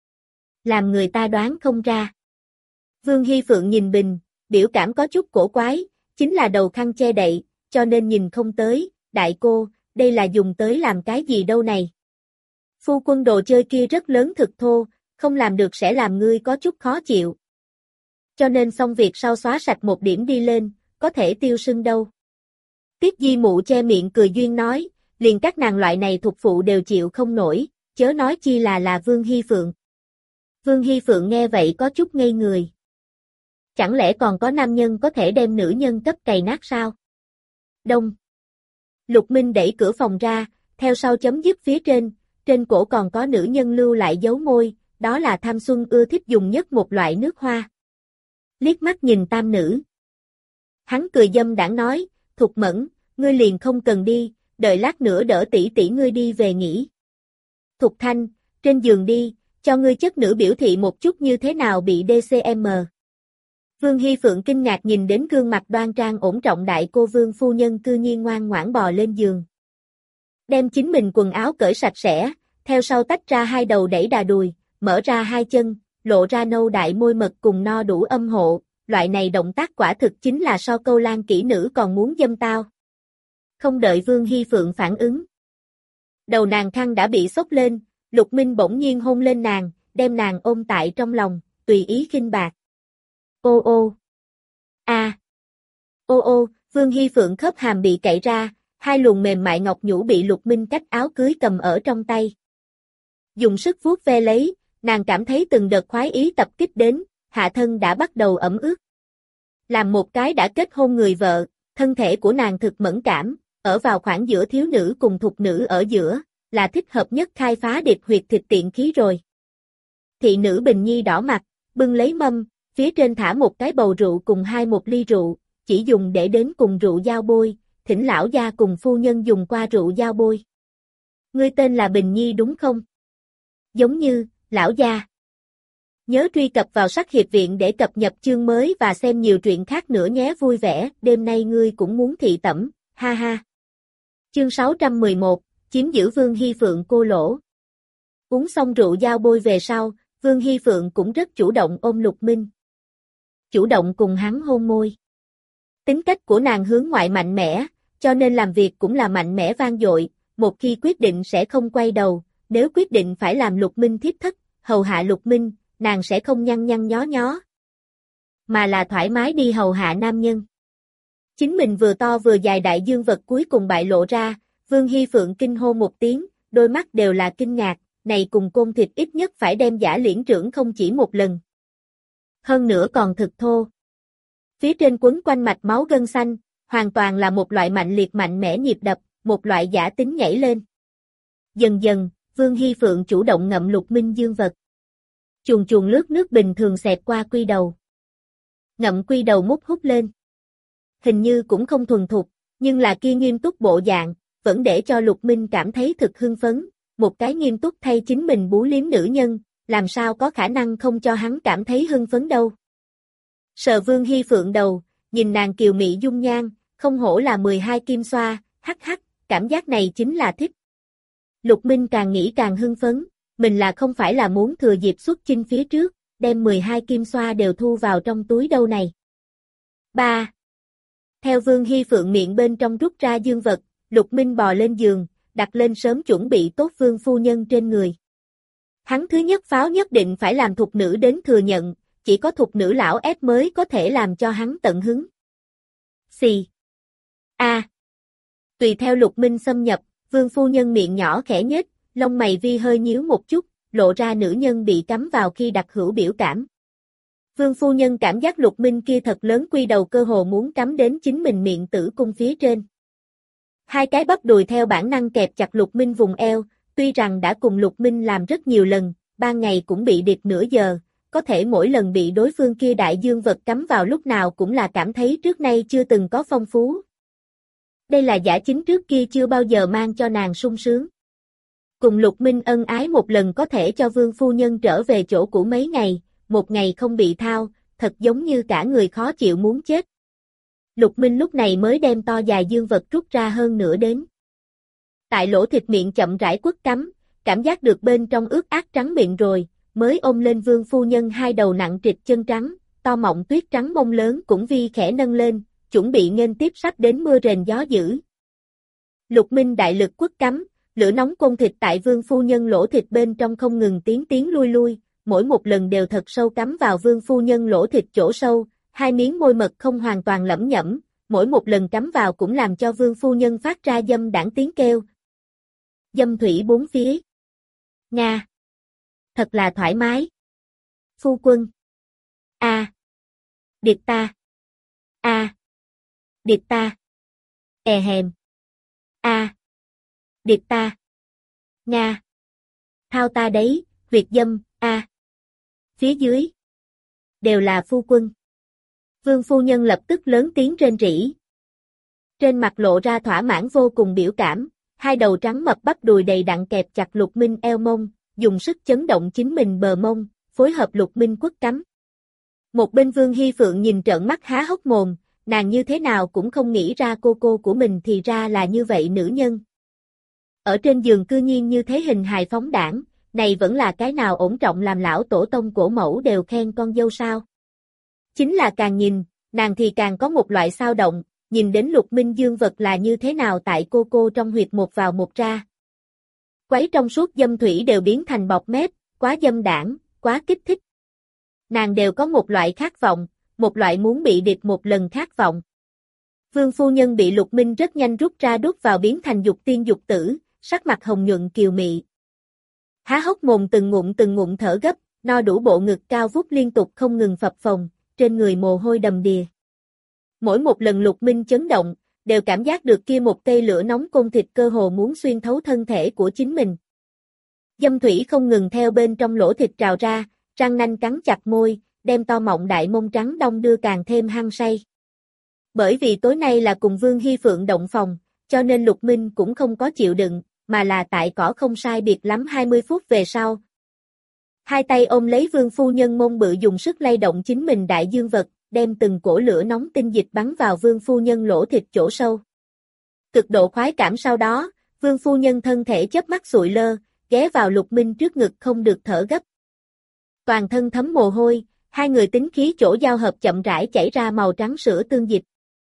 Làm người ta đoán không ra. Vương Hi Phượng nhìn bình, biểu cảm có chút cổ quái, chính là đầu khăn che đậy, cho nên nhìn không tới, đại cô, đây là dùng tới làm cái gì đâu này. Phu quân đồ chơi kia rất lớn thực thô, không làm được sẽ làm ngươi có chút khó chịu. Cho nên xong việc sau xóa sạch một điểm đi lên, có thể tiêu sưng đâu. Tiết Di Mụ che miệng cười duyên nói, liền các nàng loại này thuộc phụ đều chịu không nổi, chớ nói chi là Vương Hi Phượng. Vương Hi Phượng nghe vậy có chút ngây người. Chẳng lẽ còn có nam nhân có thể đem nữ nhân cấp cày nát sao? Đông. Lục Minh đẩy cửa phòng ra, theo sau chấm dứt phía trên cổ còn có nữ nhân lưu lại dấu môi, đó là Tham Xuân ưa thích dùng nhất một loại nước hoa. Liếc mắt nhìn tam nữ. Hắn cười dâm đãng nói, Thục Mẫn, ngươi liền không cần đi, đợi lát nữa đỡ tỷ tỷ ngươi đi về nghỉ. Thục Thanh, trên giường đi, cho ngươi chất nữ biểu thị một chút như thế nào bị DCM. Vương Hi Phượng kinh ngạc nhìn đến gương mặt đoan trang ổn trọng đại cô Vương phu nhân cư nhiên ngoan ngoãn bò lên giường. Đem chính mình quần áo cởi sạch sẽ, theo sau tách ra hai đầu đẩy đà đùi, mở ra hai chân, lộ ra nâu đại môi mật cùng no đủ âm hộ, loại này động tác quả thực chính là so câu lan kỹ nữ còn muốn dâm tao. Không đợi Vương Hi Phượng phản ứng. Đầu nàng khăn đã bị xốc lên, Lục Minh bỗng nhiên hôn lên nàng, đem nàng ôm tại trong lòng, tùy ý khinh bạc. Ô ô. A. Ô ô, Vương Hi Phượng khớp hàm bị cạy ra, hai luồng mềm mại ngọc nhũ bị Lục Minh cách áo cưới cầm ở trong tay. Dùng sức vuốt ve lấy, nàng cảm thấy từng đợt khoái ý tập kích đến, hạ thân đã bắt đầu ẩm ướt. Làm một cái đã kết hôn người vợ, thân thể của nàng thực mẫn cảm, ở vào khoảng giữa thiếu nữ cùng thục nữ ở giữa, là thích hợp nhất khai phá điệp huyệt thịt tiện khí rồi. Thị nữ Bình Nhi đỏ mặt, bưng lấy mâm, phía trên thả một cái bầu rượu cùng một ly rượu, chỉ dùng để đến cùng rượu giao bôi, thỉnh lão gia cùng phu nhân dùng qua rượu giao bôi. Ngươi tên là Bình Nhi đúng không? Giống như, lão gia. Nhớ truy cập vào Sắc Hiệp Viện để cập nhật chương mới và xem nhiều truyện khác nữa nhé vui vẻ, đêm nay ngươi cũng muốn thị tẩm, ha ha. Chương 611, chiếm giữ Vương Hi Phượng cô lỗ. Uống xong rượu giao bôi về sau, Vương Hi Phượng cũng rất chủ động ôm Lục Minh. Chủ động cùng hắn hôn môi. Tính cách của nàng hướng ngoại mạnh mẽ, cho nên làm việc cũng là mạnh mẽ vang dội, một khi quyết định sẽ không quay đầu, nếu quyết định phải làm Lục Minh thiếp thất, hầu hạ Lục Minh, nàng sẽ không nhăn nhăn nhó nhó, mà là thoải mái đi hầu hạ nam nhân. Chính mình vừa to vừa dài đại dương vật cuối cùng bại lộ ra, Vương Hi Phượng kinh hô một tiếng, đôi mắt đều là kinh ngạc, này cùng côn thịt ít nhất phải đem giả liễn trưởng không chỉ một lần. Hơn nữa còn thực thô. Phía trên quấn quanh mạch máu gân xanh, hoàn toàn là một loại mạnh liệt mạnh mẽ nhịp đập, một loại giả tính nhảy lên. Dần dần, Vương Hi Phượng chủ động ngậm Lục Minh dương vật. Chuồn chuồn lướt nước bình thường xẹt qua quy đầu. Ngậm quy đầu mút hút lên. Hình như cũng không thuần thục, nhưng là kia nghiêm túc bộ dạng, vẫn để cho Lục Minh cảm thấy thực hưng phấn, một cái nghiêm túc thay chính mình bú liếm nữ nhân, làm sao có khả năng không cho hắn cảm thấy hưng phấn đâu. Sờ Vương Hi Phượng đầu, nhìn nàng kiều mị dung nhan, không hổ là 12 kim xoa, hắc hắc, cảm giác này chính là thích. Lục Minh càng nghĩ càng hưng phấn, mình là không phải là muốn thừa dịp xuất chinh phía trước, đem 12 kim xoa đều thu vào trong túi đâu này. 3. Theo Vương Hi Phượng miệng bên trong rút ra dương vật, Lục Minh bò lên giường, đặt lên sớm chuẩn bị tốt Vương phu nhân trên người. Hắn thứ nhất pháo nhất định phải làm thục nữ đến thừa nhận, chỉ có thục nữ lão ép mới có thể làm cho hắn tận hứng. Xì. A. Tùy theo Lục Minh xâm nhập, Vương phu nhân miệng nhỏ khẽ nhếch, lông mày vi hơi nhíu một chút, lộ ra nữ nhân bị cắm vào khi đặc hữu biểu cảm. Vương phu nhân cảm giác Lục Minh kia thật lớn quy đầu cơ hồ muốn cắm đến chính mình miệng tử cung phía trên. Hai cái bắp đùi theo bản năng kẹp chặt Lục Minh vùng eo, tuy rằng đã cùng Lục Minh làm rất nhiều lần, ban ngày cũng bị điệp nửa giờ, có thể mỗi lần bị đối phương kia đại dương vật cắm vào lúc nào cũng là cảm thấy trước nay chưa từng có phong phú. Đây là giả chính trước kia chưa bao giờ mang cho nàng sung sướng. Cùng Lục Minh ân ái một lần có thể cho Vương phu nhân trở về chỗ cũ mấy ngày, một ngày không bị thao, thật giống như cả người khó chịu muốn chết. Lục Minh lúc này mới đem to dài dương vật rút ra hơn nửa đến. Tại lỗ thịt miệng chậm rãi quất cắm, cảm giác được bên trong ướt át trắng miệng rồi, mới ôm lên Vương phu nhân hai đầu nặng trịch chân trắng, to mọng tuyết trắng mông lớn cũng vi khẽ nâng lên, chuẩn bị nghênh tiếp sắp đến mưa rền gió dữ. Lục Minh đại lực quất cắm, lửa nóng côn thịt tại Vương phu nhân lỗ thịt bên trong không ngừng tiến lui lui, mỗi một lần đều thật sâu cắm vào Vương phu nhân lỗ thịt chỗ sâu, hai miếng môi mật không hoàn toàn lẫm nhẫm, mỗi một lần cắm vào cũng làm cho Vương phu nhân phát ra dâm đãng tiếng kêu. Dâm thủy bốn phía. Nga. Thật là thoải mái. Phu quân. A. Điệt ta. A. Điệt ta. Hèm. A. Điệt ta. Nga. Thao ta đấy, huyệt dâm, A. Phía dưới. Đều là phu quân. Vương phu nhân lập tức lớn tiếng rên rỉ. Trên mặt lộ ra thỏa mãn vô cùng biểu cảm, hai đầu trắng mập bắp đùi đầy đặn kẹp chặt Lục Minh eo mông, dùng sức chấn động chính mình bờ mông, phối hợp Lục Minh quất cắm. Một bên Vương Hi Phượng nhìn trợn mắt há hốc mồm, nàng như thế nào cũng không nghĩ ra cô của mình thì ra là như vậy nữ nhân. Ở trên giường cư nhiên như thế hình hài phóng đãng, này vẫn là cái nào ổn trọng làm lão tổ tông cổ mẫu đều khen con dâu sao. Chính là càng nhìn, nàng thì càng có một loại xao động, nhìn đến Lục Minh dương vật là như thế nào tại cô trong huyệt một vào một ra. Quấy trong suốt dâm thủy đều biến thành bọt mép, quá dâm đảng, quá kích thích. Nàng đều có một loại khát vọng, một loại muốn bị điệp một lần khát vọng. Vương phu nhân bị Lục Minh rất nhanh rút ra đút vào biến thành dục tiên dục tử, sắc mặt hồng nhuận kiều mị. Há hốc mồm từng ngụm thở gấp, no đủ bộ ngực cao vút liên tục không ngừng phập phồng, trên người mồ hôi đầm đìa. Mỗi một lần Lục Minh chấn động, đều cảm giác được kia một cây lửa nóng côn thịt cơ hồ muốn xuyên thấu thân thể của chính mình. Dâm thủy không ngừng theo bên trong lỗ thịt trào ra, răng nanh cắn chặt môi, đem to mọng đại mông trắng đông đưa càng thêm hăng say. Bởi vì tối nay là cùng Vương Hi Phượng động phòng, cho nên Lục Minh cũng không có chịu đựng, mà là tại cỏ không sai biệt lắm 20 phút về sau. Hai tay ôm lấy Vương phu nhân mông bự dùng sức lay động chính mình đại dương vật, đem từng cổ lửa nóng tinh dịch bắn vào Vương phu nhân lỗ thịt chỗ sâu. Cực độ khoái cảm sau đó, Vương phu nhân thân thể chớp mắt sụi lơ, ghé vào Lục Minh trước ngực không được thở gấp. Toàn thân thấm mồ hôi, hai người tính khí chỗ giao hợp chậm rãi chảy ra màu trắng sữa tương dịch.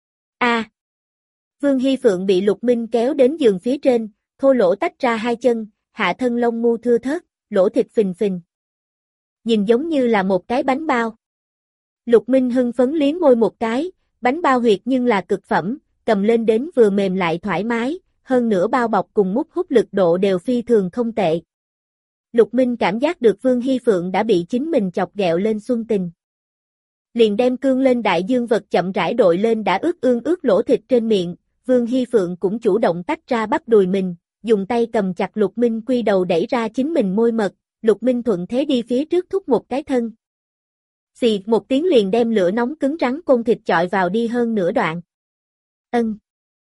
A. Vương Hi Phượng bị Lục Minh kéo đến giường phía trên, thô lỗ tách ra hai chân, hạ thân lông mu thưa thớt, lỗ thịt phình phình. Nhìn giống như là một cái bánh bao. Lục Minh hưng phấn liếm môi một cái, bánh bao huyệt nhưng là cực phẩm, cầm lên đến vừa mềm lại thoải mái, hơn nữa bao bọc cùng mút hút lực độ đều phi thường không tệ. Lục Minh cảm giác được Vương Hi Phượng đã bị chính mình chọc ghẹo lên xuân tình. Liền đem cương lên đại dương vật chậm rãi đội lên đã ướt lỗ thịt trên miệng, Vương Hi Phượng cũng chủ động tách ra bắp đùi mình, dùng tay cầm chặt Lục Minh quy đầu đẩy ra chính mình môi mật, Lục Minh thuận thế đi phía trước thúc một cái thân. Xì một tiếng liền đem lửa nóng cứng rắn côn thịt chọi vào đi hơn nửa đoạn. Ân.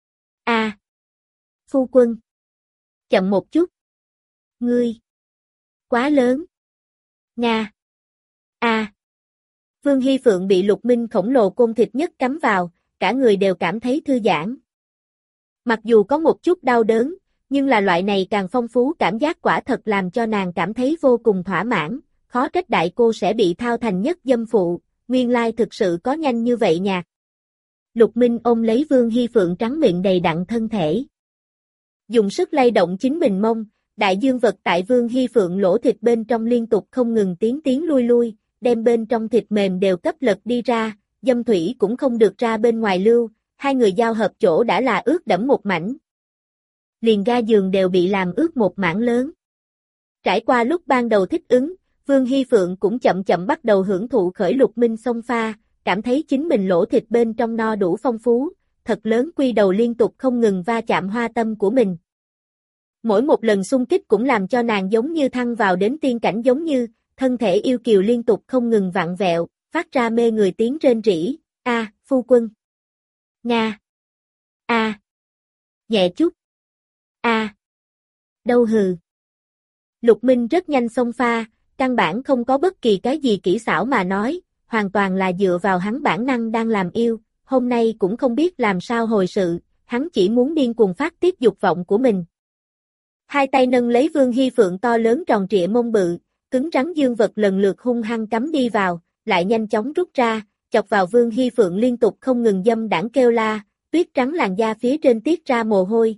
A. Phu quân. Chậm một chút. Ngươi. Quá lớn. Nga. A. Vương Hi Phượng bị Lục Minh khổng lồ côn thịt nhất cắm vào, cả người đều cảm thấy thư giãn. Mặc dù có một chút đau đớn, nhưng là loại này càng phong phú cảm giác quả thật làm cho nàng cảm thấy vô cùng thỏa mãn, khó trách đại cô sẽ bị thao thành nhất dâm phụ, nguyên lai thực sự có nhanh như vậy nha. Lục Minh ôm lấy Vương Hi Phượng trắng miệng đầy đặn thân thể. Dùng sức lay động chính mình mông, đại dương vật tại Vương Hi Phượng lỗ thịt bên trong liên tục không ngừng tiến lui, đem bên trong thịt mềm đều cấp lật đi ra, dâm thủy cũng không được ra bên ngoài lưu, hai người giao hợp chỗ đã là ướt đẫm một mảnh. Liền ga giường đều bị làm ướt một mảng lớn. Trải qua lúc ban đầu thích ứng, Vương Hi Phượng cũng chậm chậm bắt đầu hưởng thụ khởi Lục Minh xông pha, cảm thấy chính mình lỗ thịt bên trong no đủ phong phú, thật lớn quy đầu liên tục không ngừng va chạm hoa tâm của mình. Mỗi một lần xung kích cũng làm cho nàng giống như thăng vào đến tiên cảnh giống như, thân thể yêu kiều liên tục không ngừng vặn vẹo, phát ra mê người tiếng rên rỉ, a, phu quân. Nga. A. Nhẹ chút. Đâu hừ. Lục Minh rất nhanh xông pha, căn bản không có bất kỳ cái gì kỹ xảo mà nói, hoàn toàn là dựa vào hắn bản năng đang làm yêu, hôm nay cũng không biết làm sao hồi sự, hắn chỉ muốn điên cuồng phát tiết dục vọng của mình. Hai tay nâng lấy Vương Hy Phượng to lớn tròn trịa mông bự, cứng rắn dương vật lần lượt hung hăng cắm đi vào, lại nhanh chóng rút ra, chọc vào Vương Hy Phượng liên tục không ngừng dâm đãng kêu la, tuyết trắng làn da phía trên tiết ra mồ hôi.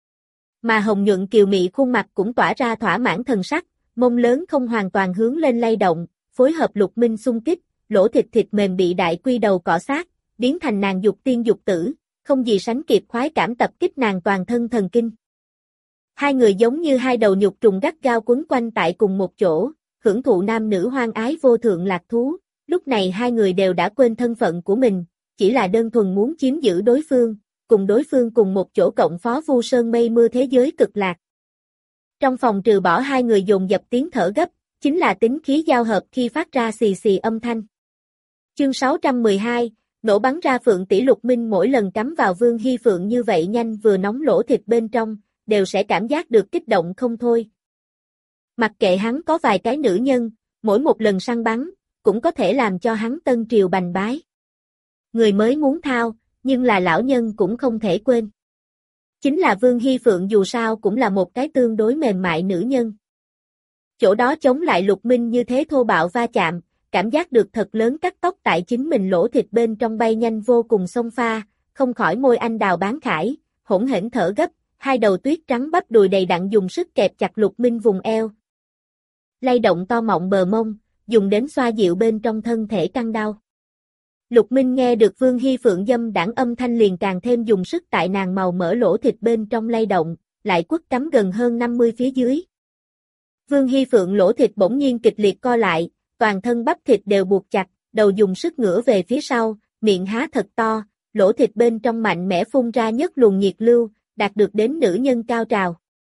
Mà hồng nhuận kiều mị khuôn mặt cũng tỏa ra thỏa mãn thần sắc, mông lớn không hoàn toàn hướng lên lay động, phối hợp Lục Minh xung kích, lỗ thịt thịt mềm bị đại quy đầu cọ sát, biến thành nàng dục tiên dục tử, không gì sánh kịp khoái cảm tập kích nàng toàn thân thần kinh. Hai người giống như hai đầu nhục trùng gắt gao quấn quanh tại cùng một chỗ, hưởng thụ nam nữ hoang ái vô thượng lạc thú, lúc này hai người đều đã quên thân phận của mình, chỉ là đơn thuần muốn chiếm giữ đối phương, cùng đối phương cùng một chỗ cộng phó vu sơn mây mưa thế giới cực lạc. Trong phòng trừ bỏ hai người dồn dập tiếng thở gấp, chính là tính khí giao hợp khi phát ra xì xì âm thanh. Chương 612, nổ bắn ra Phượng tỷ. Lục Minh mỗi lần cắm vào Vương Hy Phượng như vậy nhanh vừa nóng lỗ thịt bên trong, đều sẽ cảm giác được kích động không thôi. Mặc kệ hắn có vài cái nữ nhân, mỗi một lần săn bắn, cũng có thể làm cho hắn tân triều bành bái. Người mới muốn thao, nhưng là lão nhân cũng không thể quên. Chính là Vương Hy Phượng dù sao cũng là một cái tương đối mềm mại nữ nhân. Chỗ đó chống lại Lục Minh như thế thô bạo va chạm, cảm giác được thật lớn cắt tóc tại chính mình lỗ thịt bên trong bay nhanh vô cùng xông pha, không khỏi môi anh đào bán khải, hỗn hển thở gấp, hai đầu tuyết trắng bắp đùi đầy đặn dùng sức kẹp chặt Lục Minh vùng eo. Lay động to mọng bờ mông, dùng đến xoa dịu bên trong thân thể căng đau. Lục Minh nghe được Vương Hy Phượng dâm đãng âm thanh liền càng thêm dùng sức tại nàng màu mỡ lỗ thịt bên trong lay động, lại quất cắm gần hơn 50 phía dưới. Vương Hy Phượng lỗ thịt bỗng nhiên kịch liệt co lại, toàn thân bắp thịt đều buộc chặt, đầu dùng sức ngửa về phía sau, miệng há thật to, lỗ thịt bên trong mạnh mẽ phun ra nhất luồng nhiệt lưu, đạt được đến nữ nhân cao trào.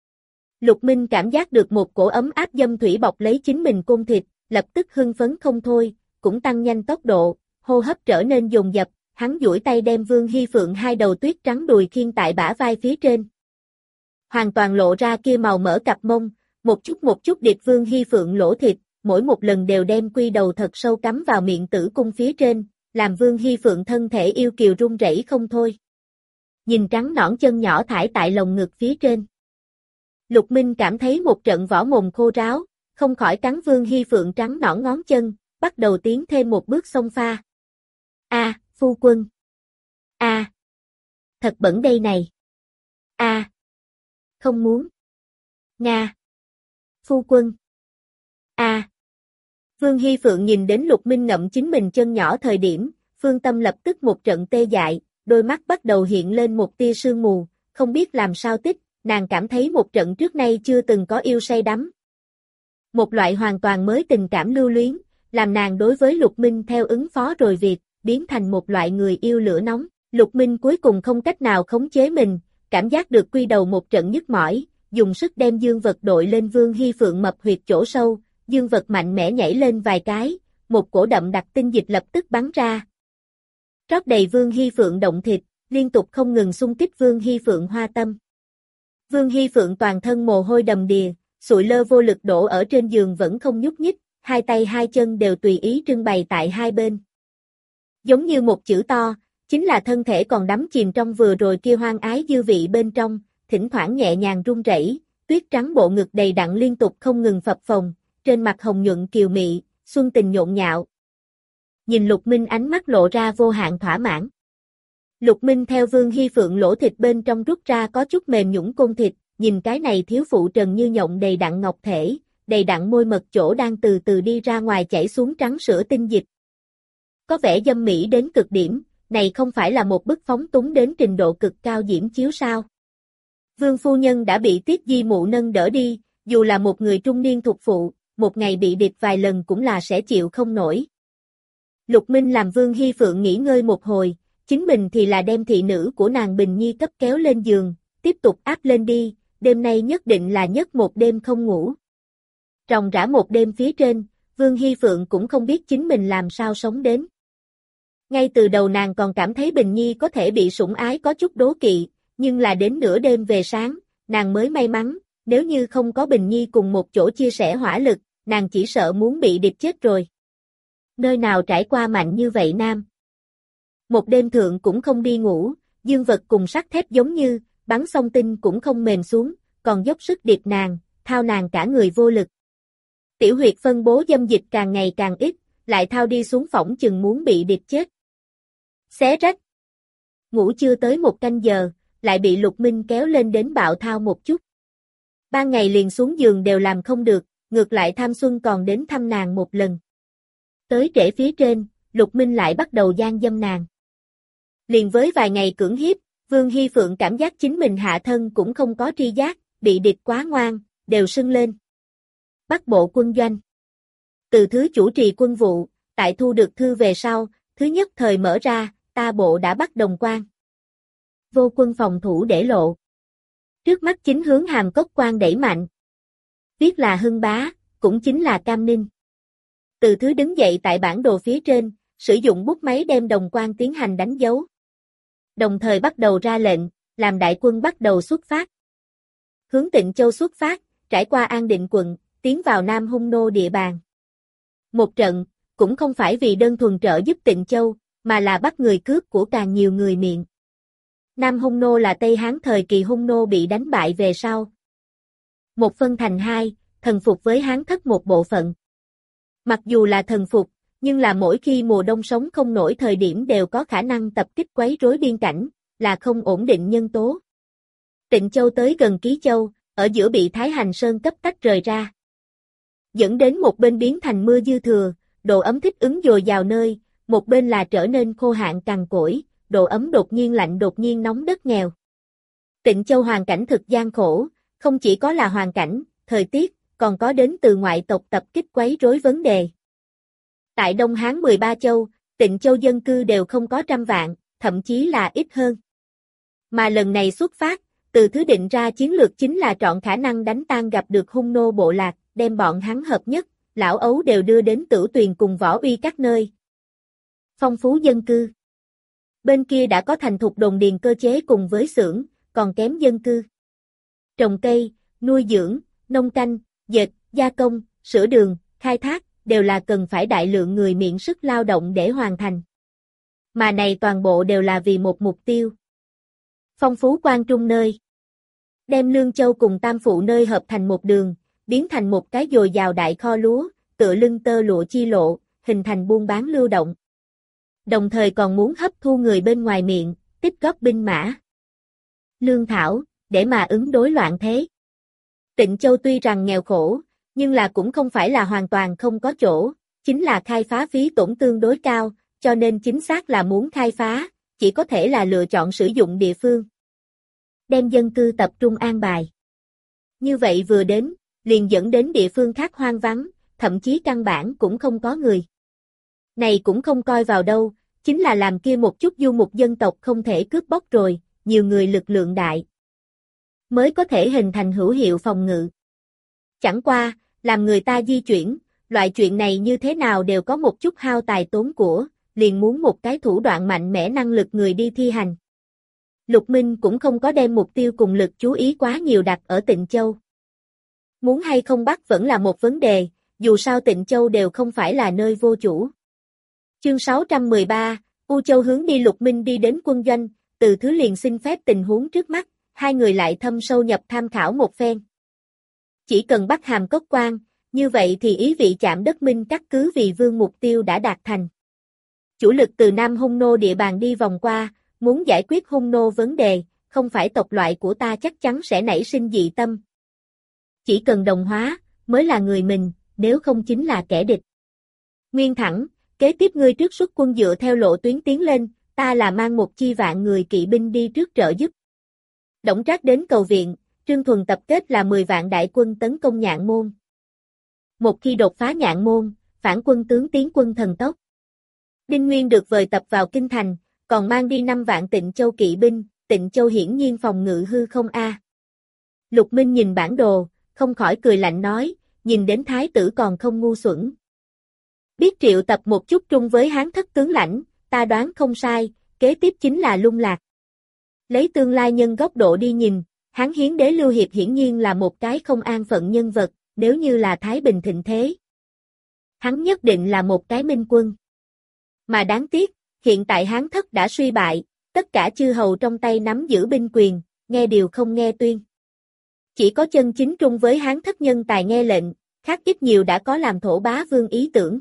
Lục Minh cảm giác được một cổ ấm áp dâm thủy bọc lấy chính mình côn thịt, lập tức hưng phấn không thôi, cũng tăng nhanh tốc độ, hô hấp trở nên dồn dập, hắn duỗi tay đem Vương Hy Phượng hai đầu tuyết trắng đùi khiêng tại bả vai phía trên. Hoàn toàn lộ ra kia màu mỡ cặp mông, một chút điệp Vương Hy Phượng lỗ thịt, mỗi một lần đều đem quy đầu thật sâu cắm vào miệng tử cung phía trên, làm Vương Hy Phượng thân thể yêu kiều run rẩy không thôi. Nhìn trắng nõn chân nhỏ thải tại lồng ngực phía trên. Lục Minh cảm thấy một trận vỏ mồm khô ráo, không khỏi cắn Vương Hy Phượng trắng nõn ngón chân, bắt đầu tiến thêm một bước xông pha. Phu quân. Thật bẩn đây này. Không muốn. Nga. Phu quân. Vương Hy Phượng nhìn đến Lục Minh ngậm chính mình chân nhỏ thời điểm, phương tâm lập tức một trận tê dại, đôi mắt bắt đầu hiện lên một tia sương mù, không biết làm sao tích, nàng cảm thấy một trận trước nay chưa từng có yêu say đắm. Một loại hoàn toàn mới tình cảm lưu luyến, làm nàng đối với Lục Minh theo ứng phó rồi việc, biến thành một loại người yêu lửa nóng. Lục Minh cuối cùng không cách nào khống chế mình, cảm giác được quy đầu một trận nhức mỏi, dùng sức đem dương vật đội lên Vương Hy Phượng mập huyệt chỗ sâu, dương vật mạnh mẽ nhảy lên vài cái, một cổ đậm đặc tinh dịch lập tức bắn ra. Trót đầy Vương Hy Phượng động thịt, liên tục không ngừng xung kích Vương Hy Phượng hoa tâm. Vương Hy Phượng toàn thân mồ hôi đầm đìa, sụi lơ vô lực đổ ở trên giường vẫn không nhúc nhích, hai tay hai chân đều tùy ý trưng bày tại hai bên. Giống như một chữ to, chính là thân thể còn đắm chìm trong vừa rồi kia hoang ái dư vị bên trong, thỉnh thoảng nhẹ nhàng run rẩy, tuyết trắng bộ ngực đầy đặn liên tục không ngừng phập phồng, trên mặt hồng nhuận kiều mị, xuân tình nhộn nhạo. Nhìn Lục Minh ánh mắt lộ ra vô hạn thỏa mãn. Lục Minh theo Vương Hy Phượng lỗ thịt bên trong rút ra có chút mềm nhũn côn thịt, nhìn cái này thiếu phụ trần như nhộng đầy đặn ngọc thể, đầy đặn môi mật chỗ đang từ từ đi ra ngoài chảy xuống trắng sữa tinh dịch. Có vẻ dâm mỹ đến cực điểm, này không phải là một bức phóng túng đến trình độ cực cao diễm chiếu sao. Vương phu nhân đã bị Tiết Di mụ nâng đỡ đi, dù là một người trung niên thục phụ, một ngày bị điệp vài lần cũng là sẽ chịu không nổi. Lục Minh làm Vương Hy Phượng nghỉ ngơi một hồi, chính mình thì là đem thị nữ của nàng Bình Nhi cấp kéo lên giường, tiếp tục áp lên đi, đêm nay nhất định là nhất một đêm không ngủ. Ròng rã một đêm phía trên, Vương Hy Phượng cũng không biết chính mình làm sao sống đến. Ngay từ đầu nàng còn cảm thấy Bình Nhi có thể bị sủng ái có chút đố kỵ, nhưng là đến nửa đêm về sáng, nàng mới may mắn, nếu như không có Bình Nhi cùng một chỗ chia sẻ hỏa lực, nàng chỉ sợ muốn bị địch chết rồi. Nơi nào trải qua mạnh như vậy nam? Một đêm thượng cũng không đi ngủ, dương vật cùng sắt thép giống như, bắn song tinh cũng không mềm xuống, còn dốc sức điệp nàng, thao nàng cả người vô lực. Tiểu huyệt phân bố dâm dịch càng ngày càng ít, lại thao đi xuống phỏng chừng muốn bị điệp chết. Xé rách. Ngủ chưa tới 1 canh giờ, lại bị Lục Minh kéo lên đến bạo thao một chút. Ban ngày liền xuống giường đều làm không được, ngược lại Tham Xuân còn đến thăm nàng một lần. Tới trễ phía trên, Lục Minh lại bắt đầu gian dâm nàng. Liền với vài ngày cưỡng hiếp, Vương Hy Phượng cảm giác chính mình hạ thân cũng không có tri giác, bị địch quá ngoan, đều sưng lên. Bắc Bộ quân doanh. Từ thứ chủ trì quân vụ, tại thu được thư về sau, thứ nhất thời mở ra, ta bộ đã bắt đồng quan. Vô quân phòng thủ để lộ. Trước mắt chính hướng Hàm Cốc quan đẩy mạnh. Viết là Hưng Bá, cũng chính là Cam Ninh. Từ thứ đứng dậy tại bản đồ phía trên, sử dụng bút máy đem đồng quan tiến hành đánh dấu. Đồng thời bắt đầu ra lệnh, làm đại quân bắt đầu xuất phát. Hướng Tịnh Châu xuất phát, trải qua An Định quận, tiến vào Nam Hung Nô địa bàn. Một trận, cũng không phải vì đơn thuần trợ giúp Tịnh Châu, mà là bắt người cướp của càng nhiều người miệng. Nam Hung Nô là Tây Hán thời kỳ Hung Nô bị đánh bại về sau. Một phân thành hai, thần phục với Hán Thất một bộ phận. Mặc dù là thần phục, nhưng là mỗi khi mùa đông sống không nổi thời điểm đều có khả năng tập kích quấy rối biên cảnh, là không ổn định nhân tố. Tịnh Châu tới gần Ký Châu, ở giữa bị Thái Hành Sơn cấp tách rời ra. Dẫn đến một bên biến thành mưa dư thừa, độ ấm thích ứng dồi dào nơi, một bên là trở nên khô hạn cằn cỗi, độ ấm đột nhiên lạnh đột nhiên nóng đất nghèo. Tịnh Châu hoàn cảnh thực gian khổ, không chỉ có là hoàn cảnh, thời tiết, còn có đến từ ngoại tộc tập kích quấy rối vấn đề. Tại Đông Hán 13 châu, Tịnh Châu dân cư đều không có 100 vạn, thậm chí là ít hơn. Mà lần này xuất phát, từ thứ định ra chiến lược chính là trọn khả năng đánh tan gặp được Hung Nô bộ lạc, đem bọn hắn hợp nhất, lão ấu đều đưa đến Tửu Tuyền cùng Võ Uy các nơi. Phong phú dân cư. Bên kia đã có thành thục đồn điền cơ chế cùng với xưởng, còn kém dân cư. Trồng cây, nuôi dưỡng, nông canh, dệt, gia công, sữa đường, khai thác, đều là cần phải đại lượng người miệng sức lao động để hoàn thành. Mà này toàn bộ đều là vì một mục tiêu. Phong phú quan trung nơi. Đem Lương Châu cùng Tam Phụ nơi hợp thành một đường, biến thành một cái dồi dào đại kho lúa, tựa lưng tơ lụa chi lộ, hình thành buôn bán lưu động. Đồng thời còn muốn hấp thu người bên ngoài miệng, tích góp binh mã, lương thảo, để mà ứng đối loạn thế. Tịnh Châu tuy rằng nghèo khổ, nhưng là cũng không phải là hoàn toàn không có chỗ, chính là khai phá phí tổn tương đối cao, cho nên chính xác là muốn khai phá, chỉ có thể là lựa chọn sử dụng địa phương. Đem dân cư tập trung an bài. Như vậy vừa đến, liền dẫn đến địa phương khác hoang vắng, thậm chí căn bản cũng không có người. Này cũng không coi vào đâu, chính là làm kia một chút du mục dân tộc không thể cướp bóc rồi, nhiều người lực lượng đại. Mới có thể hình thành hữu hiệu phòng ngự. Chẳng qua, làm người ta di chuyển, loại chuyện này như thế nào đều có một chút hao tài tốn của, liền muốn một cái thủ đoạn mạnh mẽ năng lực người đi thi hành. Lục Minh cũng không có đem mục tiêu cùng lực chú ý quá nhiều đặt ở Tịnh Châu. Muốn hay không bắt vẫn là một vấn đề, dù sao Tịnh Châu đều không phải là nơi vô chủ. Chương 613, U Châu hướng đi. Lục Minh đi đến quân doanh, Từ Thứ liền xin phép tình huống trước mắt, hai người lại thâm sâu nhập tham khảo một phen. Chỉ cần bắt Hàm Cốc quan, như vậy thì ý vị chạm đất Minh cắt cứ vì vương mục tiêu đã đạt thành. Chủ lực từ Nam Hung Nô địa bàn đi vòng qua, muốn giải quyết Hung Nô vấn đề, không phải tộc loại của ta chắc chắn sẽ nảy sinh dị tâm. Chỉ cần đồng hóa, mới là người mình, nếu không chính là kẻ địch. Nguyên Thẳng, kế tiếp ngươi trước xuất quân dựa theo lộ tuyến tiến lên, ta là mang một chi vạn người kỵ binh đi trước trợ giúp. Đổng Trác đến cầu viện, Trương Thuần tập kết là 10 vạn đại quân tấn công Nhạn Môn. Một khi đột phá Nhạn Môn, phản quân tướng tiến quân thần tốc. Đinh Nguyên được vời tập vào kinh thành, còn mang đi 5 vạn Tịnh Châu kỵ binh, Tịnh Châu hiển nhiên phòng ngự hư không a. Lục Minh nhìn bản đồ, không khỏi cười lạnh nói, nhìn đến thái tử còn không ngu xuẩn. Biết triệu tập một chút trung với Hán Thất tướng lãnh, ta đoán không sai, kế tiếp chính là lung lạc. Lấy tương lai nhân góc độ đi nhìn, Hán Hiến đế Lưu Hiệp hiển nhiên là một cái không an phận nhân vật, nếu như là Thái Bình thịnh thế. Hắn nhất định là một cái minh quân. Mà đáng tiếc, hiện tại Hán thất đã suy bại, tất cả chư hầu trong tay nắm giữ binh quyền, nghe điều không nghe tuyên. Chỉ có chân chính trung với Hán thất nhân tài nghe lệnh, khác ít nhiều đã có làm thổ bá vương ý tưởng.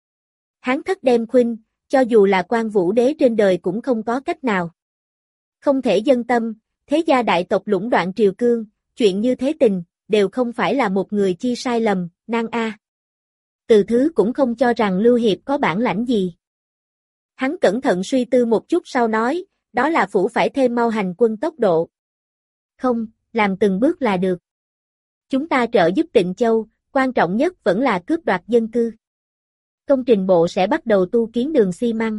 Hán thất đem khuynh, cho dù là quan vũ đế trên đời cũng không có cách nào. Không thể dân tâm, thế gia đại tộc lũng đoạn triều cương, chuyện như thế tình, đều không phải là một người chi sai lầm, nan a. Từ Thứ cũng không cho rằng Lưu Hiệp có bản lãnh gì. Hắn cẩn thận suy tư một chút sau nói, đó là phủ phải thêm mau hành quân tốc độ. Không, làm từng bước là được. Chúng ta trợ giúp Tịnh Châu, quan trọng nhất vẫn là cướp đoạt dân cư. Công trình bộ sẽ bắt đầu tu kiến đường xi măng.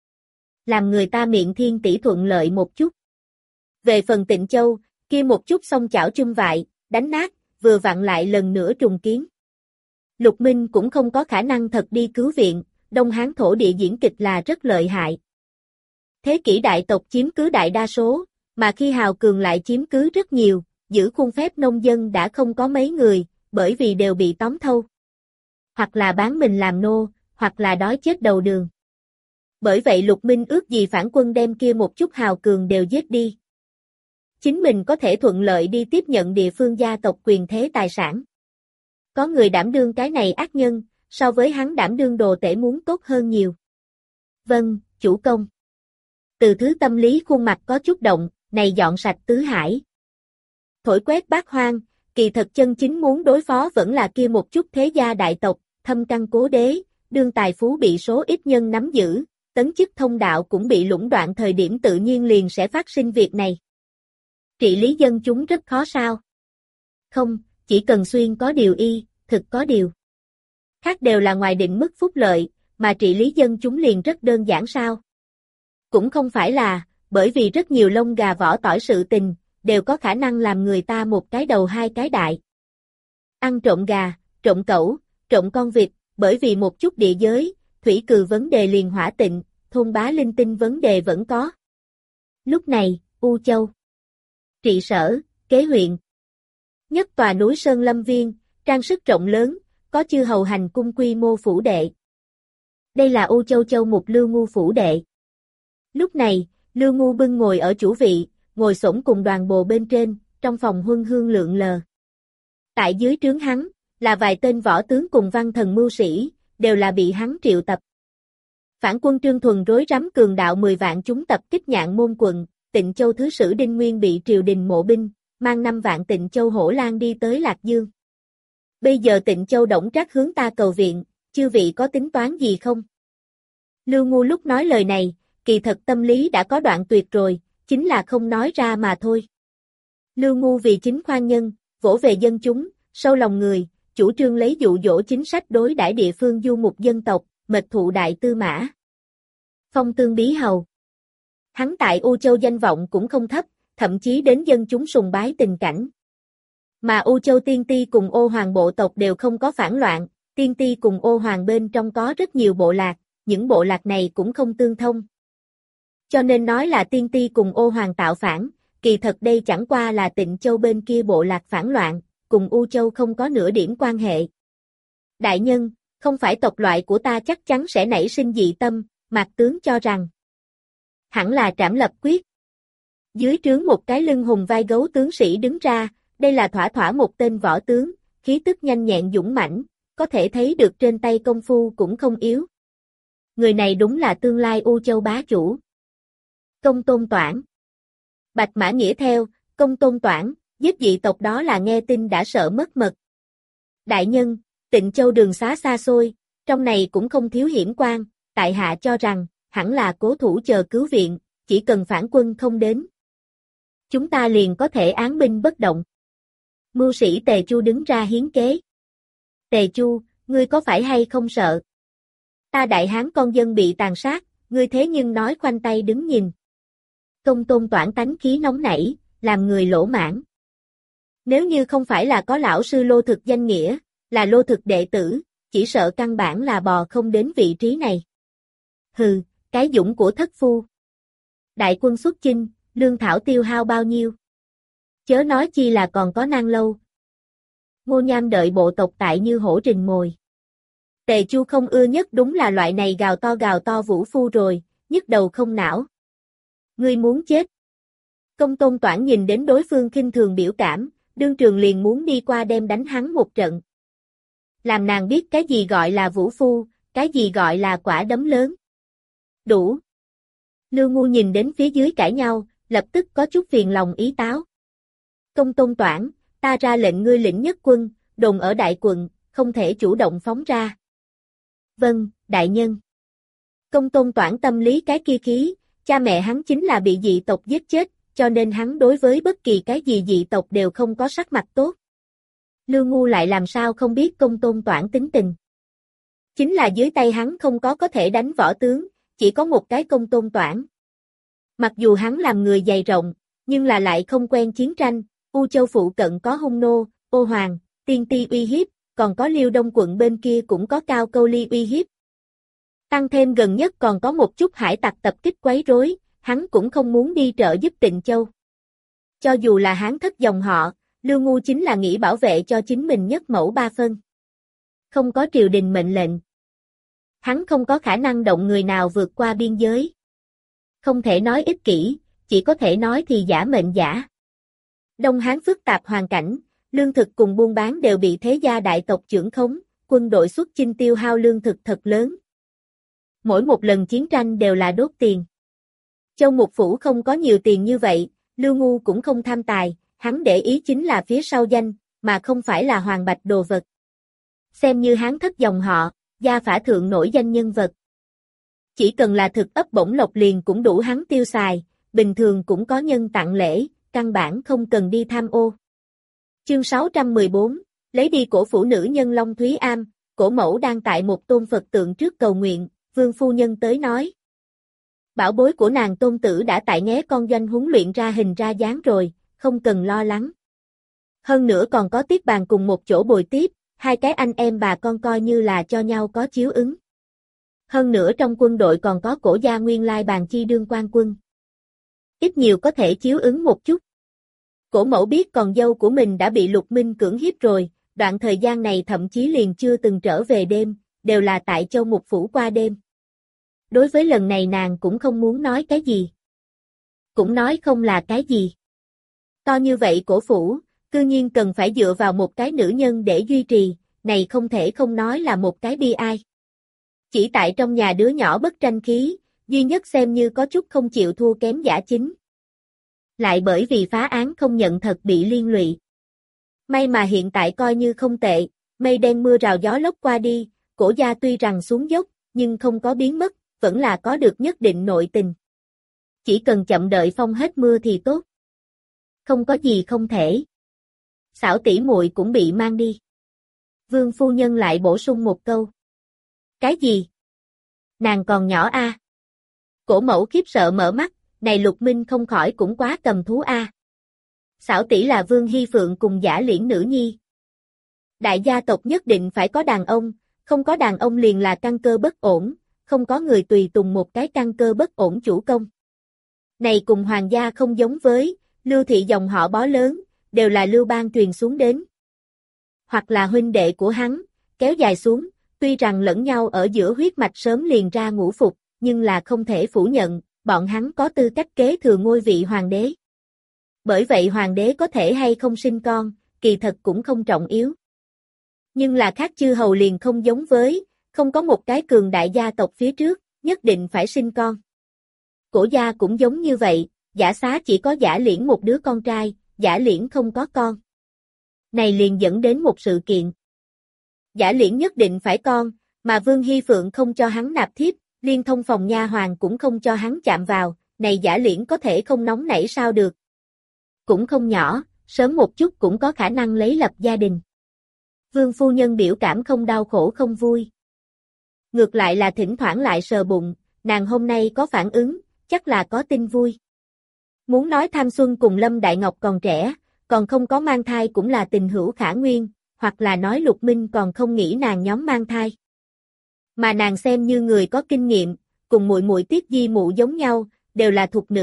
Làm người ta miệng thiên tỷ thuận lợi một chút. Về phần Tịnh Châu, kia một chút xong chảo chum vại, đánh nát, vừa vặn lại lần nữa trùng kiến. Lục Minh cũng không có khả năng thật đi cứu viện, Đông Hán thổ địa diễn kịch là rất lợi hại. Thế kỷ đại tộc chiếm cứ đại đa số, mà khi hào cường lại chiếm cứ rất nhiều, giữ khuôn phép nông dân đã không có mấy người, bởi vì đều bị tóm thâu. Hoặc là bán mình làm nô, hoặc là đói chết đầu đường. Bởi vậy Lục Minh ước gì phản quân đem kia một chút hào cường đều giết đi. Chính mình có thể thuận lợi đi tiếp nhận địa phương gia tộc quyền thế tài sản. Có người đảm đương cái này ác nhân, so với hắn đảm đương đồ tể muốn tốt hơn nhiều. Vâng, chủ công. Từ Thứ tâm lý khuôn mặt có chút động, này dọn sạch tứ hải. Thổi quét bát hoang, kỳ thật chân chính muốn đối phó vẫn là kia một chút thế gia đại tộc, thâm căn cố đế, đương tài phú bị số ít nhân nắm giữ, tấn chức thông đạo cũng bị lũng đoạn thời điểm tự nhiên liền sẽ phát sinh việc này. Trị lý dân chúng rất khó sao? Không, chỉ cần xuyên có điều y, thực có điều. Khác đều là ngoài định mức phúc lợi, mà trị lý dân chúng liền rất đơn giản sao? Cũng không phải là, bởi vì rất nhiều lông gà vỏ tỏi sự tình, đều có khả năng làm người ta một cái đầu hai cái đại. Ăn trộm gà, trộm cẩu, trộm con vịt, bởi vì một chút địa giới, thủy cừ vấn đề liền hỏa tịnh, thôn bá linh tinh vấn đề vẫn có. Lúc này, U Châu, trị sở, kế huyện. Nhất tòa núi Sơn Lâm Viên, trang sức rộng lớn, có chư hầu hành cung quy mô phủ đệ. Đây là U Châu Châu Mục Lưu Ngu phủ đệ. Lúc này, Lưu Ngu bưng ngồi ở chủ vị, ngồi xổm cùng đoàn bồ bên trên, trong phòng huân hương lượn lờ. Tại dưới trướng hắn, là vài tên võ tướng cùng văn thần mưu sĩ, đều là bị hắn triệu tập. Phản quân Trương Thuần rối rắm cường đạo 10 vạn chúng tập kích Nhạn Môn quận, Tịnh Châu thứ sử Đinh Nguyên bị triều đình mộ binh, mang 5 vạn Tịnh Châu hổ lang đi tới Lạc Dương. Bây giờ Tịnh Châu Đổng Trác hướng ta cầu viện, chư vị có tính toán gì không? Lưu Ngu lúc nói lời này, kỳ thật tâm lý đã có đoạn tuyệt rồi, chính là không nói ra mà thôi. Lưu Ngu vì chính khoan nhân, vỗ về dân chúng, sâu lòng người, chủ trương lấy dụ dỗ chính sách đối đãi địa phương du mục dân tộc, mật thụ đại tư mã. Phong tương bí hầu. Hắn tại U Châu danh vọng cũng không thấp, thậm chí đến dân chúng sùng bái tình cảnh. Mà U Châu Tiên Ti cùng Ô Hoàng bộ tộc đều không có phản loạn, Tiên Ti cùng Ô Hoàng bên trong có rất nhiều bộ lạc, những bộ lạc này cũng không tương thông. Cho nên nói là Tiên Ti cùng Ô Hoàng tạo phản, kỳ thật đây chẳng qua là Tịnh Châu bên kia bộ lạc phản loạn, cùng U Châu không có nửa điểm quan hệ. Đại nhân, không phải tộc loại của ta chắc chắn sẽ nảy sinh dị tâm, Mạc tướng cho rằng hẳn là Trảm Lập Quyết. Dưới trướng một cái lưng hùng vai gấu tướng sĩ đứng ra, đây là thỏa thỏa một tên võ tướng, khí tức nhanh nhẹn dũng mãnh, có thể thấy được trên tay công phu cũng không yếu. Người này đúng là tương lai U Châu bá chủ. Công Tôn Toản. Bạch Mã Nghĩa theo, Công Tôn Toản, giết dị tộc đó là nghe tin đã sợ mất mật. Đại nhân, Tịnh Châu đường xá xa xôi, trong này cũng không thiếu hiểm quan, tại hạ cho rằng, hẳn là cố thủ chờ cứu viện, chỉ cần phản quân không đến. Chúng ta liền có thể án binh bất động. Mưu sĩ Tề Chu đứng ra hiến kế. Tề Chu, ngươi có phải hay không sợ? Ta Đại Hán con dân bị tàn sát, ngươi thế nhưng nói khoanh tay đứng nhìn. Công Tôn Toản tánh khí nóng nảy, làm người lỗ mãn. Nếu như không phải là có lão sư Lô Thực danh nghĩa, là Lô Thực đệ tử, chỉ sợ căn bản là bò không đến vị trí này. Hừ, cái dũng của thất phu. Đại quân xuất chinh, lương thảo tiêu hao bao nhiêu. Chớ nói chi là còn có nang lâu. Ngô Nham đợi bộ tộc tại như hổ rình mồi. Tề Chu không ưa nhất đúng là loại này gào to vũ phu rồi, nhức đầu không não. Ngươi muốn chết. Công Tôn Toản nhìn đến đối phương khinh thường biểu cảm, đương trường liền muốn đi qua đem đánh hắn một trận. Làm nàng biết cái gì gọi là vũ phu, cái gì gọi là quả đấm lớn. Đủ. Lưu Ngu nhìn đến phía dưới cãi nhau, lập tức có chút phiền lòng ý táo. Công Tôn Toản, ta ra lệnh ngươi lĩnh nhất quân, đồn ở đại quận, không thể chủ động phóng ra. Vâng, đại nhân. Công Tôn Toản tâm lý cái kia khí, cha mẹ hắn chính là bị dị tộc giết chết, cho nên hắn đối với bất kỳ cái gì dị tộc đều không có sắc mặt tốt. Lưu Ngu lại làm sao không biết Công Tôn Toản tính tình. Chính là dưới tay hắn không có thể đánh võ tướng, chỉ có một cái Công Tôn Toản. Mặc dù hắn làm người dày rộng, nhưng là lại không quen chiến tranh, U Châu phụ cận có Hung Nô, Ô Hoàng, Tiên Ti uy hiếp, còn có Liêu Đông quận bên kia cũng có Cao Câu Ly uy hiếp. Tăng thêm gần nhất còn có một chút hải tặc tập kích quấy rối, hắn cũng không muốn đi trợ giúp Tịnh Châu. Cho dù là Hán thất dòng họ, Lưu Ngu chính là nghĩ bảo vệ cho chính mình nhất mẫu ba phân. Không có triều đình mệnh lệnh. Hắn không có khả năng động người nào vượt qua biên giới. Không thể nói ích kỷ, chỉ có thể nói thì giả mệnh giả. Đông Hán phức tạp hoàn cảnh, lương thực cùng buôn bán đều bị thế gia đại tộc trưởng khống, quân đội xuất chinh tiêu hao lương thực thật lớn. Mỗi một lần chiến tranh đều là đốt tiền. Châu Mục Phủ không có nhiều tiền như vậy, Lưu Ngu cũng không tham tài, hắn để ý chính là phía sau danh, mà không phải là hoàng bạch đồ vật. Xem như Hán thất dòng họ, gia phả thượng nổi danh nhân vật. Chỉ cần là thực ấp bổng lộc liền cũng đủ hắn tiêu xài, bình thường cũng có nhân tặng lễ, căn bản không cần đi tham ô. Chương 614, lấy đi cổ phủ nữ nhân Long Thúy Am, cổ mẫu đang tại một tôn Phật tượng trước cầu nguyện, Vương phu nhân tới nói. Bảo bối của nàng tôn tử đã tại nghé con doanh huấn luyện ra hình ra dáng rồi, không cần lo lắng. Hơn nữa còn có Tiết Bàn cùng một chỗ bồi tiếp, hai cái anh em bà con coi như là cho nhau có chiếu ứng. Hơn nữa trong quân đội còn có cổ gia nguyên lai Bàn Chi đương quan quân. Ít nhiều có thể chiếu ứng một chút. Cổ mẫu biết con dâu của mình đã bị Lục Minh cưỡng hiếp rồi, đoạn thời gian này thậm chí liền chưa từng trở về đêm, đều là tại Châu Mục Phủ qua đêm. Đối với lần này nàng cũng không muốn nói cái gì. Cũng nói không là cái gì. To như vậy cổ phủ, cư nhiên cần phải dựa vào một cái nữ nhân để duy trì, này không thể không nói là một cái bi ai. Chỉ tại trong nhà đứa nhỏ bất tranh khí, duy nhất xem như có chút không chịu thua kém giả chính. Lại bởi vì phá án không nhận thật bị liên lụy. May mà hiện tại coi như không tệ, mây đen mưa rào gió lốc qua đi, cổ gia tuy rằng xuống dốc, nhưng không có biến mất, vẫn là có được nhất định nội tình. Chỉ cần chậm đợi phong hết mưa thì tốt. Không có gì không thể. Xảo tỷ muội cũng bị mang đi. Vương phu nhân lại bổ sung một câu. Cái gì? Nàng còn nhỏ a. Cổ mẫu khiếp sợ mở mắt, này Lục Minh không khỏi cũng quá cầm thú a. Xảo tỷ là Vương Hy Phượng cùng Giả Liễn nữ nhi. Đại gia tộc nhất định phải có đàn ông, không có đàn ông liền là căn cơ bất ổn, không có người tùy tùng một cái căn cơ bất ổn chủ công. Này cùng hoàng gia không giống với, Lưu thị dòng họ bó lớn, đều là Lưu Bang truyền xuống đến. Hoặc là huynh đệ của hắn, kéo dài xuống, tuy rằng lẫn nhau ở giữa huyết mạch sớm liền ra ngũ phục, nhưng là không thể phủ nhận, bọn hắn có tư cách kế thừa ngôi vị hoàng đế. Bởi vậy hoàng đế có thể hay không sinh con, kỳ thật cũng không trọng yếu. Nhưng là khác chư hầu liền không giống với, không có một cái cường đại gia tộc phía trước, nhất định phải sinh con. Cổ gia cũng giống như vậy, Giả Xá chỉ có Giả Liễn một đứa con trai, Giả Liễn không có con. Này liền dẫn đến một sự kiện. Giả Liễn nhất định phải con, mà Vương Hy Phượng không cho hắn nạp thiếp, liên thông phòng nha hoàn cũng không cho hắn chạm vào, này Giả Liễn có thể không nóng nảy sao được. Cũng không nhỏ, sớm một chút cũng có khả năng lấy lập gia đình. Vương phu nhân biểu cảm không đau khổ không vui. Ngược lại là thỉnh thoảng lại sờ bụng, nàng hôm nay có phản ứng, chắc là có tin vui. Muốn nói Tham Xuân cùng Lâm Đại Ngọc còn trẻ, còn không có mang thai cũng là tình hữu khả nguyên, hoặc là nói Lục Minh còn không nghĩ nàng nhóm mang thai. Mà nàng xem như người có kinh nghiệm, cùng muội muội Tiết Di mụ giống nhau, đều là thục nữ,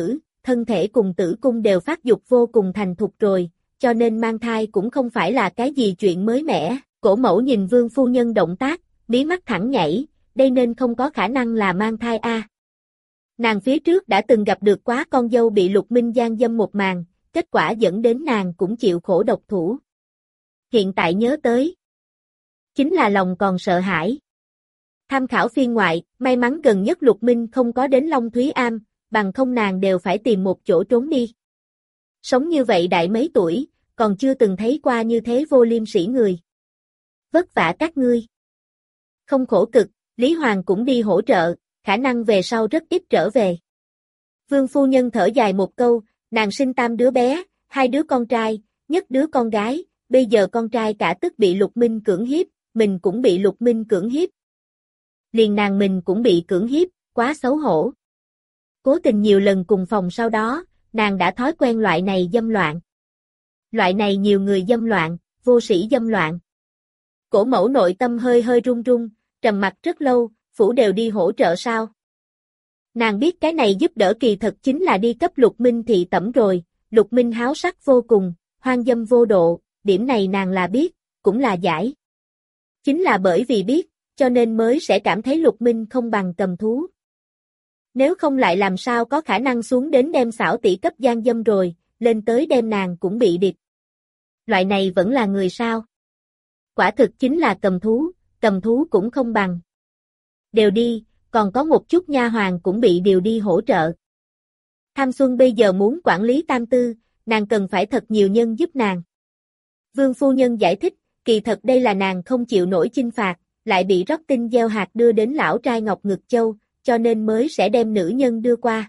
thân thể cùng tử cung đều phát dục vô cùng thành thục rồi, cho nên mang thai cũng không phải là cái gì chuyện mới mẻ. Cổ mẫu nhìn Vương phu nhân động tác, mí mắt thẳng nhảy, đây nên không có khả năng là mang thai a. Nàng phía trước đã từng gặp được quá con dâu bị Lục Minh gian dâm một màn, kết quả dẫn đến nàng cũng chịu khổ độc thủ. Hiện tại nhớ tới, chính là lòng còn sợ hãi. Tham khảo phiên ngoại, may mắn gần nhất Lục Minh không có đến Long Thúy Am, bằng không nàng đều phải tìm một chỗ trốn đi. Sống như vậy đại mấy tuổi, còn chưa từng thấy qua như thế vô liêm sỉ người. Vất vả các ngươi. Không khổ cực, Lý Hoàng cũng đi hỗ trợ, khả năng về sau rất ít trở về. Vương phu nhân thở dài một câu, nàng sinh 3 đứa bé, 2 đứa con trai, nhất đứa con gái, bây giờ con trai cả tức bị Lục Minh cưỡng hiếp, mình cũng bị Lục Minh cưỡng hiếp. Liền nàng mình cũng bị cưỡng hiếp, quá xấu hổ. Cố tình nhiều lần cùng phòng sau đó, nàng đã thói quen loại này dâm loạn. Loại này nhiều người dâm loạn, vô sĩ dâm loạn. Cổ mẫu nội tâm hơi hơi run run, trầm mặc rất lâu, phủ đều đi hỗ trợ sao. Nàng biết cái này giúp đỡ kỳ thật chính là đi cấp Lục Minh thị tẩm rồi, Lục Minh háo sắc vô cùng, hoang dâm vô độ, điểm này nàng là biết, cũng là giải. Chính là bởi vì biết, cho nên mới sẽ cảm thấy Lục Minh không bằng cầm thú. Nếu không lại làm sao có khả năng xuống đến đem xảo tỷ cấp gian dâm rồi, lên tới đem nàng cũng bị địch. Loại này vẫn là người sao? Quả thực chính là cầm thú cũng không bằng. Đều đi, còn có một chút nha hoàn cũng bị điều đi hỗ trợ. Tham Xuân bây giờ muốn quản lý tam tư, nàng cần phải thật nhiều nhân giúp nàng. Vương phu nhân giải thích, kỳ thật đây là nàng không chịu nổi chinh phạt, lại bị rót tinh gieo hạt đưa đến lão trai Ngọc Ngực Châu, cho nên mới sẽ đem nữ nhân đưa qua.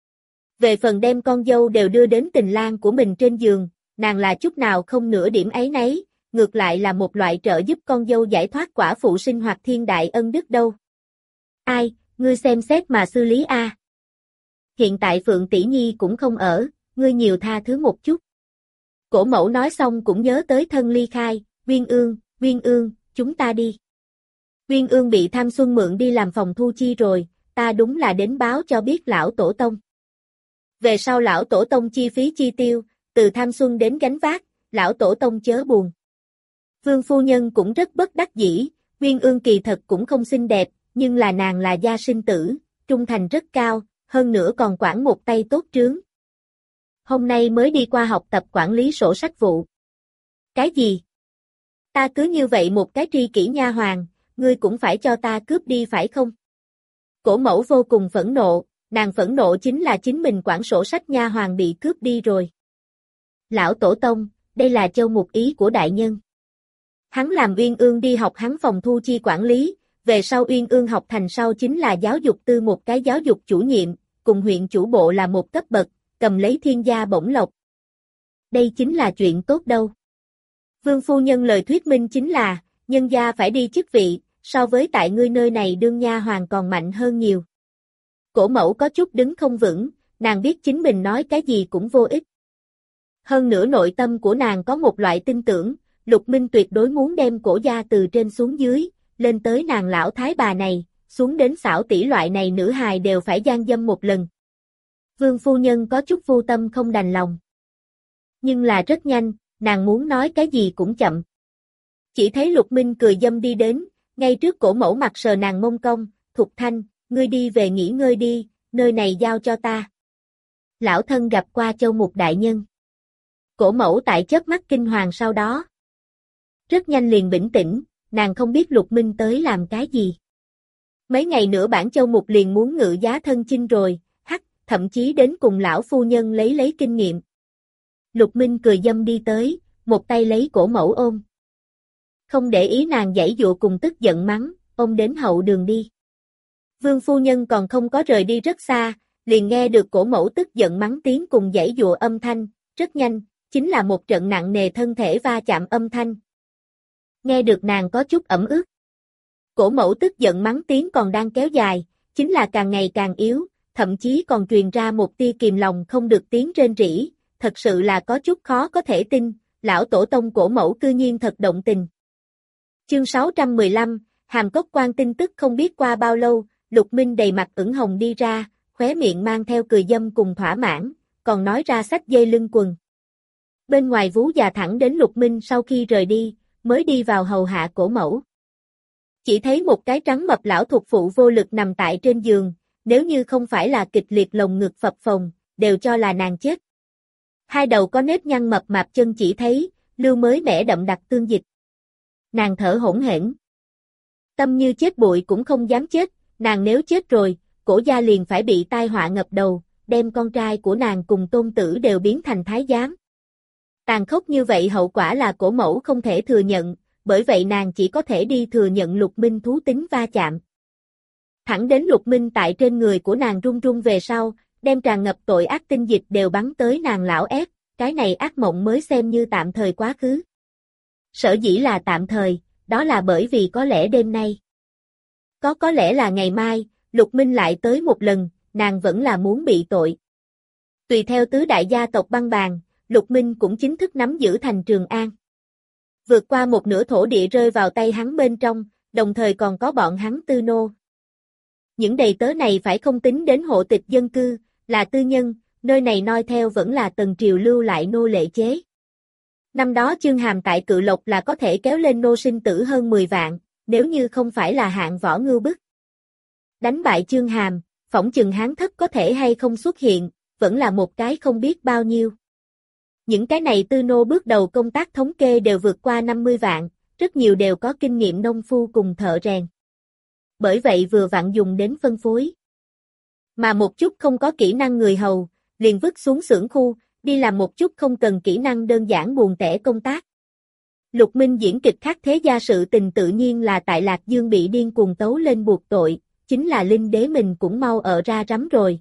Về phần đem con dâu đều đưa đến tình lang của mình trên giường, nàng là chút nào không nửa điểm áy náy, ngược lại là một loại trợ giúp con dâu giải thoát quả phụ sinh hoạt thiên đại ân đức đâu. Ai, ngươi xem xét mà xử lý a. Hiện tại Phượng tỷ nhi cũng không ở, ngươi nhiều tha thứ một chút. Cổ mẫu nói xong cũng nhớ tới thân ly khai, Uyên Ương, chúng ta đi. Uyên Ương bị Tham Xuân mượn đi làm phòng thu chi rồi, ta đúng là đến báo cho biết lão tổ tông. Về sau lão tổ tông chi phí chi tiêu, từ Tham Xuân đến gánh vác, lão tổ tông chớ buồn. Vương phu nhân cũng rất bất đắc dĩ, Uyên Ương kỳ thật cũng không xinh đẹp, nhưng là nàng là gia sinh tử, trung thành rất cao, hơn nữa còn quản một tay tốt trướng. Hôm nay mới đi qua học tập quản lý sổ sách vụ. Cái gì? Ta cứ như vậy một cái tri kỷ nha hoàn, ngươi cũng phải cho ta cướp đi phải không? Cổ mẫu vô cùng phẫn nộ, nàng phẫn nộ chính là chính mình quản sổ sách nha hoàn bị cướp đi rồi. Lão tổ tông, đây là châu mục ý của đại nhân. Hắn làm Uyên Ương đi học hắn phòng thu chi quản lý, về sau Uyên Ương học thành sau chính là giáo dục tư một cái giáo dục chủ nhiệm, cùng huyện chủ bộ là một cấp bậc, cầm lấy thiên gia bổng lộc. Đây chính là chuyện tốt đâu. Vương phu nhân lời thuyết minh chính là, nhân gia phải đi chức vị, so với tại ngươi nơi này đương nha hoàn còn mạnh hơn nhiều. Cổ mẫu có chút đứng không vững, nàng biết chính mình nói cái gì cũng vô ích. Hơn nữa nội tâm của nàng có một loại tin tưởng, Lục Minh tuyệt đối muốn đem cổ gia từ trên xuống dưới, lên tới nàng lão thái bà này, xuống đến xảo tỷ loại này nữ hài đều phải gian dâm một lần. Vương phu nhân có chút vô tâm không đành lòng. Nhưng là rất nhanh, nàng muốn nói cái gì cũng chậm. Chỉ thấy Lục Minh cười dâm đi đến, ngay trước cổ mẫu mặt sờ nàng mông cong, Thục Thanh, ngươi đi về nghỉ ngơi đi, nơi này giao cho ta. Lão thân gặp qua châu mục đại nhân. Cổ mẫu tại chớp mắt kinh hoàng sau đó. Rất nhanh liền bình tĩnh, nàng không biết Lục Minh tới làm cái gì. Mấy ngày nữa bản châu mục liền muốn ngự giá thân chinh rồi, thậm chí đến cùng lão phu nhân lấy kinh nghiệm. Lục Minh cười dâm đi tới, một tay lấy cổ mẫu ôm. Không để ý nàng giãy dụa cùng tức giận mắng, ôm đến hậu đường đi. Vương phu nhân còn không có rời đi rất xa, liền nghe được cổ mẫu tức giận mắng tiếng cùng giãy dụa âm thanh, rất nhanh, chính là một trận nặng nề thân thể va chạm âm thanh. Nghe được nàng có chút ẩm ướt. Cổ mẫu tức giận mắng tiếng còn đang kéo dài, chính là càng ngày càng yếu, thậm chí còn truyền ra một tia kìm lòng không được tiếng rên rỉ, thật sự là có chút khó có thể tin, lão tổ tông cổ mẫu cư nhiên thật động tình. Chương 615, Hàm Cốc Quan tin tức không biết qua bao lâu, Lục Minh đầy mặt ửng hồng đi ra, khóe miệng mang theo cười dâm cùng thỏa mãn, còn nói ra xách dây lưng quần. Bên ngoài vú già thẳng đến Lục Minh sau khi rời đi, mới đi vào hầu hạ cổ mẫu. Chỉ thấy một cái trắng mập lão thuộc phụ vô lực nằm tại trên giường, nếu như không phải là kịch liệt lồng ngực phập phồng, đều cho là nàng chết. Hai đầu có nếp nhăn mập mạp chân chỉ thấy, lưu mới mẻ đậm đặc tương dịch. Nàng thở hổn hển. Tâm như chết bụi cũng không dám chết, nàng nếu chết rồi, cổ gia liền phải bị tai họa ngập đầu, đem con trai của nàng cùng tôn tử đều biến thành thái giám. Tàn khốc như vậy hậu quả là cổ mẫu không thể thừa nhận, bởi vậy nàng chỉ có thể đi thừa nhận Lục Minh thú tính va chạm. Thẳng đến Lục Minh tại trên người của nàng run run về sau, đem tràn ngập tội ác tinh dịch đều bắn tới nàng lão ép, cái này ác mộng mới xem như tạm thời quá khứ. Sở dĩ là tạm thời, đó là bởi vì có lẽ đêm nay. Có lẽ là ngày mai, Lục Minh lại tới một lần, nàng vẫn là muốn bị tội. Tùy theo tứ đại gia tộc băng bàn, Lục Minh cũng chính thức nắm giữ thành Trường An. Vượt qua một nửa thổ địa rơi vào tay hắn bên trong, đồng thời còn có bọn hắn tư nô. Những đầy tớ này phải không tính đến hộ tịch dân cư, là tư nhân, nơi này noi theo vẫn là tần triều lưu lại nô lệ chế. Năm đó Chương Hàm tại Cự Lộc là có thể kéo lên nô sinh tử hơn 10 vạn, nếu như không phải là hạng võ ngưu bức. Đánh bại Chương Hàm, phỏng chừng Hán Thất có thể hay không xuất hiện, vẫn là một cái không biết bao nhiêu. Những cái này tư nô bước đầu công tác thống kê đều vượt qua 50 vạn, rất nhiều đều có kinh nghiệm nông phu cùng thợ rèn. Bởi vậy vừa vặn dùng đến phân phối. Mà một chút không có kỹ năng người hầu, liền vứt xuống xưởng khu, đi làm một chút không cần kỹ năng đơn giản buồn tẻ công tác. Lục Minh diễn kịch khắc thế gia sự tình tự nhiên là tại Lạc Dương bị điên cuồng tấu lên buộc tội, chính là Linh Đế mình cũng mau ở ra rắm rồi.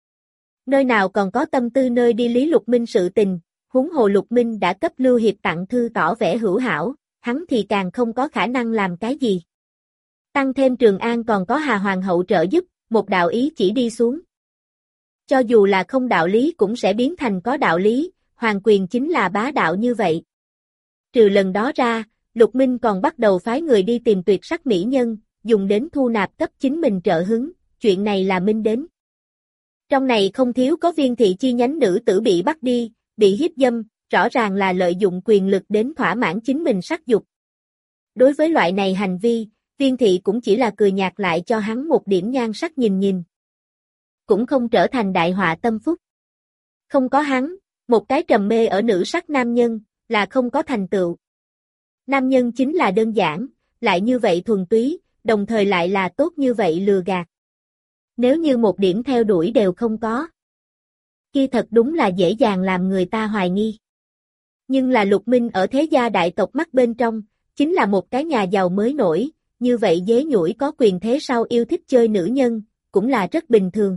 Nơi nào còn có tâm tư nơi đi lý Lục Minh sự tình, huống hồ Lục Minh đã cấp Lưu Hiệp tặng thư tỏ vẻ hữu hảo, hắn thì càng không có khả năng làm cái gì. Tăng thêm Trường An còn có Hà Hoàng hậu trợ giúp, một đạo ý chỉ đi xuống. Cho dù là không đạo lý cũng sẽ biến thành có đạo lý, hoàng quyền chính là bá đạo như vậy. Trừ lần đó ra, Lục Minh còn bắt đầu phái người đi tìm tuyệt sắc mỹ nhân, dùng đến thu nạp cấp chính mình trợ hứng, chuyện này là minh đến. Trong này không thiếu có Viên thị chi nhánh nữ tử bị bắt đi, bị hiếp dâm, rõ ràng là lợi dụng quyền lực đến thỏa mãn chính mình sắc dục. Đối với loại này hành vi, Viên thị cũng chỉ là cười nhạt lại cho hắn một điểm nhan sắc nhìn nhìn. Cũng không trở thành đại họa tâm phúc. Không có hắn, một cái trầm mê ở nữ sắc nam nhân, là không có thành tựu. Nam nhân chính là đơn giản, lại như vậy thuần túy, đồng thời lại là tốt như vậy lừa gạt. Nếu như một điểm theo đuổi đều không có, kia thật đúng là dễ dàng làm người ta hoài nghi. Nhưng là Lục Minh ở thế gia đại tộc mắt bên trong, chính là một cái nhà giàu mới nổi, như vậy dế nhũi có quyền thế sau yêu thích chơi nữ nhân, cũng là rất bình thường.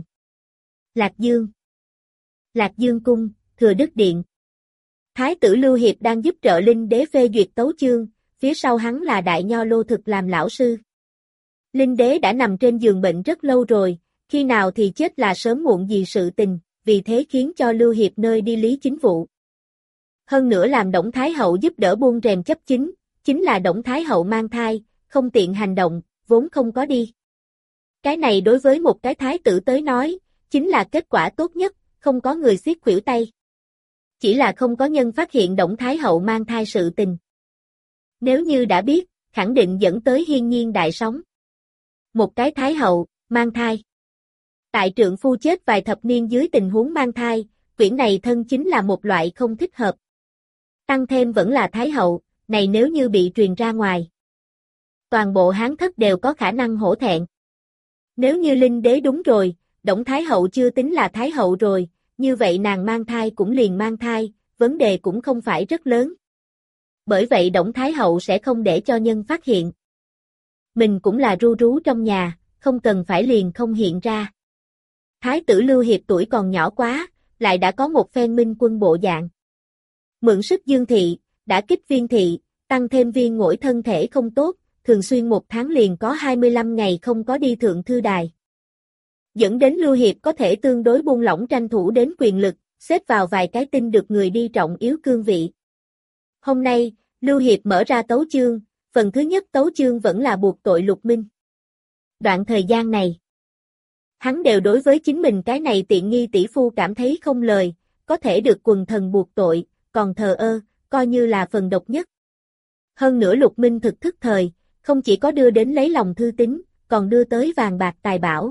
Lạc Dương cung, Thừa Đức Điện. Thái tử Lưu Hiệp đang giúp trợ Linh Đế phê duyệt tấu chương, phía sau hắn là Đại Nho Lô Thực làm lão sư. Linh Đế đã nằm trên giường bệnh rất lâu rồi, khi nào thì chết là sớm muộn gì sự tình, vì thế khiến cho Lưu Hiệp nơi đi lý chính vụ. Hơn nữa làm Đổng Thái Hậu giúp đỡ buông rèm chấp chính là Đổng Thái Hậu mang thai, không tiện hành động, vốn không có đi. Cái này đối với một cái thái tử tới nói, chính là kết quả tốt nhất, không có người xiết khuỷu tay. Chỉ là không có nhân phát hiện Đổng Thái Hậu mang thai sự tình. Nếu như đã biết, khẳng định dẫn tới hiên nhiên đại sóng. Một cái Thái Hậu, mang thai. Tại trượng phu chết vài thập niên dưới tình huống mang thai, quyển này thân chính là một loại không thích hợp. Tăng thêm vẫn là Thái Hậu, này nếu như bị truyền ra ngoài. Toàn bộ Hán Thất đều có khả năng hổ thẹn. Nếu như Linh Đế đúng rồi, Đổng Thái Hậu chưa tính là Thái Hậu rồi, như vậy nàng mang thai cũng liền mang thai, vấn đề cũng không phải rất lớn. Bởi vậy Đổng Thái Hậu sẽ không để cho nhân phát hiện. Mình cũng là ru rú trong nhà, không cần phải liền không hiện ra. Thái tử Lưu Hiệp tuổi còn nhỏ quá, lại đã có một phen minh quân bộ dạng. Mượn sức Dương thị, đã kích Viên thị, tăng thêm Viên Ngỗi thân thể không tốt, thường xuyên một tháng liền có 25 ngày không có đi thượng thư đài. Dẫn đến Lưu Hiệp có thể tương đối buông lỏng tranh thủ đến quyền lực, xếp vào vài cái tin được người đi trọng yếu cương vị. Hôm nay, Lưu Hiệp mở ra tấu chương, phần thứ nhất tấu chương vẫn là buộc tội Lục Minh. Đoạn thời gian này, hắn đều đối với chính mình cái này tiện nghi tỷ phu cảm thấy không lời, có thể được quần thần buộc tội, còn thờ ơ, coi như là phần độc nhất. Hơn nữa Lục Minh thực thức thời, không chỉ có đưa đến lấy lòng Thư Tín, còn đưa tới vàng bạc tài bảo.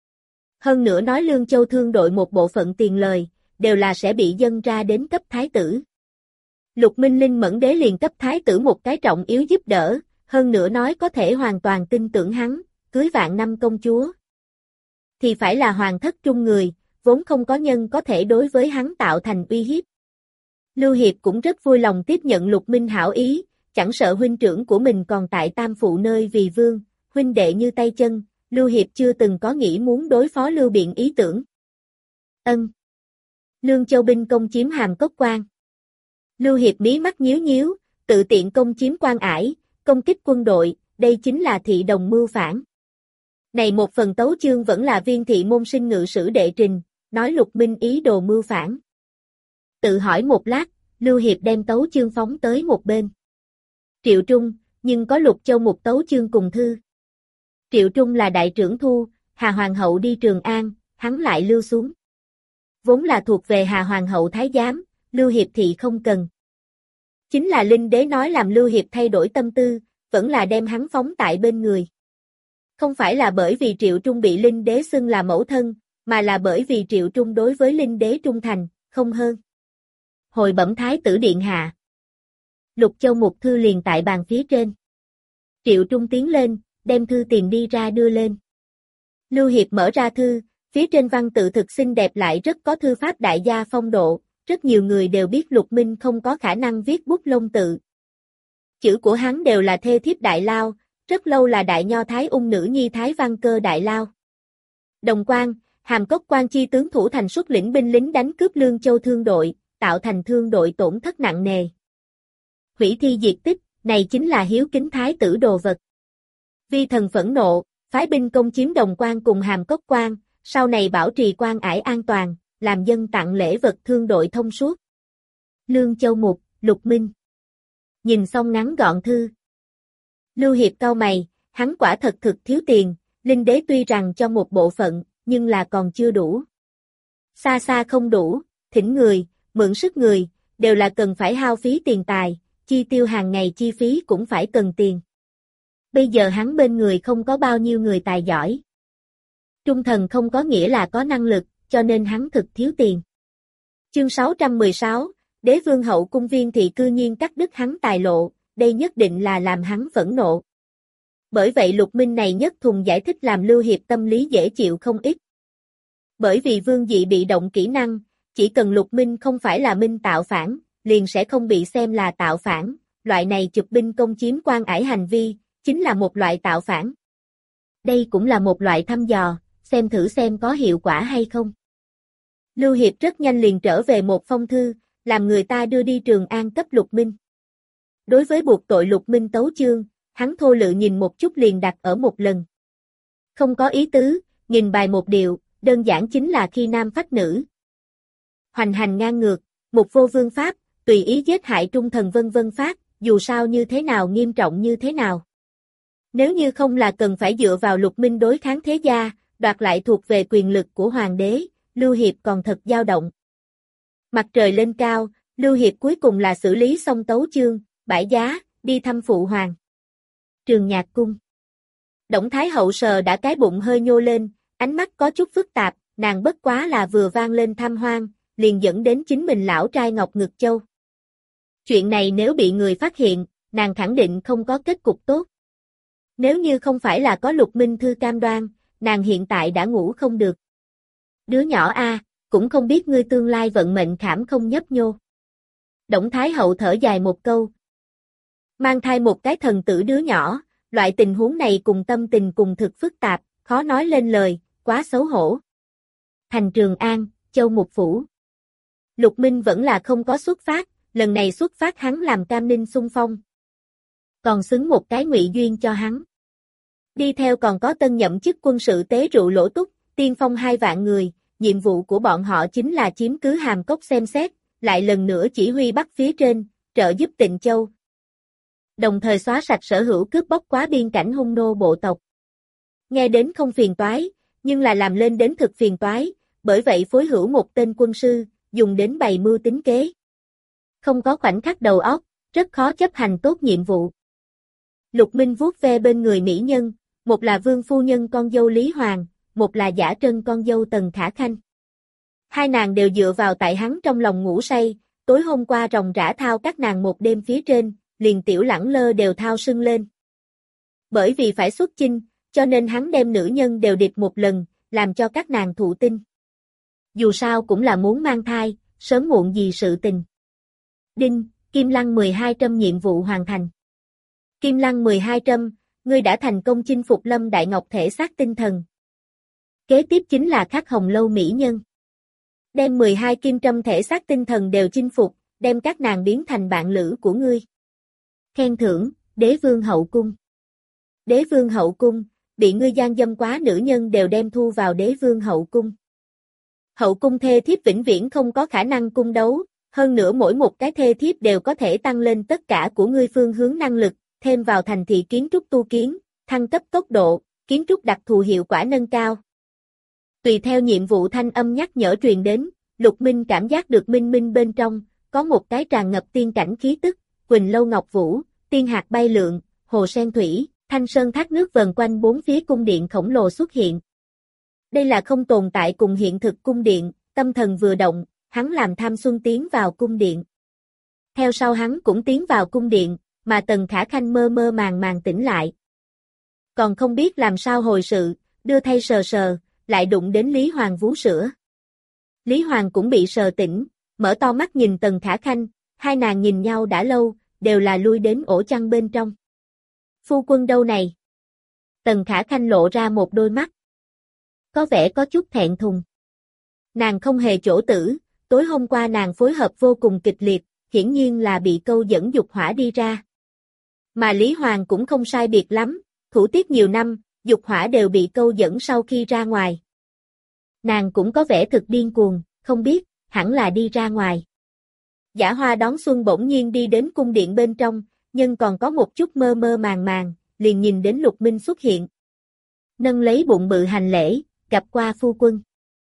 Hơn nữa nói Lương Châu Thương đội một bộ phận tiền lời, đều là sẽ bị dâng ra đến cấp thái tử. Lục Minh Linh Mẫn Đế liền cấp thái tử một cái trọng yếu giúp đỡ, hơn nữa nói có thể hoàn toàn tin tưởng hắn, cưới vạn năm công chúa. Thì phải là hoàng thất trung người, vốn không có nhân có thể đối với hắn tạo thành uy hiếp. Lưu Hiệp cũng rất vui lòng tiếp nhận Lục Minh hảo ý, chẳng sợ huynh trưởng của mình còn tại Tam Phụ nơi vì vương, huynh đệ như tay chân, Lưu Hiệp chưa từng có nghĩ muốn đối phó Lưu Biện ý tưởng. Ân. Lương Châu binh công chiếm Hàm Cốc Quan. Lưu Hiệp mí mắt nhíu nhíu, tự tiện công chiếm Quan Ải, công kích quân đội, đây chính là thị đồng mưu phản. Này một phần tấu chương vẫn là Viên thị môn sinh ngự sử đệ trình, nói Lục Minh ý đồ mưu phản. Tự hỏi một lát, Lưu Hiệp đem tấu chương phóng tới một bên. Triệu Trung, nhưng có Lục Châu một tấu chương cùng thư. Triệu Trung là đại trưởng thu, Hà Hoàng hậu đi Trường An, hắn lại lưu xuống. Vốn là thuộc về Hà Hoàng hậu thái giám, Lưu Hiệp thì không cần. Chính là Linh Đế nói làm Lưu Hiệp thay đổi tâm tư, vẫn là đem hắn phóng tại bên người. Không phải là bởi vì Triệu Trung bị Linh Đế xưng là mẫu thân, mà là bởi vì Triệu Trung đối với Linh Đế trung thành, không hơn. Hồi bẩm thái tử điện hạ. Lục Châu một thư liền tại bàn phía trên. Triệu Trung tiến lên, đem thư tiền đi ra đưa lên. Lưu Hiệp mở ra thư, phía trên văn tự thực xinh đẹp lại rất có thư pháp đại gia phong độ, rất nhiều người đều biết Lục Minh không có khả năng viết bút lông tự. Chữ của hắn đều là thê thiếp đại lao, rất lâu là đại nho thái ung nữ nhi thái văn cơ đại lao. Đồng Quan, Hàm Cốc Quan chi tướng thủ thành xuất lĩnh binh lính đánh cướp Lương Châu thương đội, tạo thành thương đội tổn thất nặng nề. Hủy thi diệt tích, này chính là hiếu kính thái tử đồ vật. Vi thần phẫn nộ, phái binh công chiếm Đồng Quan cùng Hàm Cốc Quan, sau này bảo trì Quan Ải an toàn, làm dân tặng lễ vật thương đội thông suốt. Lương Châu Mục, Lục Minh. Nhìn xong ngắn gọn thư. Lưu Hiệp cau mày, hắn quả thật thực thiếu tiền, Linh Đế tuy rằng cho một bộ phận, nhưng là còn chưa đủ. Xa xa không đủ, thỉnh người, mượn sức người, đều là cần phải hao phí tiền tài, chi tiêu hàng ngày chi phí cũng phải cần tiền. Bây giờ hắn bên người không có bao nhiêu người tài giỏi. Trung thần không có nghĩa là có năng lực, cho nên hắn thực thiếu tiền. Chương 616, Đế vương hậu cung Viên thị cư nhiên cắt đứt hắn tài lộ, đây nhất định là làm hắn phẫn nộ. Bởi vậy Lục Minh này nhất thùng giải thích làm Lưu Hiệp tâm lý dễ chịu không ít. Bởi vì Vương Dị bị động kỹ năng, chỉ cần Lục Minh không phải là Minh tạo phản, liền sẽ không bị xem là tạo phản, loại này chụp binh công chiếm Quan Ải hành vi, chính là một loại tạo phản. Đây cũng là một loại thăm dò, xem thử xem có hiệu quả hay không. Lưu Hiệp rất nhanh liền trở về một phong thư, làm người ta đưa đi Trường An cấp Lục Minh. Đối với buộc tội Lục Minh tấu chương, hắn thô lự nhìn một chút liền đặt ở một lần. Không có ý tứ, nghìn bài một điệu, đơn giản chính là khi nam phách nữ. Hoành hành ngang ngược, mục vô vương pháp, tùy ý giết hại trung thần vân vân pháp, dù sao như thế nào nghiêm trọng như thế nào. Nếu như không là cần phải dựa vào Lục Minh đối kháng thế gia, đoạt lại thuộc về quyền lực của hoàng đế, Lưu Hiệp còn thật dao động. Mặt trời lên cao, Lưu Hiệp cuối cùng là xử lý xong tấu chương, bãi giá, đi thăm phụ hoàng. Trường Nhạc Cung. Đổng Thái Hậu sờ đã cái bụng hơi nhô lên, ánh mắt có chút phức tạp, nàng bất quá là vừa vang lên tham hoang, liền dẫn đến chính mình lão trai Ngọc Ngực Châu. Chuyện này nếu bị người phát hiện, nàng khẳng định không có kết cục tốt. Nếu như không phải là có Lục Minh thư cam đoan, nàng hiện tại đã ngủ không được. Đứa nhỏ a, cũng không biết ngươi tương lai vận mệnh khảm không nhấp nhô. Đổng Thái Hậu thở dài một câu. Mang thai một cái thần tử đứa nhỏ, loại tình huống này cùng tâm tình cùng thực phức tạp, khó nói lên lời, quá xấu hổ. Thành Trường An, Châu Mục Phủ. Lục Minh vẫn là không có xuất phát, lần này xuất phát hắn làm Cam Ninh xung phong. Còn xứng một cái ngụy duyên cho hắn. Đi theo còn có tân nhậm chức quân sự tế rượu Lỗ Túc, tiên phong 2 vạn người, nhiệm vụ của bọn họ chính là chiếm cứ Hàm Cốc xem xét, lại lần nữa chỉ huy Bắc phía trên, trợ giúp Tịnh Châu. Đồng thời xóa sạch sở hữu cướp bóc quá biên cảnh hung nô bộ tộc. Nghe đến không phiền toái, nhưng là làm lên đến thực phiền toái, bởi vậy phối hữu một tên quân sư, dùng đến bày mưu tính kế. Không có khoảnh khắc đầu óc, rất khó chấp hành tốt nhiệm vụ. Lục Minh vuốt ve bên người mỹ nhân, một là Vương phu nhân con dâu Lý Hoàng, một là Giả Trân con dâu Tần Khả Khanh. Hai nàng đều dựa vào tại hắn trong lòng ngủ say, tối hôm qua ròng rã thao các nàng một đêm phía trên, liền tiểu lẳng lơ đều thao sưng lên. Bởi vì phải xuất chinh, cho nên hắn đem nữ nhân đều điệp một lần, làm cho các nàng thụ tinh. Dù sao cũng là muốn mang thai, sớm muộn gì sự tình. Đinh, Kim Lăng 12 trâm nhiệm vụ hoàn thành. Kim Lăng 12 trâm, ngươi đã thành công chinh phục Lâm Đại Ngọc thể xác tinh thần. Kế tiếp chính là khắc hồng lâu mỹ nhân. Đem 12 kim trâm thể xác tinh thần đều chinh phục, đem các nàng biến thành bạn lữ của ngươi. Khen thưởng, Đế Vương Hậu Cung. Đế Vương Hậu Cung, bị ngươi gian dâm quá nữ nhân đều đem thu vào Đế Vương Hậu Cung. Hậu Cung thê thiếp vĩnh viễn không có khả năng cung đấu, hơn nữa mỗi một cái thê thiếp đều có thể tăng lên tất cả của ngươi phương hướng năng lực, thêm vào thành thị kiến trúc tu kiến, thăng cấp tốc độ, kiến trúc đặc thù hiệu quả nâng cao. Tùy theo nhiệm vụ thanh âm nhắc nhở truyền đến, Lục Minh cảm giác được minh minh bên trong, có một cái tràn ngập tiên cảnh khí tức, Quỳnh Lâu Ngọc Vũ, tiên hạt bay lượn, hồ sen thủy, thanh sơn thác nước vần quanh bốn phía cung điện khổng lồ xuất hiện. Đây là không tồn tại cùng hiện thực cung điện, tâm thần vừa động, hắn làm Tham Xuân tiến vào cung điện. Theo sau hắn cũng tiến vào cung điện, mà Tần Khả Khanh mơ mơ màng màng tỉnh lại. Còn không biết làm sao hồi sự, đưa thay sờ sờ, lại đụng đến Lý Hoàng vú sữa. Lý Hoàng cũng bị sờ tỉnh, mở to mắt nhìn Tần Khả Khanh, hai nàng nhìn nhau đã lâu, đều là lui đến ổ chăn bên trong. Phu quân đâu này? Tần Khả Khanh lộ ra một đôi mắt. Có vẻ có chút thẹn thùng. Nàng không hề chỗ tử, tối hôm qua nàng phối hợp vô cùng kịch liệt, hiển nhiên là bị câu dẫn dục hỏa đi ra. Mà Lý Hoàng cũng không sai biệt lắm, thủ tiết nhiều năm, dục hỏa đều bị câu dẫn sau khi ra ngoài. Nàng cũng có vẻ thực điên cuồng, không biết, hẳn là đi ra ngoài. Giả Hoa đón xuân bỗng nhiên đi đến cung điện bên trong, nhưng còn có một chút mơ mơ màng màng, liền nhìn đến Lục Minh xuất hiện. Nâng lấy bụng bự hành lễ, gặp qua phu quân.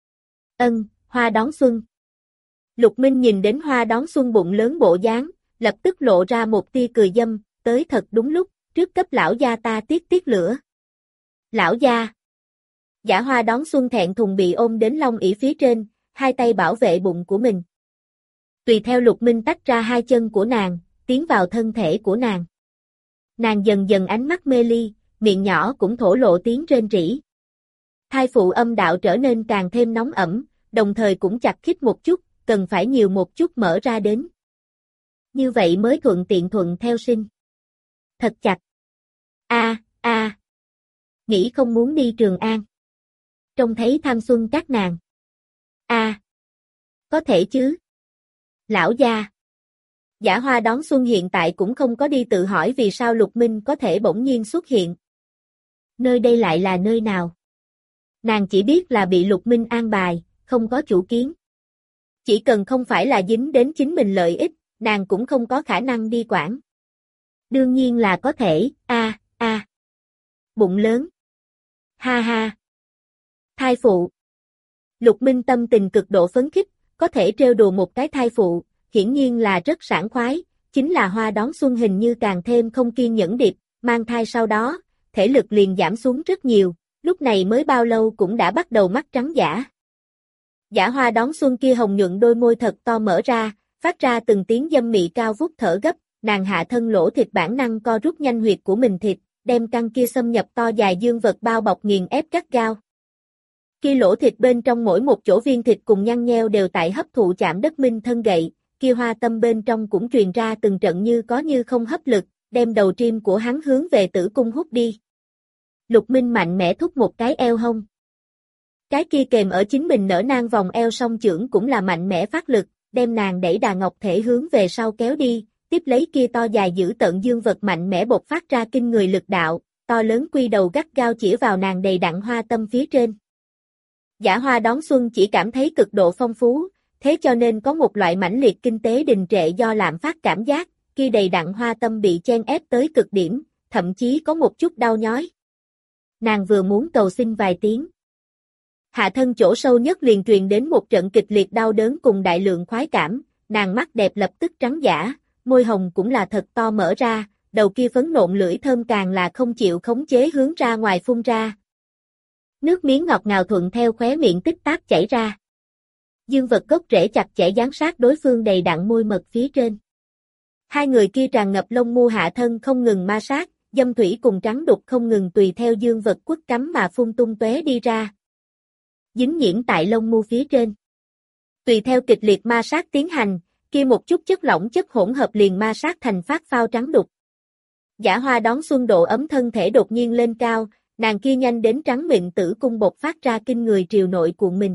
Ân, Hoa đón xuân. Lục Minh nhìn đến Hoa đón xuân bụng lớn bộ dáng, lập tức lộ ra một tia cười dâm, tới thật đúng lúc, trước cấp lão gia ta tiết lửa. Lão gia. Giả Hoa đón xuân thẹn thùng bị ôm đến long ỷ phía trên, hai tay bảo vệ bụng của mình. Tùy theo Lục Minh tách ra hai chân của nàng, tiến vào thân thể của nàng. Nàng dần dần ánh mắt mê ly, miệng nhỏ cũng thổ lộ tiếng rên rỉ. Thai phụ âm đạo trở nên càng thêm nóng ẩm, đồng thời cũng chặt khít một chút, cần phải nhiều một chút mở ra đến. Như vậy mới thuận tiện thuận theo sinh. Thật chặt. Nghĩ không muốn đi Trường An. Trông thấy Tham Xuân các nàng. Có thể chứ. Lão gia. Giả Hoa đón xuân hiện tại cũng không có đi tự hỏi vì sao Lục Minh có thể bỗng nhiên xuất hiện. Nơi đây lại là nơi nào? Nàng chỉ biết là bị Lục Minh an bài, không có chủ kiến. Chỉ cần không phải là dính đến chính mình lợi ích, nàng cũng không có khả năng đi quản. Đương nhiên là có thể, bụng lớn. Ha ha. Thai phụ. Lục Minh tâm tình cực độ phấn khích, có thể trêu đùa một cái thai phụ, hiển nhiên là rất sảng khoái, chính là Hoa đón xuân hình như càng thêm không kiên nhẫn điệp, mang thai sau đó, thể lực liền giảm xuống rất nhiều, lúc này mới bao lâu cũng đã bắt đầu mắt trắng dã. Giả Hoa đón xuân kia hồng nhuận đôi môi thật to mở ra, phát ra từng tiếng dâm mị cao vút thở gấp, nàng hạ thân lỗ thịt bản năng co rút nhanh huyệt của mình thịt, đem căng kia xâm nhập to dài dương vật bao bọc nghiền ép gắt gao. Kia lỗ thịt bên trong mỗi một chỗ viên thịt cùng nhăn nheo đều tại hấp thụ chạm đất minh thân gậy, kia hoa tâm bên trong cũng truyền ra từng trận như có như không hấp lực, đem đầu tim của hắn hướng về tử cung hút đi. Lục Minh mạnh mẽ thúc một cái eo hông. Cái kia kềm ở chính mình nở nang vòng eo song chưởng cũng là mạnh mẽ phát lực, đem nàng đẩy đà ngọc thể hướng về sau kéo đi, tiếp lấy kia to dài giữ tận dương vật mạnh mẽ bộc phát ra kinh người lực đạo, to lớn quy đầu gắt gao chĩa vào nàng đầy đặn hoa tâm phía trên. Giả Hoa đón xuân chỉ cảm thấy cực độ phong phú, thế cho nên có một loại mãnh liệt kinh tế đình trệ do lạm phát cảm giác, kia đầy đặn hoa tâm bị chen ép tới cực điểm, thậm chí có một chút đau nhói. Nàng vừa muốn cầu xin vài tiếng. Hạ thân chỗ sâu nhất liền truyền đến một trận kịch liệt đau đớn cùng đại lượng khoái cảm, nàng mắt đẹp lập tức trắng dã, môi hồng cũng là thật to mở ra, đầu kia phấn nộn lưỡi thơm càng là không chịu khống chế hướng ra ngoài phun ra. Nước miếng ngọt ngào thuận theo khóe miệng tích tắc chảy ra. Dương vật gốc rễ chặt chẽ dán sát đối phương đầy đặn môi mật phía trên. Hai người kia tràn ngập lông mu hạ thân không ngừng ma sát, dâm thủy cùng trắng đục không ngừng tùy theo dương vật quất cắm mà phun tung tóe đi ra. Dính nhiễm tại lông mu phía trên. Tùy theo kịch liệt ma sát tiến hành, kia một chút chất lỏng chất hỗn hợp liền ma sát thành phát phao trắng đục. Giả Hoa đón xuân độ ấm thân thể đột nhiên lên cao, nàng kia nhanh đến trắng mịn tử cung bộc phát ra kinh người triều nội cuộn mình.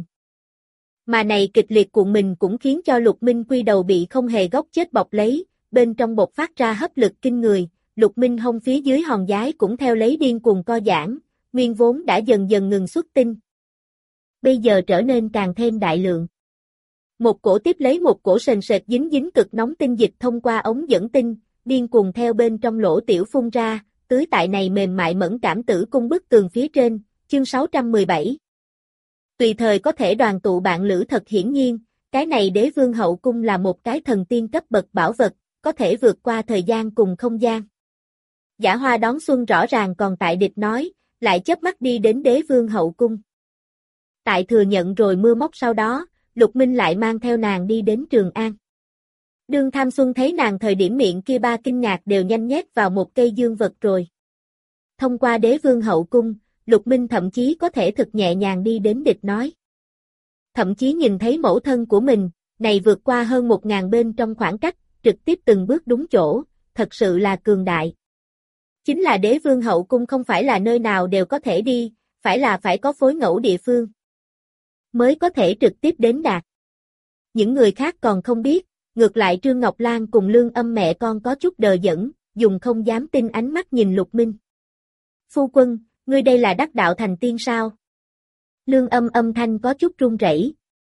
Mà này kịch liệt cuộn mình cũng khiến cho Lục Minh Quy đầu bị không hề góc chết bọc lấy, bên trong bộc phát ra hấp lực kinh người, Lục Minh hông phía dưới hòn giái cũng theo lấy điên cuồng co giãn, nguyên vốn đã dần dần ngừng xuất tinh. Bây giờ trở nên càng thêm đại lượng. Một cổ tiếp lấy một cổ sền sệt dính dính cực nóng tinh dịch thông qua ống dẫn tinh, điên cuồng theo bên trong lỗ tiểu phun ra, tưới tại này mềm mại mẫn cảm tử cung bức tường phía trên, chương 617. Tùy thời có thể đoàn tụ bạn lữ thật hiển nhiên, cái này Đế Vương hậu cung là một cái thần tiên cấp bậc bảo vật, có thể vượt qua thời gian cùng không gian. Giả Hoa đón xuân rõ ràng còn tại địch nói, lại chớp mắt đi đến Đế Vương hậu cung. Tại thừa nhận rồi mưa móc sau đó, Lục Minh lại mang theo nàng đi đến Trường An. Đương Tham Xuân thấy nàng thời điểm miệng kia ba kinh ngạc đều nhanh nhét vào một cây dương vật rồi. Thông qua Đế Vương hậu cung, Lục Minh thậm chí có thể thực nhẹ nhàng đi đến địch nói. Thậm chí nhìn thấy mẫu thân của mình, này vượt qua hơn 1000 bên trong khoảng cách, trực tiếp từng bước đúng chỗ, thật sự là cường đại. Chính là Đế Vương hậu cung không phải là nơi nào đều có thể đi, phải có phối ngẫu địa phương mới có thể trực tiếp đến đạt. Những người khác còn không biết, ngược lại Trương Ngọc Lan cùng Lương Âm mẹ con có chút đờ đẫn, dùng không dám tin ánh mắt nhìn Lục Minh. Phu quân, ngươi đây là đắc đạo thành tiên sao? Lương Âm âm thanh có chút run rẩy.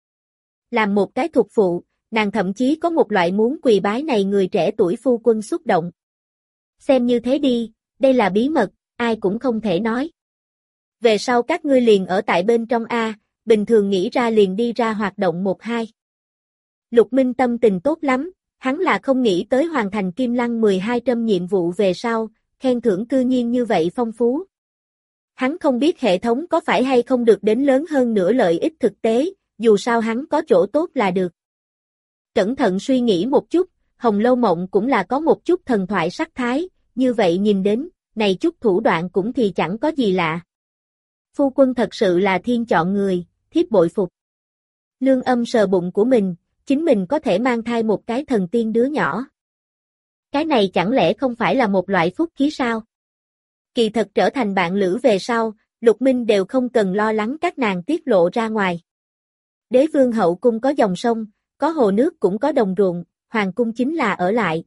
Làm một cái thuộc phụ, nàng thậm chí có một loại muốn quỳ bái này người trẻ tuổi phu quân xúc động. Xem như thế đi, đây là bí mật, ai cũng không thể nói. Về sau các ngươi liền ở tại bên trong A, bình thường nghĩ ra liền đi ra hoạt động 1-2. Lục Minh tâm tình tốt lắm, hắn là không nghĩ tới hoàn thành Kim Lăng 12 trâm nhiệm vụ về sau, khen thưởng cư nhiên như vậy phong phú. Hắn không biết hệ thống có phải hay không được đến lớn hơn nữa lợi ích thực tế, dù sao hắn có chỗ tốt là được. Cẩn thận suy nghĩ một chút, Hồng Lâu Mộng cũng là có một chút thần thoại sắc thái, như vậy nhìn đến, này chút thủ đoạn cũng thì chẳng có gì lạ. Phu quân thật sự là thiên chọn người, thiếp bội phục. Lương Âm sờ bụng của mình, chính mình có thể mang thai một cái thần tiên đứa nhỏ. Cái này chẳng lẽ không phải là một loại phúc khí sao? Kỳ thật trở thành bạn lữ về sau, Lục Minh đều không cần lo lắng các nàng tiết lộ ra ngoài. Đế Vương hậu cung có dòng sông, có hồ nước cũng có đồng ruộng, hoàng cung chính là ở lại.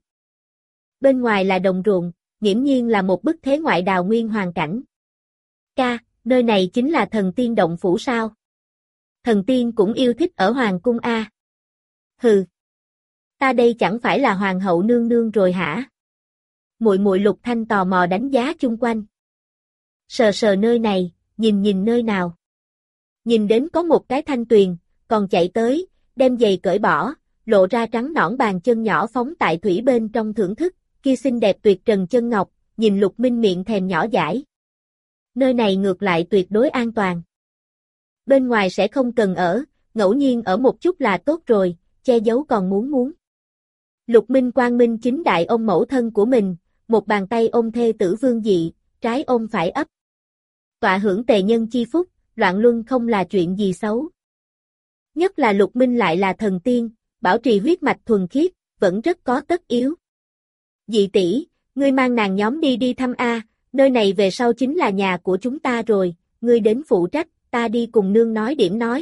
Bên ngoài là đồng ruộng, nghiễm nhiên là một bức thế ngoại đào nguyên hoàn cảnh. Ca, nơi này chính là thần tiên động phủ sao? Thần tiên cũng yêu thích ở hoàng cung A. Hừ. Ta đây chẳng phải là hoàng hậu nương nương rồi hả? Muội muội Lục Thanh tò mò đánh giá chung quanh. Sờ sờ nơi này, nhìn nơi nào. Nhìn đến có một cái thanh tuyền, còn chạy tới, đem giày cởi bỏ, lộ ra trắng nõn bàn chân nhỏ phóng tại thủy bên trong thưởng thức, kia xinh đẹp tuyệt trần chân ngọc, nhìn Lục Minh miệng thèm nhỏ dãi. Nơi này ngược lại tuyệt đối an toàn. Bên ngoài sẽ không cần ở, ngẫu nhiên ở một chút là tốt rồi, che giấu còn muốn. Lục Minh quang minh chính đại ôm mẫu thân của mình, một bàn tay ôm thê tử Vương Dị, trái ôm phải ấp. Tọa hưởng tề nhân chi phúc, loạn luân không là chuyện gì xấu. Nhất là Lục Minh lại là thần tiên, bảo trì huyết mạch thuần khiết, vẫn rất có tất yếu. Dị tỷ, ngươi mang nàng nhóm đi thăm A, nơi này về sau chính là nhà của chúng ta rồi, ngươi đến phụ trách, ta đi cùng nương nói điểm nói.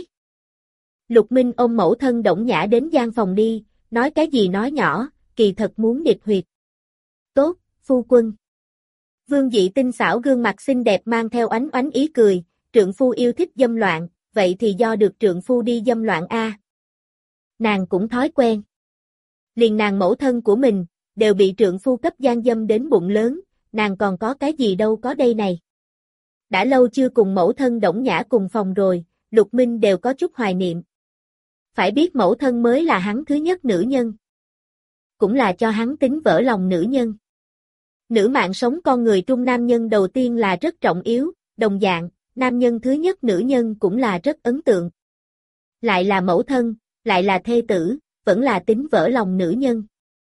Lục Minh ôm mẫu thân Đổng Nhã đến gian phòng đi, nói cái gì nói nhỏ, kỳ thật muốn điệp huyệt. Tốt, phu quân. Vương Dị tinh xảo gương mặt xinh đẹp mang theo ánh ánh ý cười, trượng phu yêu thích dâm loạn, vậy thì do được trượng phu đi dâm loạn A. Nàng cũng thói quen. Liền nàng mẫu thân của mình, đều bị trượng phu cấp gian dâm đến bụng lớn, nàng còn có cái gì đâu có đây này. Đã lâu chưa cùng mẫu thân Đổng Nhã cùng phòng rồi, Lục Minh đều có chút hoài niệm. Phải biết mẫu thân mới là hắn thứ nhất nữ nhân. Cũng là cho hắn tính vỡ lòng nữ nhân. Nữ mạng sống con người trung nam nhân đầu tiên là rất trọng yếu, đồng dạng, nam nhân thứ nhất nữ nhân cũng là rất ấn tượng. Lại là mẫu thân, lại là thê tử, vẫn là tính vỡ lòng nữ nhân.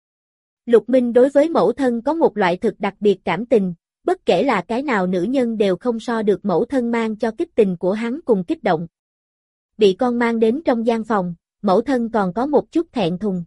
Lục Minh đối với mẫu thân có một loại thực đặc biệt cảm tình, bất kể là cái nào nữ nhân đều không so được mẫu thân mang cho kích tình của hắn cùng kích động. Bị con mang đến trong gian phòng, mẫu thân còn có một chút thẹn thùng.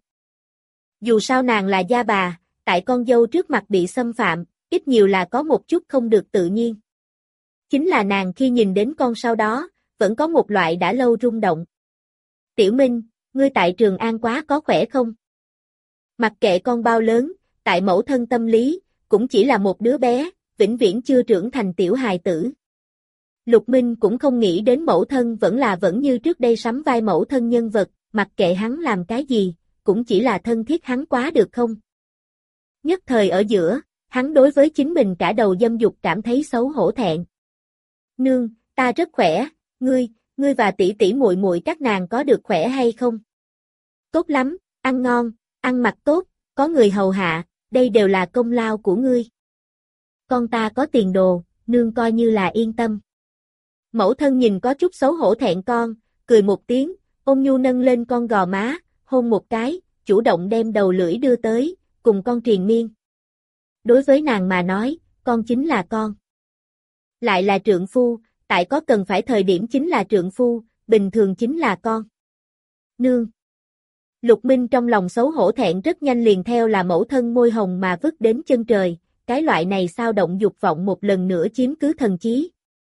Dù sao nàng là gia bà, tại con dâu trước mặt bị xâm phạm, ít nhiều là có một chút không được tự nhiên. Chính là nàng khi nhìn đến con sau đó, vẫn có một loại đã lâu rung động. Tiểu Minh, ngươi tại Trường An quá có khỏe không? Mặc kệ con bao lớn, tại mẫu thân tâm lý, cũng chỉ là một đứa bé, vĩnh viễn chưa trưởng thành tiểu hài tử. Lục Minh cũng không nghĩ đến mẫu thân vẫn như trước đây sắm vai mẫu thân nhân vật, mặc kệ hắn làm cái gì, cũng chỉ là thân thiết hắn quá được không? Nhất thời ở giữa, hắn đối với chính mình cả đầu dâm dục cảm thấy xấu hổ thẹn. Nương, ta rất khỏe, ngươi và tỷ tỷ muội muội các nàng có được khỏe hay không? Tốt lắm, ăn ngon, ăn mặc tốt, có người hầu hạ, đây đều là công lao của ngươi. Con ta có tiền đồ, nương coi như là yên tâm. Mẫu thân nhìn có chút xấu hổ thẹn con, cười một tiếng, ôn nhu nâng lên con gò má, hôn một cái, chủ động đem đầu lưỡi đưa tới, cùng con triền miên. Đối với nàng mà nói, con chính là con. Lại là trượng phu, tại có cần phải thời điểm chính là trượng phu, bình thường chính là con. Nương. Lục Minh trong lòng xấu hổ thẹn rất nhanh liền theo là mẫu thân môi hồng mà vứt đến chân trời, cái loại này sao động dục vọng một lần nữa chiếm cứ thần trí.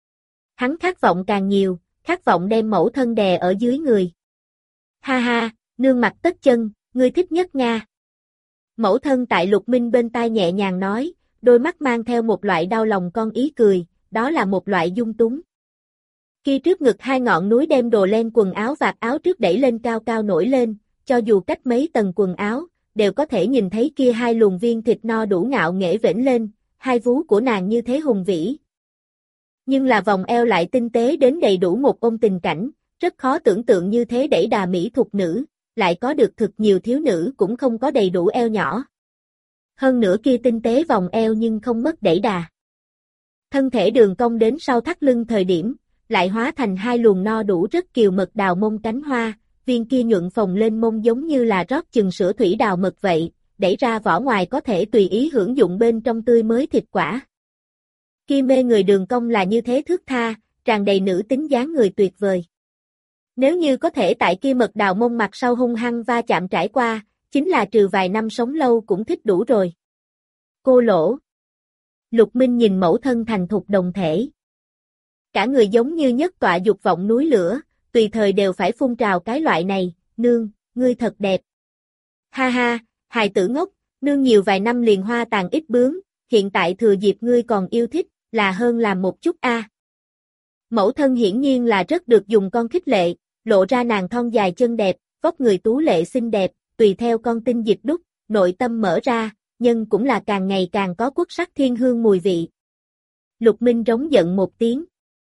Hắn khát vọng càng nhiều, khát vọng đem mẫu thân đè ở dưới người. Ha ha, nương mặt tất chân, ngươi thích nhất Nga. Mẫu thân tại Lục Minh bên tai nhẹ nhàng nói, đôi mắt mang theo một loại đau lòng con ý cười, đó là một loại dung túng. Khi trước ngực hai ngọn núi đem đồ len quần áo vạt áo trước đẩy lên cao cao nổi lên, cho dù cách mấy tầng quần áo, đều có thể nhìn thấy kia hai luồng viên thịt no đủ ngạo nghễ vểnh lên, hai vú của nàng như thế hùng vĩ. Nhưng là vòng eo lại tinh tế đến đầy đủ một ôm tình cảnh, rất khó tưởng tượng như thế đẩy đà mỹ thục nữ, lại có được thực nhiều thiếu nữ cũng không có đầy đủ eo nhỏ. Hơn nữa kia tinh tế vòng eo nhưng không mất đẩy đà. Thân thể đường cong đến sau thắt lưng thời điểm, lại hóa thành hai luồng no đủ rất kiều mật đào mông cánh hoa, viên kia nhuận phồng lên mông giống như là rót chừng sữa thủy đào mật vậy, đẩy ra vỏ ngoài có thể tùy ý hưởng dụng bên trong tươi mới thịt quả. Kia mê người đường cong là như thế thướt tha, tràn đầy nữ tính dáng người tuyệt vời. Nếu như có thể tại kia mật đào mông mặt sau hung hăng va chạm trải qua, chính là trừ vài năm sống lâu cũng thích đủ rồi. Cô lỗ. Lục Minh nhìn mẫu thân thành thục đồng thể. Cả người giống như nhất tọa dục vọng núi lửa, tùy thời đều phải phun trào cái loại này, nương, ngươi thật đẹp. Ha ha, hài tử ngốc, nương nhiều vài năm liền hoa tàn ít bướm, hiện tại thừa dịp ngươi còn yêu thích, là hơn làm một chút a. Mẫu thân hiển nhiên là rất được dùng con khích lệ, lộ ra nàng thon dài chân đẹp, vóc người tú lệ xinh đẹp, tùy theo con tinh dịch đúc, nội tâm mở ra, nhưng cũng là càng ngày càng có quốc sắc thiên hương mùi vị. Lục Minh rống giận một tiếng.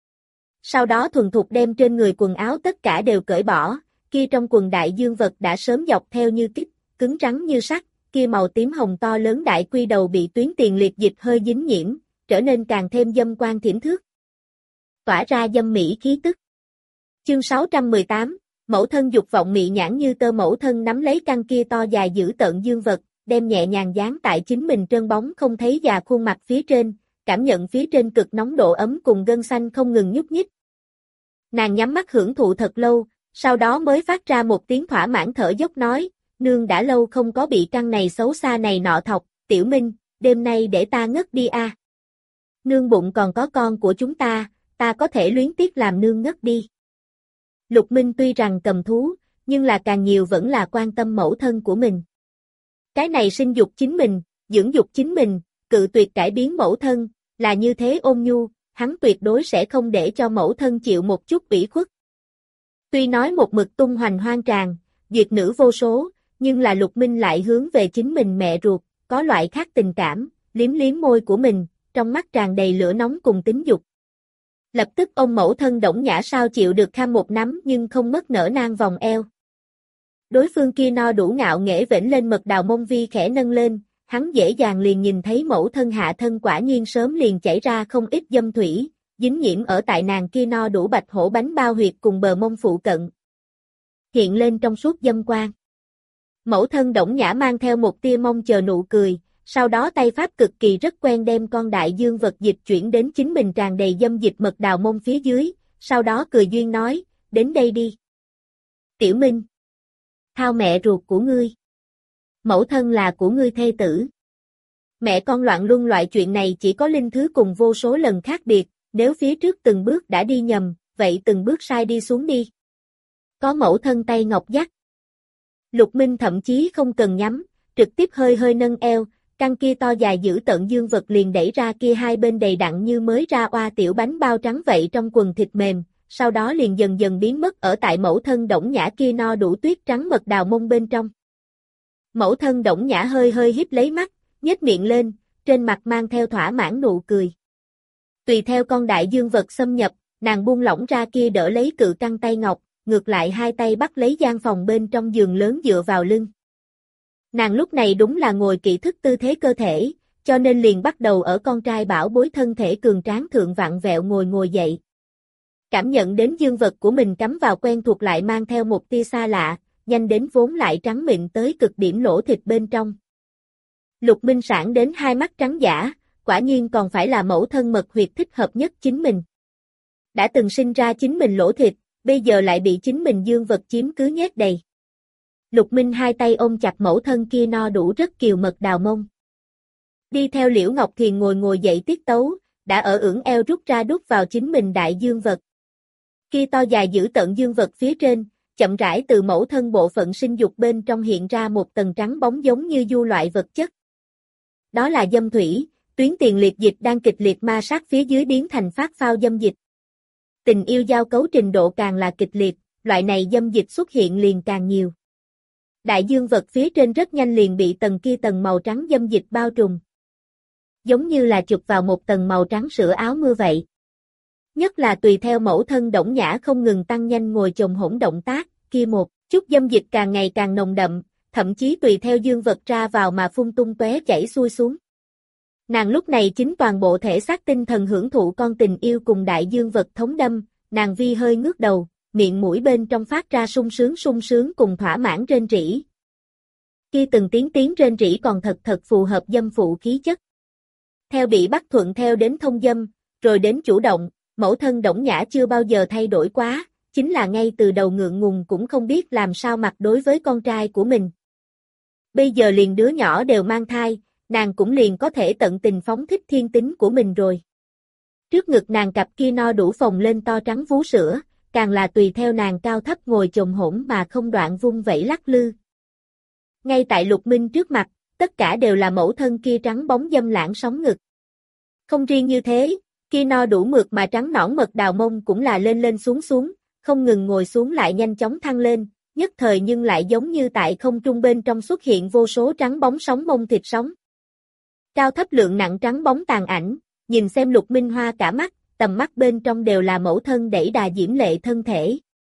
Sau đó thuần thục đem trên người quần áo tất cả đều cởi bỏ, kia trong quần đại dương vật đã sớm dọc theo như kích, cứng rắn như sắt, kia màu tím hồng to lớn đại quy đầu bị tuyến tiền liệt dịch hơi dính nhiễm, trở nên càng thêm dâm quan thiểm thước. Tỏa ra dâm mỹ khí tức. Chương 618, mẫu thân dục vọng mị nhãn như tơ mẫu thân nắm lấy căn kia to dài giữ tợn dương vật, đem nhẹ nhàng dán tại chính mình trơn bóng không thấy già khuôn mặt phía trên, cảm nhận phía trên cực nóng độ ấm cùng gân xanh không ngừng nhúc nhích. Nàng nhắm mắt hưởng thụ thật lâu, sau đó mới phát ra một tiếng thỏa mãn thở dốc nói, nương đã lâu không có bị căn này xấu xa này nọ thọc, Tiểu Minh, đêm nay để ta ngất đi a. Nương bụng còn có con của chúng ta có thể luyến tiếc làm nương ngất đi. Lục Minh tuy rằng cầm thú, nhưng là càng nhiều vẫn là quan tâm mẫu thân của mình. Cái này sinh dục chính mình, dưỡng dục chính mình, cự tuyệt cải biến mẫu thân, là như thế ôn nhu, hắn tuyệt đối sẽ không để cho mẫu thân chịu một chút ủy khuất. Tuy nói một mực tung hoành hoang tràn, duyệt nữ vô số, nhưng là Lục Minh lại hướng về chính mình mẹ ruột, có loại khác tình cảm, liếm liếm môi của mình, trong mắt tràn đầy lửa nóng cùng tính dục. Lập tức ông mẫu thân Đổng Nhã sao chịu được kham một nắm nhưng không mất nở nang vòng eo. Đối phương kia no đủ ngạo nghễ vểnh lên mật đào mông vi khẽ nâng lên, hắn dễ dàng liền nhìn thấy mẫu thân hạ thân quả nhiên sớm liền chảy ra không ít dâm thủy, dính nhiễm ở tại nàng kia no đủ bạch hổ bánh bao huyệt cùng bờ mông phụ cận. Hiện lên trong suốt dâm quang. Mẫu thân Đổng Nhã mang theo một tia mong chờ nụ cười, sau đó tay pháp cực kỳ rất quen đem con đại dương vật dịch chuyển đến chính mình tràn đầy dâm dịch mật đào mông phía dưới, sau đó cười duyên nói, đến đây đi. Tiểu Minh. Thao mẹ ruột của ngươi. Mẫu thân là của ngươi thê tử. Mẹ con loạn luân loại chuyện này chỉ có linh thứ cùng vô số lần khác biệt, nếu phía trước từng bước đã đi nhầm, vậy từng bước sai đi xuống đi. Có mẫu thân tay ngọc dắt. Lục Minh thậm chí không cần nhắm, trực tiếp hơi hơi nâng eo, căn kia to dài giữ tận dương vật liền đẩy ra kia hai bên đầy đặn như mới ra oa tiểu bánh bao trắng vậy trong quần thịt mềm, sau đó liền dần dần biến mất ở tại mẫu thân Đổng Nhã kia no đủ tuyết trắng mật đào mông bên trong. Mẫu thân Đổng Nhã hơi hơi híp lấy mắt, nhếch miệng lên, trên mặt mang theo thỏa mãn nụ cười. Tùy theo con đại dương vật xâm nhập, nàng buông lỏng ra kia đỡ lấy cự căng tay ngọc, ngược lại hai tay bắt lấy gian phòng bên trong giường lớn dựa vào lưng. Nàng lúc này đúng là ngồi kỹ thức tư thế cơ thể, cho nên liền bắt đầu ở con trai bảo bối thân thể cường tráng thượng vặn vẹo ngồi dậy. Cảm nhận đến dương vật của mình cắm vào quen thuộc lại mang theo một tia xa lạ, nhanh đến vốn lại trắng mịn tới cực điểm lỗ thịt bên trong. Lục Minh sản đến hai mắt trắng dã, quả nhiên còn phải là mẫu thân mật huyệt thích hợp nhất chính mình. Đã từng sinh ra chính mình lỗ thịt, bây giờ lại bị chính mình dương vật chiếm cứ nhét đầy. Lục Minh hai tay ôm chặt mẫu thân kia no đủ rất kiều mật đào mông. Đi theo Liễu Ngọc Thiền ngồi dậy tiết tấu, đã ở ưỡn eo rút ra đút vào chính mình đại dương vật. Kia to dài giữ tận dương vật phía trên, chậm rãi từ mẫu thân bộ phận sinh dục bên trong hiện ra một tầng trắng bóng giống như du loại vật chất. Đó là dâm thủy, tuyến tiền liệt dịch đang kịch liệt ma sát phía dưới biến thành phát phao dâm dịch. Tình yêu giao cấu trình độ càng là kịch liệt, loại này dâm dịch xuất hiện liền càng nhiều. Đại dương vật phía trên rất nhanh liền bị tầng màu trắng dâm dịch bao trùm. Giống như là chụp vào một tầng màu trắng sữa áo mưa vậy. Nhất là tùy theo mẫu thân Đổng Nhã không ngừng tăng nhanh ngồi chồm hỗn động tác, kia một chút dâm dịch càng ngày càng nồng đậm, thậm chí tùy theo dương vật ra vào mà phun tung tóe chảy xuôi xuống. Nàng lúc này chính toàn bộ thể xác tinh thần hưởng thụ con tình yêu cùng đại dương vật thống đâm, nàng vi hơi ngước đầu, miệng mũi bên trong phát ra sung sướng cùng thỏa mãn rên rỉ. Kia từng tiếng rên rỉ còn thật phù hợp dâm phụ khí chất. Theo bị bắt thuận theo đến thông dâm, rồi đến chủ động, mẫu thân Đổng Nhã chưa bao giờ thay đổi quá, chính là ngay từ đầu ngượng ngùng cũng không biết làm sao mặt đối với con trai của mình. Bây giờ liền đứa nhỏ đều mang thai, nàng cũng liền có thể tận tình phóng thích thiên tính của mình rồi. Trước ngực nàng cặp kia no đủ phồng lên to trắng vú sữa, càng là tùy theo nàng cao thấp ngồi chồm hỗn mà không đoạn vung vẩy lắc lư. Ngay tại Lục Minh trước mặt, tất cả đều là mẫu thân kia trắng bóng dâm lãng sóng ngực. Không riêng như thế, kia no đủ mượt mà trắng nõn mật đào mông cũng là lên xuống, không ngừng ngồi xuống lại nhanh chóng thăng lên, nhất thời nhưng lại giống như tại không trung bên trong xuất hiện vô số trắng bóng sóng mông thịt sóng. Cao thấp lượng nặng trắng bóng tàn ảnh, nhìn xem Lục Minh hoa cả mắt, tầm mắt bên trong đều là mẫu thân đẩy đà diễm lệ thân thể.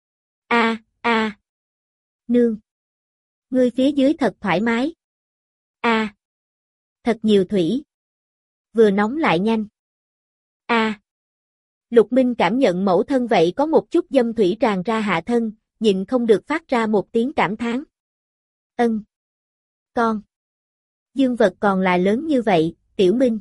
Nương. Ngươi phía dưới thật thoải mái. Thật nhiều thủy. Vừa nóng lại nhanh. Lục Minh cảm nhận mẫu thân vậy có một chút dâm thủy tràn ra hạ thân, nhịn không được phát ra một tiếng cảm thán. Ân. Con. Dương vật còn là lớn như vậy, Tiểu Minh.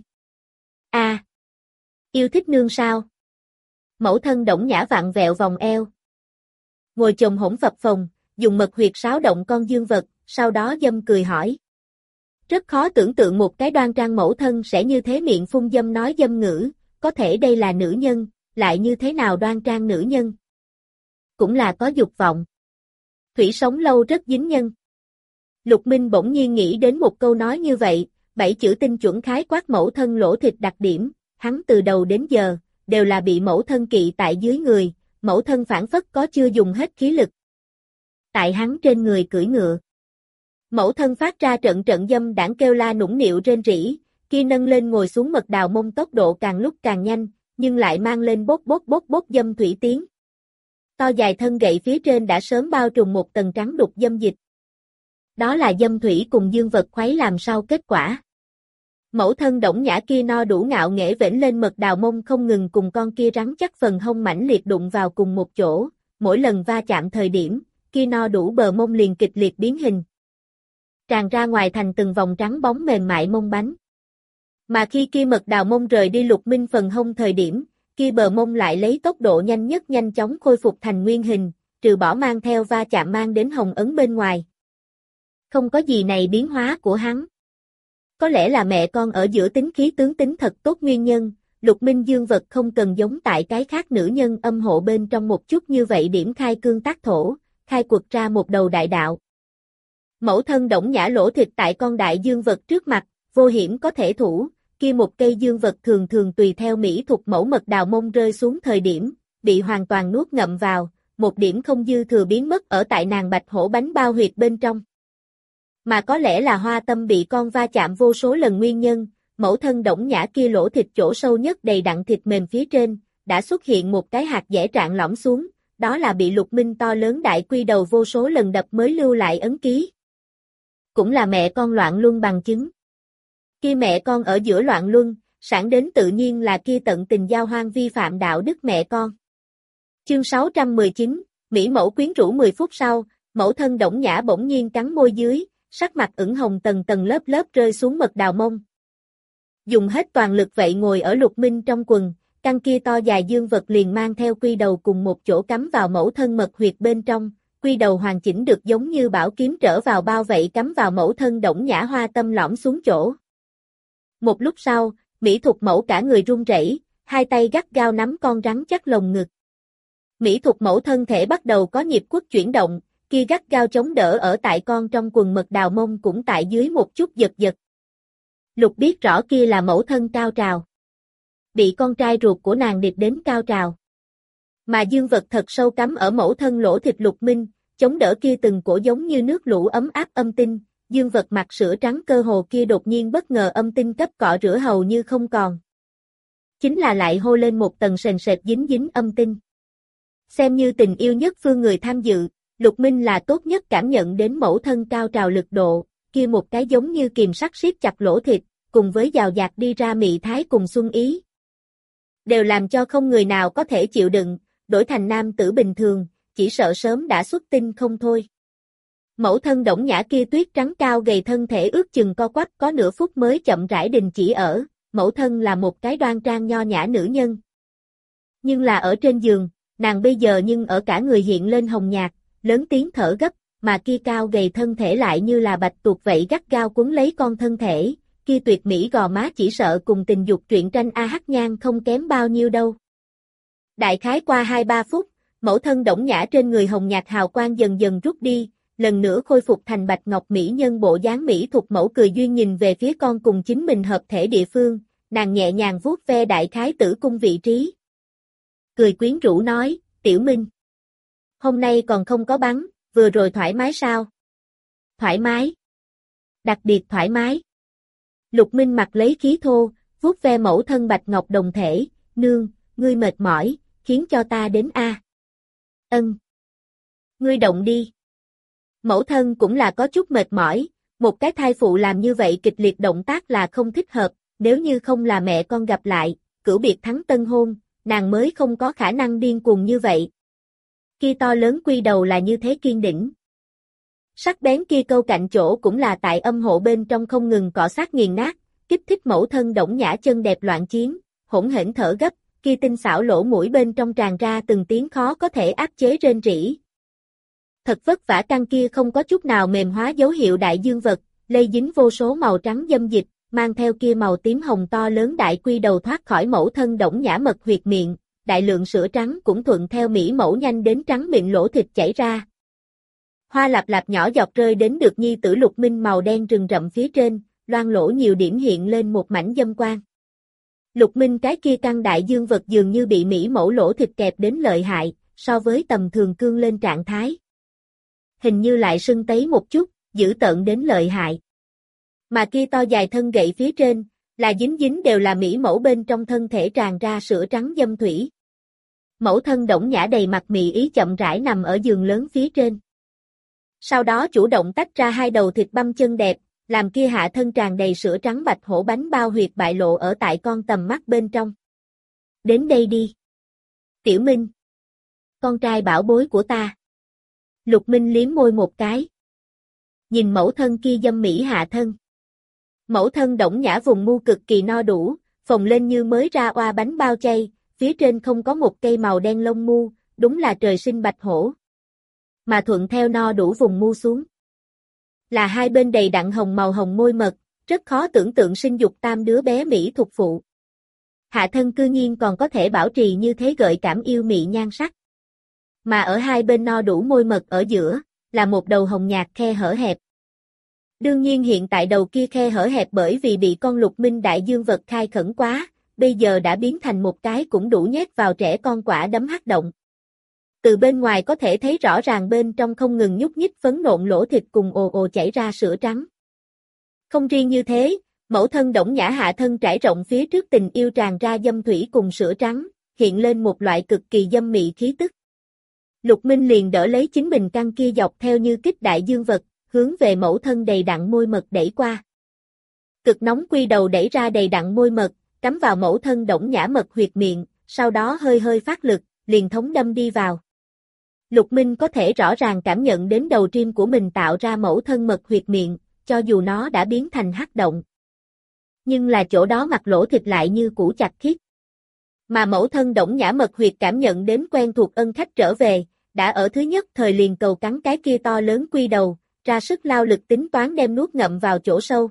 Yêu thích nương sao? Mẫu thân Đổng Nhã vặn vẹo vòng eo. Ngồi chồm hỗn phập phồng, dùng mật huyệt sáo động con dương vật, sau đó dâm cười hỏi. Rất khó tưởng tượng một cái đoan trang mẫu thân sẽ như thế miệng phun dâm nói dâm ngữ, có thể đây là nữ nhân, lại như thế nào đoan trang nữ nhân. Cũng là có dục vọng. Thủy sống lâu rất dính nhân. Lục Minh bỗng nhiên nghĩ đến một câu nói như vậy, 7 chữ tinh chuẩn khái quát mẫu thân lỗ thịt đặc điểm, hắn từ đầu đến giờ, đều là bị mẫu thân kỵ tại dưới người, mẫu thân phản phất có chưa dùng hết khí lực. Tại hắn trên người cưỡi ngựa. Mẫu thân phát ra trận dâm đãng kêu la nũng nịu rên rỉ, kia nâng lên ngồi xuống mật đào mông tốc độ càng lúc càng nhanh, nhưng lại mang lên bốc bốc bốc bốc dâm thủy tiếng. To dài thân gậy phía trên đã sớm bao trùm một tầng trắng đục dâm dịch. Đó là dâm thủy cùng dương vật khuấy làm sau kết quả. Mẫu thân Đổng Nhã kia no đủ ngạo nghễ vểnh lên mật đào mông không ngừng cùng con kia rắn chắc phần hông mãnh liệt đụng vào cùng một chỗ, mỗi lần va chạm thời điểm, kia no đủ bờ mông liền kịch liệt biến hình. Tràn ra ngoài thành từng vòng trắng bóng mềm mại mông bánh. Mà khi kia mật đào mông rời đi Lục Minh phần hông thời điểm, kia bờ mông lại lấy tốc độ nhanh nhất nhanh chóng khôi phục thành nguyên hình, trừ bỏ mang theo va chạm mang đến hồng ấn bên ngoài. Không có gì này biến hóa của hắn. Có lẽ là mẹ con ở giữa tính khí tướng tính thật tốt nguyên nhân, Lục Minh dương vật không cần giống tại cái khác nữ nhân âm hộ bên trong một chút như vậy điểm khai cương tác thổ, khai quật ra một đầu đại đạo. Mẫu thân Đổng Nhã lỗ thịt tại con đại dương vật trước mặt, vô hiểm có thể thủ, kia một cây dương vật thường thường tùy theo mỹ thuật mẫu mật đào mông rơi xuống thời điểm, bị hoàn toàn nuốt ngậm vào, một điểm không dư thừa biến mất ở tại nàng bạch hổ bánh bao huyệt bên trong. Mà có lẽ là Hoa Tâm bị con va chạm vô số lần nguyên nhân, mẫu thân Đổng Nhã kia lỗ thịt chỗ sâu nhất đầy đặn thịt mềm phía trên, đã xuất hiện một cái hạt dẻ trạng lõm xuống, đó là bị Lục Minh to lớn đại quy đầu vô số lần đập mới lưu lại ấn ký. Cũng là mẹ con loạn luân bằng chứng. Kia mẹ con ở giữa loạn luân, sản đến tự nhiên là kia tận tình giao hoang vi phạm đạo đức mẹ con. Chương 619, Mỹ mẫu quyến rũ 10 phút sau, mẫu thân Đổng Nhã bỗng nhiên cắn môi dưới, sắc mặt ửng hồng tầng tầng lớp lớp rơi xuống mật đào mông. Dùng hết toàn lực vậy ngồi ở Lục Minh trong quần, căn kia to dài dương vật liền mang theo quy đầu cùng một chỗ cắm vào mẫu thân mật huyệt bên trong, quy đầu hoàn chỉnh được giống như bảo kiếm trở vào bao vậy cắm vào mẫu thân Đổng Nhã Hoa Tâm lõm xuống chỗ. Một lúc sau, Mỹ Thục mẫu cả người run rẩy, hai tay gắt gao nắm con rắn chắc lồng ngực. Mỹ Thục mẫu thân thể bắt đầu có nhịp quất chuyển động, kia gắt gao chống đỡ ở tại con trong quần mật đào mông cũng tại dưới một chút giật giật. Lục biết rõ kia là mẫu thân cao trào. Bị con trai ruột của nàng điệp đến cao trào. Mà dương vật thật sâu cắm ở mẫu thân lỗ thịt Lục Minh, chống đỡ kia từng cổ giống như nước lũ ấm áp âm tinh, dương vật mặt sữa trắng cơ hồ kia đột nhiên bất ngờ âm tinh cấp cọ rửa hầu như không còn. Chính là lại hô lên một tầng sền sệt dính dính âm tinh. Xem như tình yêu nhất phương người tham dự, Lục Minh là tốt nhất cảm nhận đến mẫu thân cao trào lực độ, kia một cái giống như kìm sắt siết chặt lỗ thịt, cùng với dào dạt đi ra mị thái cùng xuân ý. Đều làm cho không người nào có thể chịu đựng, đổi thành nam tử bình thường, chỉ sợ sớm đã xuất tinh không thôi. Mẫu thân Đổng Nhã kia tuyết trắng cao gầy thân thể ước chừng co quắp có nửa phút mới chậm rãi đình chỉ ở, mẫu thân là một cái đoan trang nho nhã nữ nhân. Nhưng là ở trên giường, nàng bây giờ nhưng ở cả người hiện lên hồng nhạt, lớn tiếng thở gấp, mà kia cao gầy thân thể lại như là bạch tuộc vậy gắt gao cuốn lấy con thân thể, kia tuyệt mỹ gò má chỉ sợ cùng tình dục truyện tranh AH nhan không kém bao nhiêu đâu. Đại khái qua 2-3 phút, mẫu thân Đổng Nhã trên người hồng nhạt hào quang dần dần rút đi, lần nữa khôi phục thành bạch ngọc mỹ nhân bộ dáng Mỹ Thục mẫu cười duyên nhìn về phía con cùng chính mình hợp thể địa phương, nàng nhẹ nhàng vuốt ve đại khái tử cung vị trí. Cười quyến rũ nói, Tiểu Minh. Hôm nay còn không có bắn, vừa rồi thoải mái sao? Thoải mái. Đặc biệt thoải mái. Lục Minh mặc lấy khí thô, vuốt ve mẫu thân bạch ngọc đồng thể, nương, ngươi mệt mỏi, khiến cho ta đến a. Ân. Ngươi động đi. Mẫu thân cũng là có chút mệt mỏi, một cái thai phụ làm như vậy kịch liệt động tác là không thích hợp, nếu như không là mẹ con gặp lại, cửu biệt thắng tân hôn, nàng mới không có khả năng điên cuồng như vậy. Kia to lớn quy đầu là như thế kiên đỉnh. Sắc bén kia câu cạnh chỗ cũng là tại âm hộ bên trong không ngừng cọ sát nghiền nát, kích thích mẫu thân Đổng Nhã chân đẹp loạn chiến, hỗn hển thở gấp, kia tinh xảo lỗ mũi bên trong tràn ra từng tiếng khó có thể áp chế rên rỉ. Thật vất vả căn kia không có chút nào mềm hóa dấu hiệu đại dương vật, lây dính vô số màu trắng dâm dịch, mang theo kia màu tím hồng to lớn đại quy đầu thoát khỏi mẫu thân Đổng Nhã mật huyệt miệng, đại lượng sữa trắng cũng thuận theo mỹ mẫu nhanh đến trắng mịn lỗ thịt chảy ra. Hoa lạp lạp nhỏ giọt rơi đến được nhi tử Lục Minh màu đen rừng rậm phía trên, loang lỗ nhiều điểm hiện lên một mảnh dâm quang. Lục Minh cái kia căng đại dương vật dường như bị mỹ mẫu lỗ thịt kẹp đến lợi hại, so với tầm thường cương lên trạng thái. Hình như lại sưng tấy một chút, dữ tợn đến lợi hại. Mà kia to dài thân gậy phía trên, là dính dính đều là mỹ mẫu bên trong thân thể tràn ra sữa trắng dâm thủy. Mẫu thân Đổng Nhã đầy mặt mị ý chậm rãi nằm ở giường lớn phía trên. Sau đó chủ động tách ra hai đầu thịt băm chân đẹp, làm kia hạ thân tràn đầy sữa trắng bạch hổ bánh bao huyệt bại lộ ở tại con tầm mắt bên trong. Đến đây đi. Tiểu Minh. Con trai bảo bối của ta. Lục Minh liếm môi một cái. Nhìn mẫu thân kia dâm mỹ hạ thân. Mẫu thân Đổng Nhã vùng mu cực kỳ no đủ, phồng lên như mới ra oa bánh bao chay, phía trên không có một cây màu đen lông mu, đúng là trời sinh bạch hổ. Mà thuận theo no đủ vùng mu xuống. Là hai bên đầy đặn hồng màu hồng môi mật, rất khó tưởng tượng sinh dục tam đứa bé Mỹ thuộc phụ. Hạ thân cư nhiên còn có thể bảo trì như thế gợi cảm yêu mị nhan sắc. Mà ở hai bên no đủ môi mật ở giữa, là một đầu hồng nhạt khe hở hẹp. Đương nhiên hiện tại đầu kia khe hở hẹp bởi vì bị con Lục Minh đại dương vật khai khẩn quá, bây giờ đã biến thành một cái cũng đủ nhét vào trẻ con quả đấm hắc động. Từ bên ngoài có thể thấy rõ ràng bên trong không ngừng nhúc nhích phấn nộn lỗ thịt cùng ồ ồ chảy ra sữa trắng. Không riêng như thế, mẫu thân Đổng Nhã hạ thân trải rộng phía trước tình yêu tràn ra dâm thủy cùng sữa trắng, hiện lên một loại cực kỳ dâm mị khí tức. Lục Minh liền đỡ lấy chính mình căng kia dọc theo như kích đại dương vật, hướng về mẫu thân đầy đặn môi mật đẩy qua. Cực nóng quy đầu đẩy ra đầy đặn môi mật, cắm vào mẫu thân Đổng Nhã mật huyệt miệng, sau đó hơi hơi phát lực, liền thống đâm đi vào. Lục Minh có thể rõ ràng cảm nhận đến đầu tim của mình tạo ra mẫu thân mật huyệt miệng, cho dù nó đã biến thành hắc động. Nhưng là chỗ đó mặt lỗ thịt lại như cũ chặt khít. Mà mẫu thân Đổng Nhã mật huyệt cảm nhận đến quen thuộc ân khách trở về, đã ở thứ nhất thời liền cầu cắn cái kia to lớn quy đầu, ra sức lao lực tính toán đem nuốt ngậm vào chỗ sâu.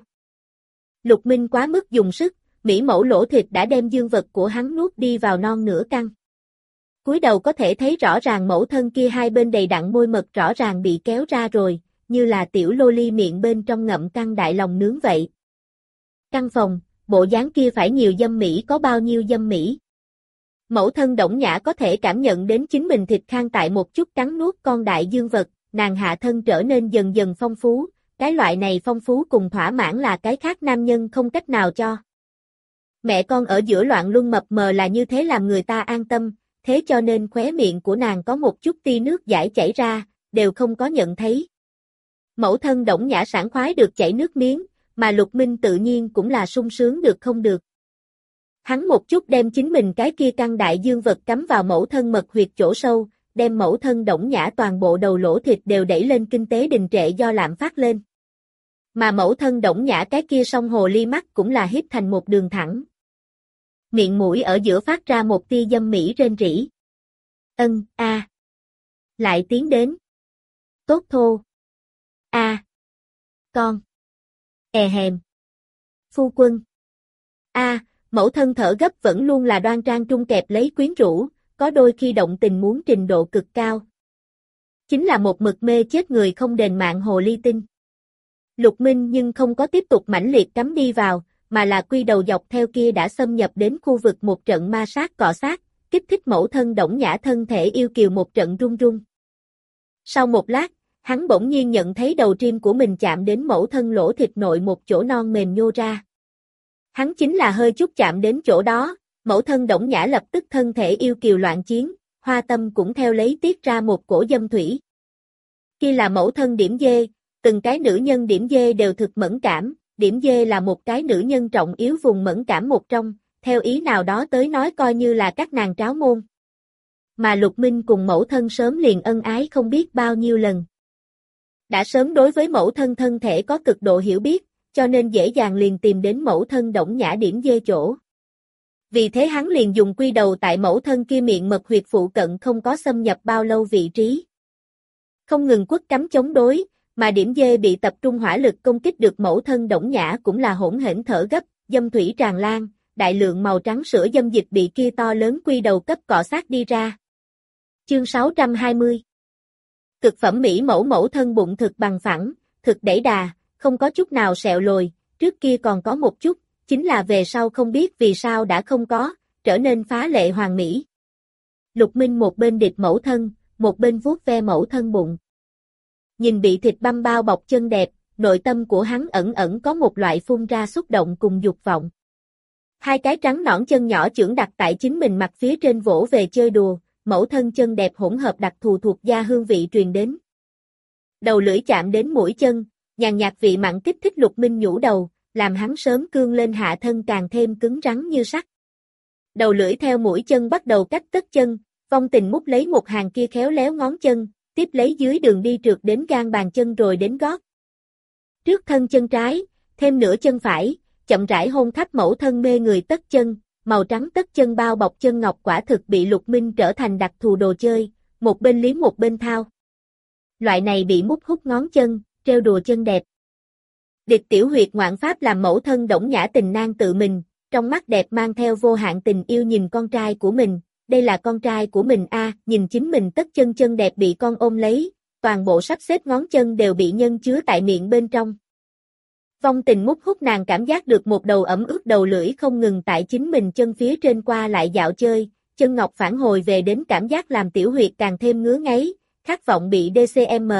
Lục Minh quá mức dùng sức, mỹ mẫu lỗ thịt đã đem dương vật của hắn nuốt đi vào non nửa căng. Cúi đầu có thể thấy rõ ràng mẫu thân kia hai bên đầy đặn môi mật rõ ràng bị kéo ra rồi, như là tiểu lô ly miệng bên trong ngậm căng đại lòng nướng vậy. Căn phòng, bộ dáng kia phải nhiều dâm mỹ có bao nhiêu dâm mỹ. Mẫu thân Đổng Nhã có thể cảm nhận đến chính mình thịt khang tại một chút cắn nuốt con đại dương vật, nàng hạ thân trở nên dần dần phong phú, cái loại này phong phú cùng thỏa mãn là cái khác nam nhân không cách nào cho. Mẹ con ở giữa loạn luân mập mờ là như thế làm người ta an tâm, thế cho nên khóe miệng của nàng có một chút tia nước dãi chảy ra, đều không có nhận thấy. Mẫu thân Đổng Nhã sảng khoái được chảy nước miếng, mà Lục Minh tự nhiên cũng là sung sướng được không được. Hắn một chút đem chính mình cái kia căng đại dương vật cắm vào mẫu thân mật huyệt chỗ sâu, đem mẫu thân Đổng Nhã toàn bộ đầu lỗ thịt đều đẩy lên kinh tế đình trệ do lạm phát lên. Mà mẫu thân Đổng Nhã cái kia song hồ ly mắt cũng là hiếp thành một đường thẳng. Miệng mũi ở giữa phát ra một tia dâm mỹ rên rỉ. Ân, a. Lại tiến đến. Tốt thô. A. Con. Hèm. Phu quân. A, mẫu thân thở gấp vẫn luôn là đoan trang trung kẹp lấy quyến rũ, có đôi khi động tình muốn trình độ cực cao. Chính là một mực mê chết người không đền mạng hồ ly tinh. Lục Minh nhưng không có tiếp tục mãnh liệt cắm đi vào, mà là quy đầu dọc theo kia đã xâm nhập đến khu vực một trận ma sát cọ sát, kích thích mẫu thân Đổng Nhã thân thể yêu kiều một trận run run. Sau một lát, hắn bỗng nhiên nhận thấy đầu tim của mình chạm đến mẫu thân lỗ thịt nội một chỗ non mềm nhô ra. Hắn chính là hơi chút chạm đến chỗ đó, mẫu thân Đổng Nhã lập tức thân thể yêu kiều loạn chiến, hoa tâm cũng theo lấy tiết ra một cổ dâm thủy. Kia là mẫu thân Điểm Dê, từng cái nữ nhân Điểm Dê đều thực mẫn cảm, Điểm Dê là một cái nữ nhân trọng yếu vùng mẫn cảm một trong, theo ý nào đó tới nói coi như là các nàng tráo môn. Mà Lục Minh cùng mẫu thân sớm liền ân ái không biết bao nhiêu lần. Đã sớm đối với mẫu thân thân thể có cực độ hiểu biết, cho nên dễ dàng liền tìm đến mẫu thân Đổng Nhã Điểm Dê chỗ. Vì thế hắn liền dùng quy đầu tại mẫu thân kia miệng mật huyệt phụ cận không có xâm nhập bao lâu vị trí. Không ngừng quất cắm chống đối, mà Điểm Dê bị tập trung hỏa lực công kích được mẫu thân Đổng Nhã cũng là hỗn hển thở gấp, dâm thủy tràn lan, đại lượng màu trắng sữa dâm dịch bị kia to lớn quy đầu cấp cọ sát đi ra. Chương 620 Cực phẩm mỹ mẫu mẫu thân bụng thực bằng phẳng, thực đẩy đà, không có chút nào sẹo lồi, trước kia còn có một chút, chính là về sau không biết vì sao đã không có, trở nên phá lệ hoàn mỹ. Lục Minh một bên điệp mẫu thân, một bên vuốt ve mẫu thân bụng. Nhìn bị thịt băm bao bọc chân đẹp, nội tâm của hắn ẩn ẩn có một loại phun ra xúc động cùng dục vọng. Hai cái trắng nõn chân nhỏ chưởng đặt tại chính mình mặt phía trên vỗ về chơi đùa, mẫu thân chân đẹp hỗn hợp đặc thù thuộc da hương vị truyền đến. Đầu lưỡi chạm đến mũi chân, nhàn nhạt vị mặn kích thích Lục Minh nhũ đầu, làm hắn sớm cương lên hạ thân càng thêm cứng rắn như sắt. Đầu lưỡi theo mũi chân bắt đầu cách tất chân, vong tình mút lấy một hàng kia khéo léo ngón chân, tiếp lấy dưới đường đi trượt đến gan bàn chân rồi đến gót. Trước thân chân trái, thêm nửa chân phải, chậm rãi hôn khắp mẫu thân mê người tất chân, màu trắng tất chân bao bọc chân ngọc quả thực bị Lục Minh trở thành đặc thù đồ chơi, một bên liếm một bên thao. Loại này bị mút hút ngón chân, trêu đùa chân đẹp. Địch tiểu huyệt ngoạn pháp làm mẫu thân Đổng Nhã tình nang tự mình, trong mắt đẹp mang theo vô hạn tình yêu nhìn con trai của mình, đây là con trai của mình a, nhìn chính mình tất chân chân đẹp bị con ôm lấy, toàn bộ sắp xếp ngón chân đều bị nhân chứa tại miệng bên trong. Vong tình mút hút nàng cảm giác được một đầu ẩm ướt đầu lưỡi không ngừng tại chính mình chân phía trên qua lại dạo chơi, chân ngọc phản hồi về đến cảm giác làm tiểu huyệt càng thêm ngứa ngáy, khát vọng bị DCM.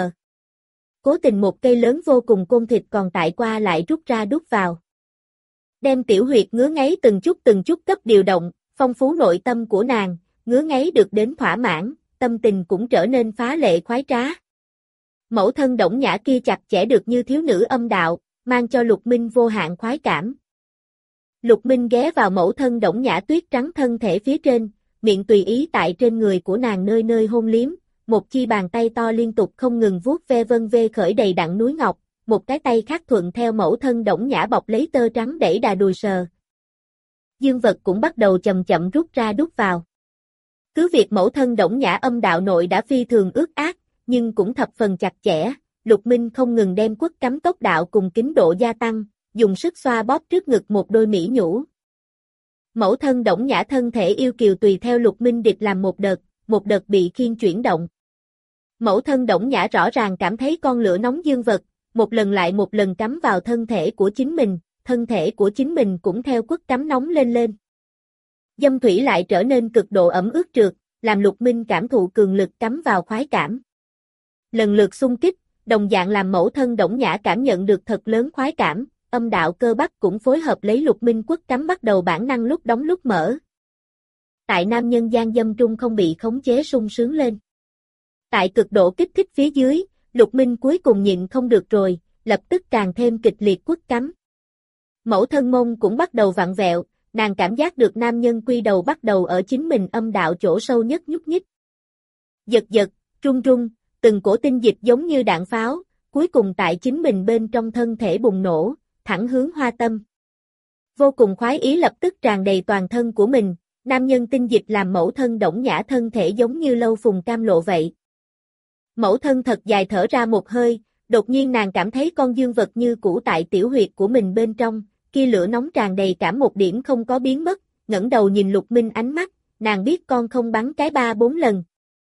Cố tình một cây lớn vô cùng côn thịt còn tại qua lại rút ra đút vào. Đem tiểu huyệt ngứa ngáy từng chút cấp điều động, phong phú nội tâm của nàng, ngứa ngáy được đến thỏa mãn, tâm tình cũng trở nên phá lệ khoái trá. Mẫu thân Đổng Nhã kia chặt chẽ được như thiếu nữ âm đạo, mang cho Lục Minh vô hạn khoái cảm. Lục Minh ghé vào mẫu thân Đổng Nhã tuyết trắng thân thể phía trên, miệng tùy ý tại trên người của nàng nơi nơi hôn liếm, một chi bàn tay to liên tục không ngừng vuốt ve vân vê khởi đầy đặn núi ngọc, một cái tay khác thuận theo mẫu thân Đổng Nhã bọc lấy tơ trắng đẩy đà đùi sờ. Dương vật cũng bắt đầu chậm chậm rút ra đút vào. Cứ việc mẫu thân Đổng Nhã âm đạo nội đã phi thường ướt át, nhưng cũng thập phần chặt chẽ, Lục Minh không ngừng đem quất cắm tốc đạo cùng kính độ gia tăng, dùng sức xoa bóp trước ngực một đôi mỹ nhũ. Mẫu thân Đổng Nhã thân thể yêu kiều tùy theo Lục Minh địch làm một đợt bị khiên chuyển động. Mẫu thân Đổng Nhã rõ ràng cảm thấy con lửa nóng dương vật, một lần lại một lần cắm vào thân thể của chính mình, thân thể của chính mình cũng theo quất cắm nóng lên. Dâm thủy lại trở nên cực độ ẩm ướt trượt, làm Lục Minh cảm thụ cường lực cắm vào khoái cảm. Lần lượt xung kích, đồng dạng làm mẫu thân Đổng Nhã cảm nhận được thật lớn khoái cảm, âm đạo cơ bắp cũng phối hợp lấy Lục Minh quất cắm bắt đầu bản năng lúc đóng lúc mở. Tại nam nhân gian dâm trung không bị khống chế sung sướng lên. Tại cực độ kích thích phía dưới, Lục Minh cuối cùng nhịn không được rồi, lập tức càng thêm kịch liệt quất cắm. Mẫu thân mông cũng bắt đầu vặn vẹo, nàng cảm giác được nam nhân quy đầu bắt đầu ở chính mình âm đạo chỗ sâu nhất nhúc nhích. Giật, rung, từng cổ tinh dịch giống như đạn pháo, cuối cùng tại chính mình bên trong thân thể bùng nổ, thẳng hướng hoa tâm. Vô cùng khoái ý lập tức tràn đầy toàn thân của mình, nam nhân tinh dịch làm mẫu thân Đổng Nhã thân thể giống như lâu phùng cam lộ vậy. Mẫu thân thật dài thở ra một hơi, đột nhiên nàng cảm thấy con dương vật như cũ tại tiểu huyệt của mình bên trong, kia lửa nóng tràn đầy cảm một điểm không có biến mất, ngẩng đầu nhìn Lục Minh ánh mắt, nàng biết con không bắn cái 3-4 lần.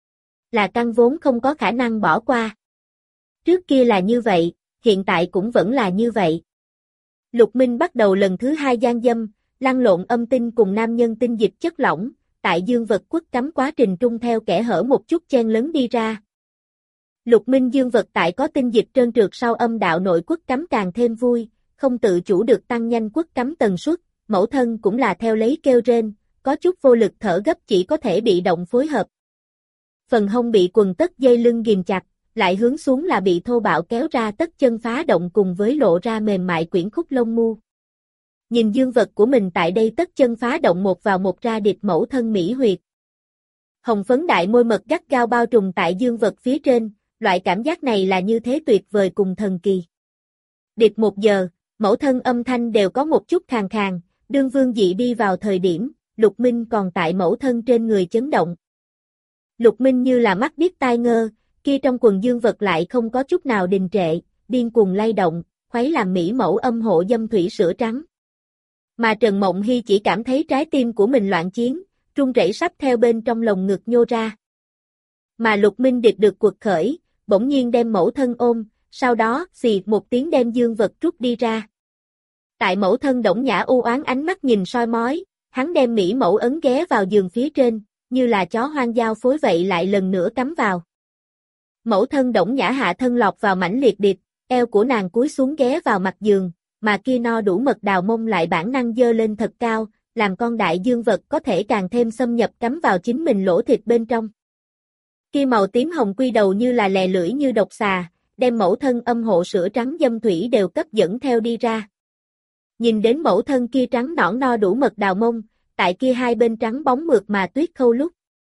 Là căn vốn không có khả năng bỏ qua. Trước kia là như vậy, hiện tại cũng vẫn là như vậy. Lục Minh bắt đầu lần thứ 2 gian dâm, lăn lộn âm tinh cùng nam nhân tinh dịch chất lỏng, tại dương vật quất cắm quá trình trung theo kẽ hở một chút chen lấn đi ra. Lục Minh dương vật tại có tinh dịch trơn trượt sau âm đạo nội quất cắm càng thêm vui, không tự chủ được tăng nhanh quất cắm tần suất, mẫu thân cũng là theo lấy kêu rên, có chút vô lực thở gấp chỉ có thể bị động phối hợp. Phần hông bị quần tất dây lưng ghìm chặt, lại hướng xuống là bị thô bạo kéo ra tất chân phá động cùng với lộ ra mềm mại quyển khúc lông mu. Nhìn dương vật của mình tại đây tất chân phá động một vào một ra địch mẫu thân mỹ huyệt. Hồng phấn đại môi mật gắt gao bao trùm tại dương vật phía trên, loại cảm giác này là như thế tuyệt vời cùng thần kỳ. Địch 1 giờ, mẫu thân âm thanh đều có một chút khàn khàn, đương vương dị đi vào thời điểm, Lục Minh còn tại mẫu thân trên người chấn động. Lục Minh như là mắt điếc tai ngơ, kia trong quần dương vật lại không có chút nào đình trệ, điên cuồng lay động, khuấy làm mỹ mẫu âm hộ dâm thủy sữa trắng. Mà Trần Mộng Hy chỉ cảm thấy trái tim của mình loạn chiến, run rẩy sắp theo bên trong lồng ngực nhô ra. Mà Lục Minh địch được quật khởi, bỗng nhiên đem mẫu thân ôm, sau đó xì một tiếng đem dương vật rút đi ra. Tại mẫu thân Đổng Nhã u oán ánh mắt nhìn soi mói, hắn đem mỹ mẫu ấn ghé vào giường phía trên, như là chó hoang giao phối vậy lại lần nữa cắm vào. Mẫu thân Đổng Nhã hạ thân lọt vào mãnh liệt địch, eo của nàng cúi xuống ghé vào mặt giường, mà kia no đủ mật đào mông lại bản năng dơ lên thật cao, làm con đại dương vật có thể càng thêm xâm nhập cắm vào chính mình lỗ thịt bên trong. Kia màu tím hồng quy đầu như là lè lưỡi như độc xà, đem mẫu thân âm hộ sữa trắng dâm thủy đều cấp dẫn theo đi ra. Nhìn đến mẫu thân kia trắng nõn no đủ mật đào mông, tại kia hai bên trắng bóng mượt mà tuyết khâu lúc.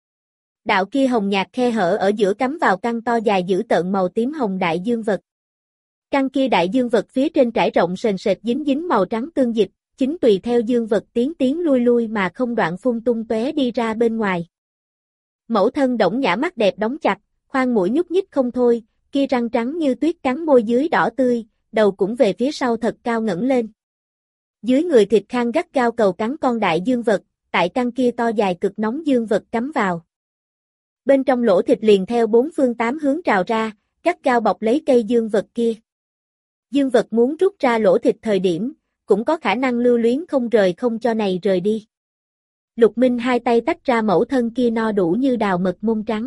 Đạo kia hồng nhạt khe hở ở giữa cắm vào căn to dài dữ tợn màu tím hồng đại dương vật. Căn kia đại dương vật phía trên trải rộng sền sệt dính dính màu trắng tương dịch, chính tùy theo dương vật tiến lui lui mà không đoạn phun tung tóe đi ra bên ngoài. Mẫu thân Đổng Nhã mắt đẹp đóng chặt, khoang mũi nhúc nhích không thôi, kia răng trắng như tuyết cắn môi dưới đỏ tươi, đầu cũng về phía sau thật cao ngẩng lên. Dưới người thịt khang gắt gao cầu cắn con đại dương vật, tại căn kia to dài cực nóng dương vật cắm vào. Bên trong lỗ thịt liền theo bốn phương tám hướng trào ra, gắt gao bọc lấy cây dương vật kia. Dương vật muốn rút ra lỗ thịt thời điểm, cũng có khả năng lưu luyến không rời không cho này rời đi. Lục Minh hai tay tách ra mẫu thân kia no đủ như đào mật mông trắng.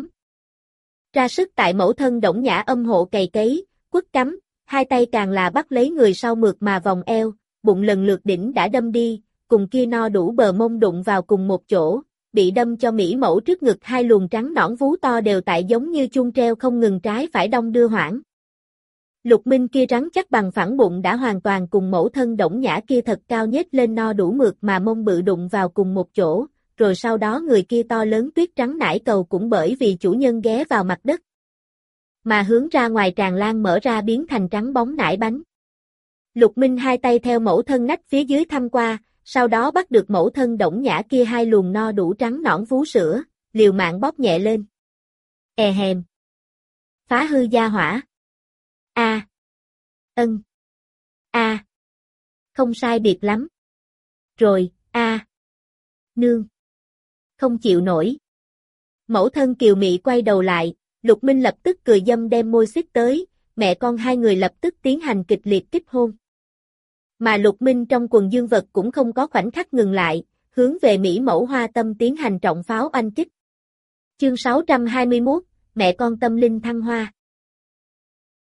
Ra sức tại mẫu thân Đổng Nhã âm hộ cày cấy, quất cắm, hai tay càng là bắt lấy người sau mượt mà vòng eo, bụng lần lượt đỉnh đã đâm đi, cùng kia no đủ bờ mông đụng vào cùng một chỗ, bị đâm cho mỹ mẫu trước ngực hai luồng trắng nõn vú to đều tại giống như chuông treo không ngừng trái phải đong đưa hoảng. Lục Minh kia rắn chắc bằng phẳng bụng đã hoàn toàn cùng mẫu thân Đổng Nhã kia thật cao nhếch lên no đủ mượt mà mông bự đụng vào cùng một chỗ, rồi sau đó người kia to lớn tuyết trắng nải cầu cũng bởi vì chủ nhân ghé vào mặt đất, mà hướng ra ngoài tràn lan mở ra biến thành trắng bóng nải bánh. Lục Minh hai tay theo mẫu thân nách phía dưới thăm qua, sau đó bắt được mẫu thân Đổng Nhã kia hai luồng no đủ trắng nõn vú sữa, liều mạng bóp nhẹ lên. Hèm. Phá hư gia hỏa. A. Ân. A. Không sai biệt lắm. Rồi, A. Nương. Không chịu nổi. Mẫu thân kiều mị quay đầu lại, Lục Minh lập tức cười dâm đem môi xích tới, mẹ con hai người lập tức tiến hành kịch liệt kích hôn. Mà Lục Minh trong quần dương vật cũng không có khoảnh khắc ngừng lại, hướng về Mỹ mẫu Hoa Tâm tiến hành trọng pháo oanh kích. Chương 621, mẹ con tâm linh thăng hoa.